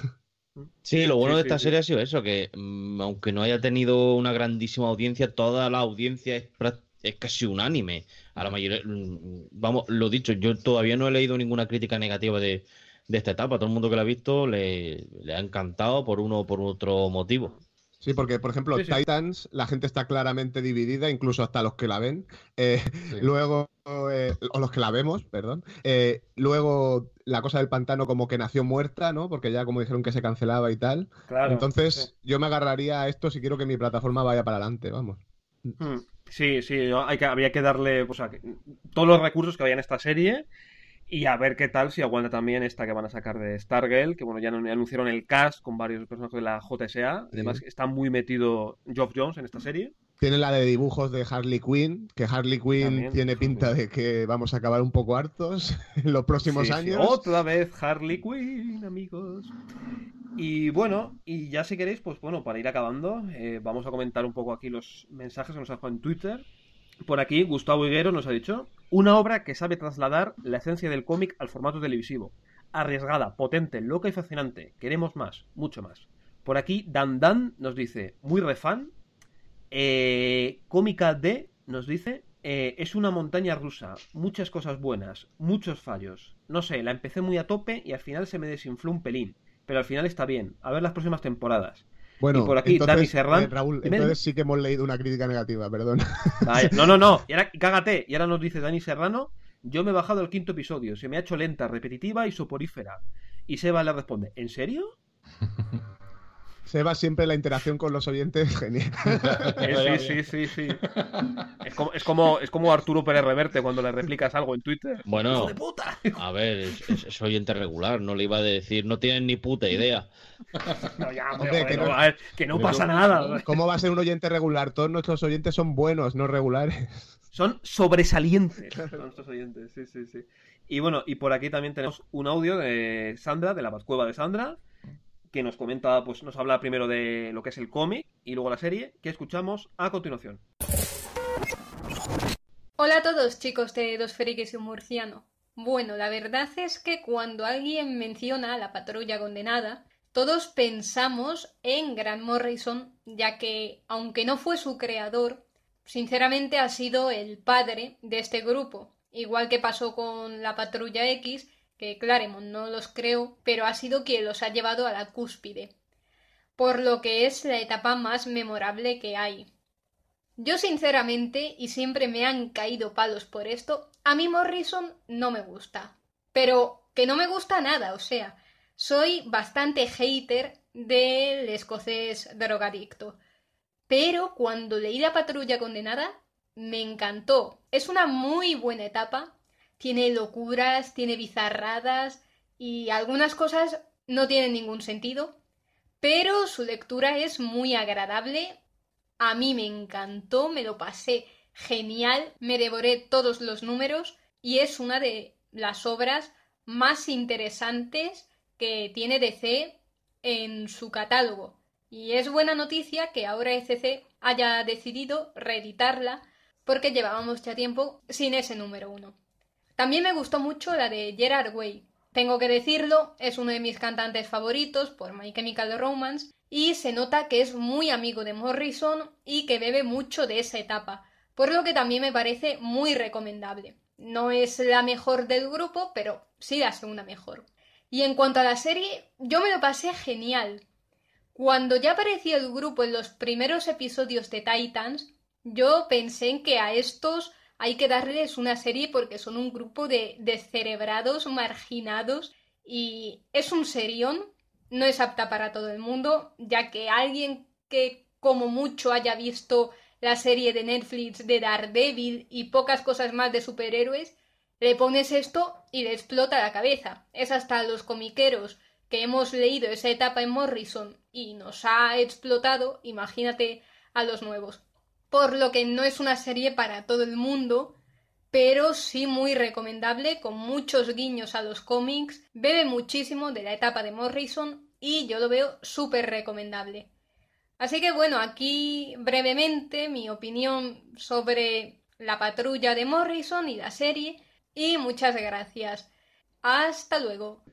Sí, lo bueno Sí, de sí, esta sí. serie ha sido eso, que aunque no haya tenido una grandísima audiencia, toda la audiencia es casi unánime. A la mayoría, vamos, lo dicho, yo todavía no he leído ninguna crítica negativa de esta etapa. Todo el mundo que la ha visto le ha encantado por uno o por otro motivo. Sí, porque, por ejemplo, Sí, sí. Titans, la gente está claramente dividida, incluso hasta los que la ven. Luego, o los que la vemos, perdón. Luego, la cosa del pantano como que nació muerta, ¿no? Porque ya como dijeron que se cancelaba y tal. Claro, Entonces, sí. yo me agarraría a esto si quiero que mi plataforma vaya para adelante, vamos. Sí, habría que darle pues, todos los recursos que había en esta serie y a ver qué tal si aguanta también esta que van a sacar de Stargirl, que bueno, ya anunciaron el cast con varios personajes de la JSA. Además, está muy metido Geoff Jones en esta serie. Tiene la de dibujos de Harley Quinn, que Harley Quinn También, tiene pinta de que vamos a acabar un poco hartos en los próximos Sí, sí. años. Otra vez Harley Quinn, amigos. Y bueno, y ya si queréis, pues bueno, para ir acabando, vamos a comentar un poco aquí los mensajes que nos han dejado en Twitter. Por aquí, Gustavo Higuero nos ha dicho: una obra que sabe trasladar la esencia del cómic al formato televisivo. Arriesgada, potente, loca y fascinante. Queremos más, mucho más. Por aquí, Dan nos dice: muy refan. Cómica D nos dice: es una montaña rusa, muchas cosas buenas, muchos fallos. No sé, la empecé muy a tope y al final se me desinfló un pelín. Pero al final está bien. A ver las próximas temporadas. Bueno, y por aquí, entonces, Dani Serrán. Raúl, Dime. entonces sí que hemos leído una crítica negativa, perdón. Vaya, no. Y ahora, cágate. Y ahora nos dice Dani Serrano: yo me he bajado el 5º episodio. Se me ha hecho lenta, repetitiva y soporífera. Y Seba le responde: ¿en serio? Seba siempre la interacción con los oyentes, genial. Sí. Es como Arturo Pérez Reverte cuando le replicas algo en Twitter. Bueno, ¡Hijo de puta! a ver, es oyente regular, no le iba a decir, no tienen ni puta idea. No, ya, Hombre, bueno, a ver, que no pasa nada. ¿Cómo va a ser un oyente regular? Todos nuestros oyentes son buenos, no regulares. Son sobresalientes nuestros oyentes, sí. Y bueno, y por aquí también tenemos un audio de Sandra, de la Batcueva de Sandra, que nos comenta, pues nos habla primero de lo que es el cómic y luego la serie, que escuchamos a continuación. Hola a todos, chicos de Dos Frikis y un Murciano. Bueno, la verdad es que cuando alguien menciona a la Patrulla Condenada, todos pensamos en Grant Morrison, ya que, aunque no fue su creador, sinceramente ha sido el padre de este grupo. Igual que pasó con la Patrulla X, que Claremont no los creó, pero ha sido quien los ha llevado a la cúspide. Por lo que es la etapa más memorable que hay. Yo sinceramente, y siempre me han caído palos por esto, a mí Morrison no me gusta. Pero que no me gusta nada, o sea, soy bastante hater del escocés drogadicto. Pero cuando leí La Patrulla Condenada, me encantó. Es una muy buena etapa, tiene locuras, tiene bizarradas y algunas cosas no tienen ningún sentido, pero su lectura es muy agradable. A mí me encantó, me lo pasé genial, me devoré todos los números y es una de las obras más interesantes que tiene DC en su catálogo. Y es buena noticia que ahora ECC haya decidido reeditarla porque llevábamos ya tiempo sin ese número 1. También me gustó mucho la de Gerard Way. Tengo que decirlo, es uno de mis cantantes favoritos por My Chemical Romance y se nota que es muy amigo de Morrison y que bebe mucho de esa etapa, por lo que también me parece muy recomendable. No es la mejor del grupo, pero sí la segunda mejor. Y en cuanto a la serie, yo me lo pasé genial. Cuando ya apareció el grupo en los primeros episodios de Titans, yo pensé en que a estos hay que darles una serie porque son un grupo de descerebrados, marginados, y es un serión. No es apta para todo el mundo, ya que alguien que como mucho haya visto la serie de Netflix de Daredevil y pocas cosas más de superhéroes, le pones esto y le explota la cabeza. Es hasta los comiqueros que hemos leído esa etapa en Morrison y nos ha explotado, imagínate a los nuevos. Por lo que no es una serie para todo el mundo, pero sí muy recomendable, con muchos guiños a los cómics, bebe muchísimo de la etapa de Morrison y yo lo veo súper recomendable. Así que bueno, aquí brevemente mi opinión sobre la patrulla de Morrison y la serie, y muchas gracias. Hasta luego.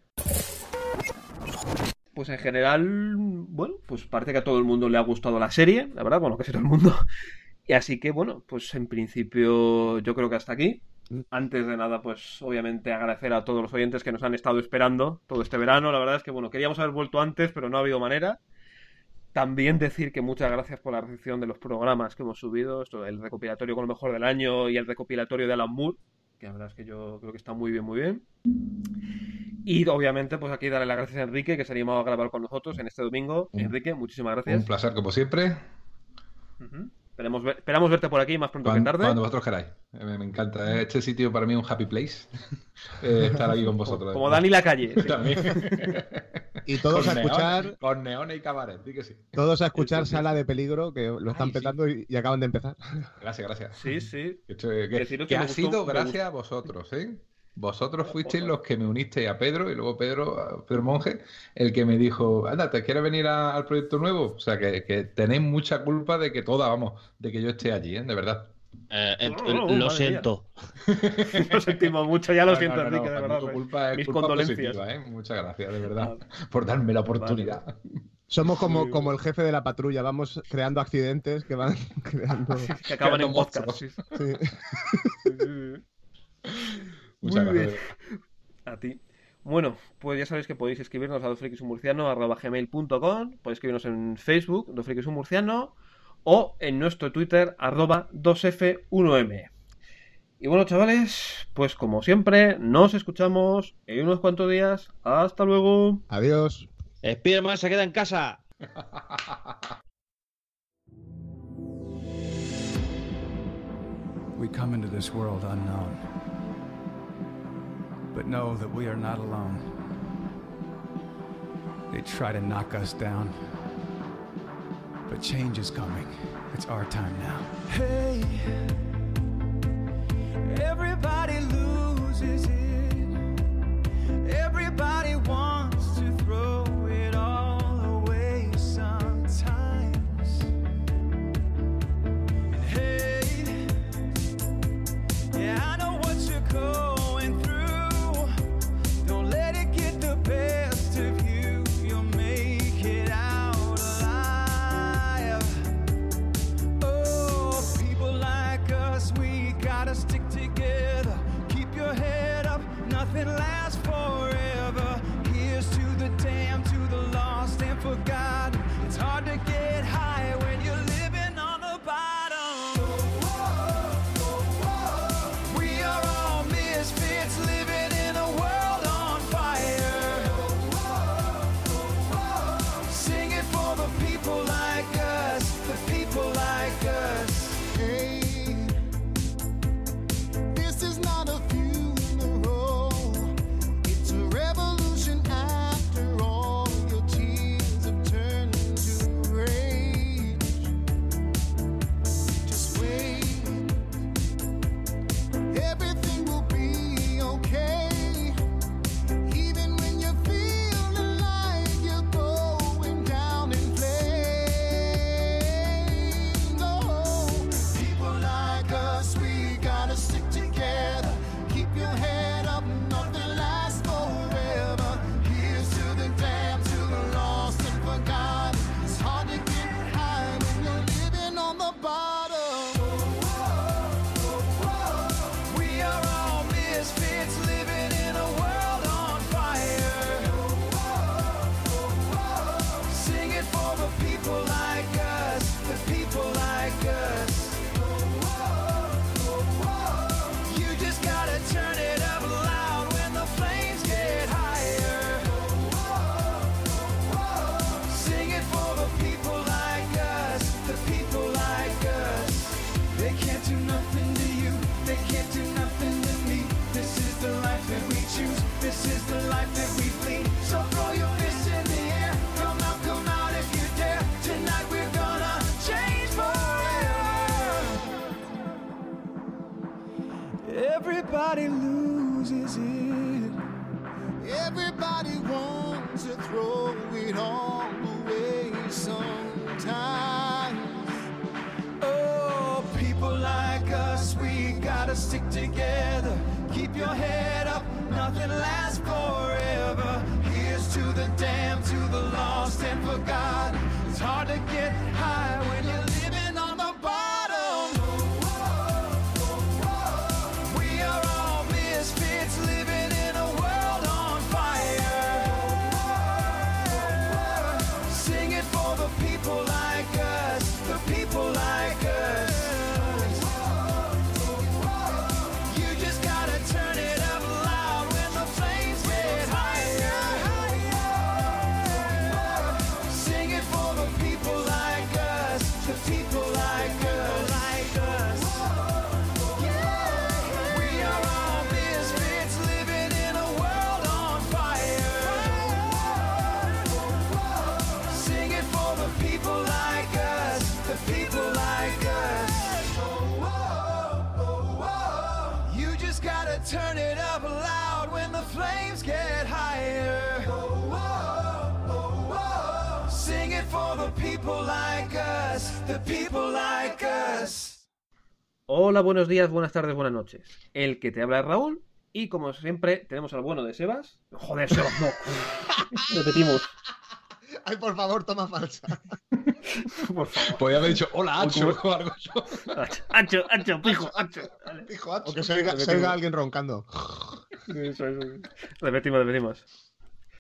Pues en general, bueno, pues parece que a todo el mundo le ha gustado la serie, la verdad, bueno, casi todo el mundo. Y así que, bueno, pues en principio yo creo que hasta aquí. Antes de nada, pues obviamente agradecer a todos los oyentes que nos han estado esperando todo este verano. La verdad es que, bueno, queríamos haber vuelto antes, pero no ha habido manera. También decir que muchas gracias por la recepción de los programas que hemos subido. Esto, el recopilatorio con lo mejor del año y el recopilatorio de Alan Moore, que la verdad es que yo creo que está muy bien, muy bien. Y obviamente, pues aquí darle las gracias a Enrique, que se ha animado a grabar con nosotros en este domingo. Enrique, muchísimas gracias. Un placer, como siempre. Esperamos verte por aquí más pronto que tarde. Cuando vosotros queráis. Me encanta. Este sitio para mí es un happy place. Estar aquí con vosotros. Como Dani la calle. Sí. También. Y todos con a escuchar. Con neones y cabaret, di que sí. Todos a escuchar Sala de Peligro, que lo están petando y acaban de empezar. Gracias. Sí, sí. Que ha sido gracias a vosotros, ¿eh? Vosotros fuisteis los que me unisteis a Pedro y luego Pedro Monge, el que me dijo, anda, ¿te quieres venir al proyecto nuevo? O sea, que tenéis mucha culpa de que de que yo esté allí, ¿eh? De verdad. Lo siento. Lo sentimos mucho, ya lo siento, Enrique, de verdad. Tu culpa es mis culpa condolencias. positiva, ¿eh? Muchas gracias, de verdad, por darme la oportunidad. Vale. Somos como el jefe de la patrulla, vamos creando accidentes que van creando... que acaban en podcast. Sí. Muchas gracias. A ti. Bueno, pues ya sabéis que podéis escribirnos a dosfrikisumurciano@gmail.com, podéis escribirnos en Facebook, dosfrikisumurciano, o en nuestro Twitter, @2f1m. Y bueno, chavales, pues como siempre, nos escuchamos en unos cuantos días. Hasta luego. Adiós. Spiderman se queda en casa. We come into this world unknown, but know that we are not alone. They try to knock us down, but change is coming. It's our time now. Hey, everybody loses it. Everybody wants to throw it all away sometimes. And hey, everybody loses it. Everybody wants to throw it all away sometimes. Oh, people like us, we gotta stick together. Keep your head up, nothing lasts forever. Here's to the damned, to the lost and forgotten. It's hard to get high when you're living on the bottom. We are all misfits living in a world on fire. Sing it for the people like us, the people like us. You just gotta turn it up loud when the flames get higher. Sing it for the people like us, the people like us. We are all misfits living in a world on fire. Sing it for the people like us, the people like us. You just gotta turn it up loud when the flames get higher. Sing it for the people like us, the people like us. Hola, buenos días, buenas tardes, buenas noches. El que te habla es Raúl y como siempre tenemos al bueno de Sebas. Joder, Sebas, no. Repetimos. Ay, por favor, toma falsa. Por favor. Podría haber dicho hola, Hacho, o algo yo. Hacho, pijo, Hacho. O que se oiga alguien roncando. Eso. Repetimos.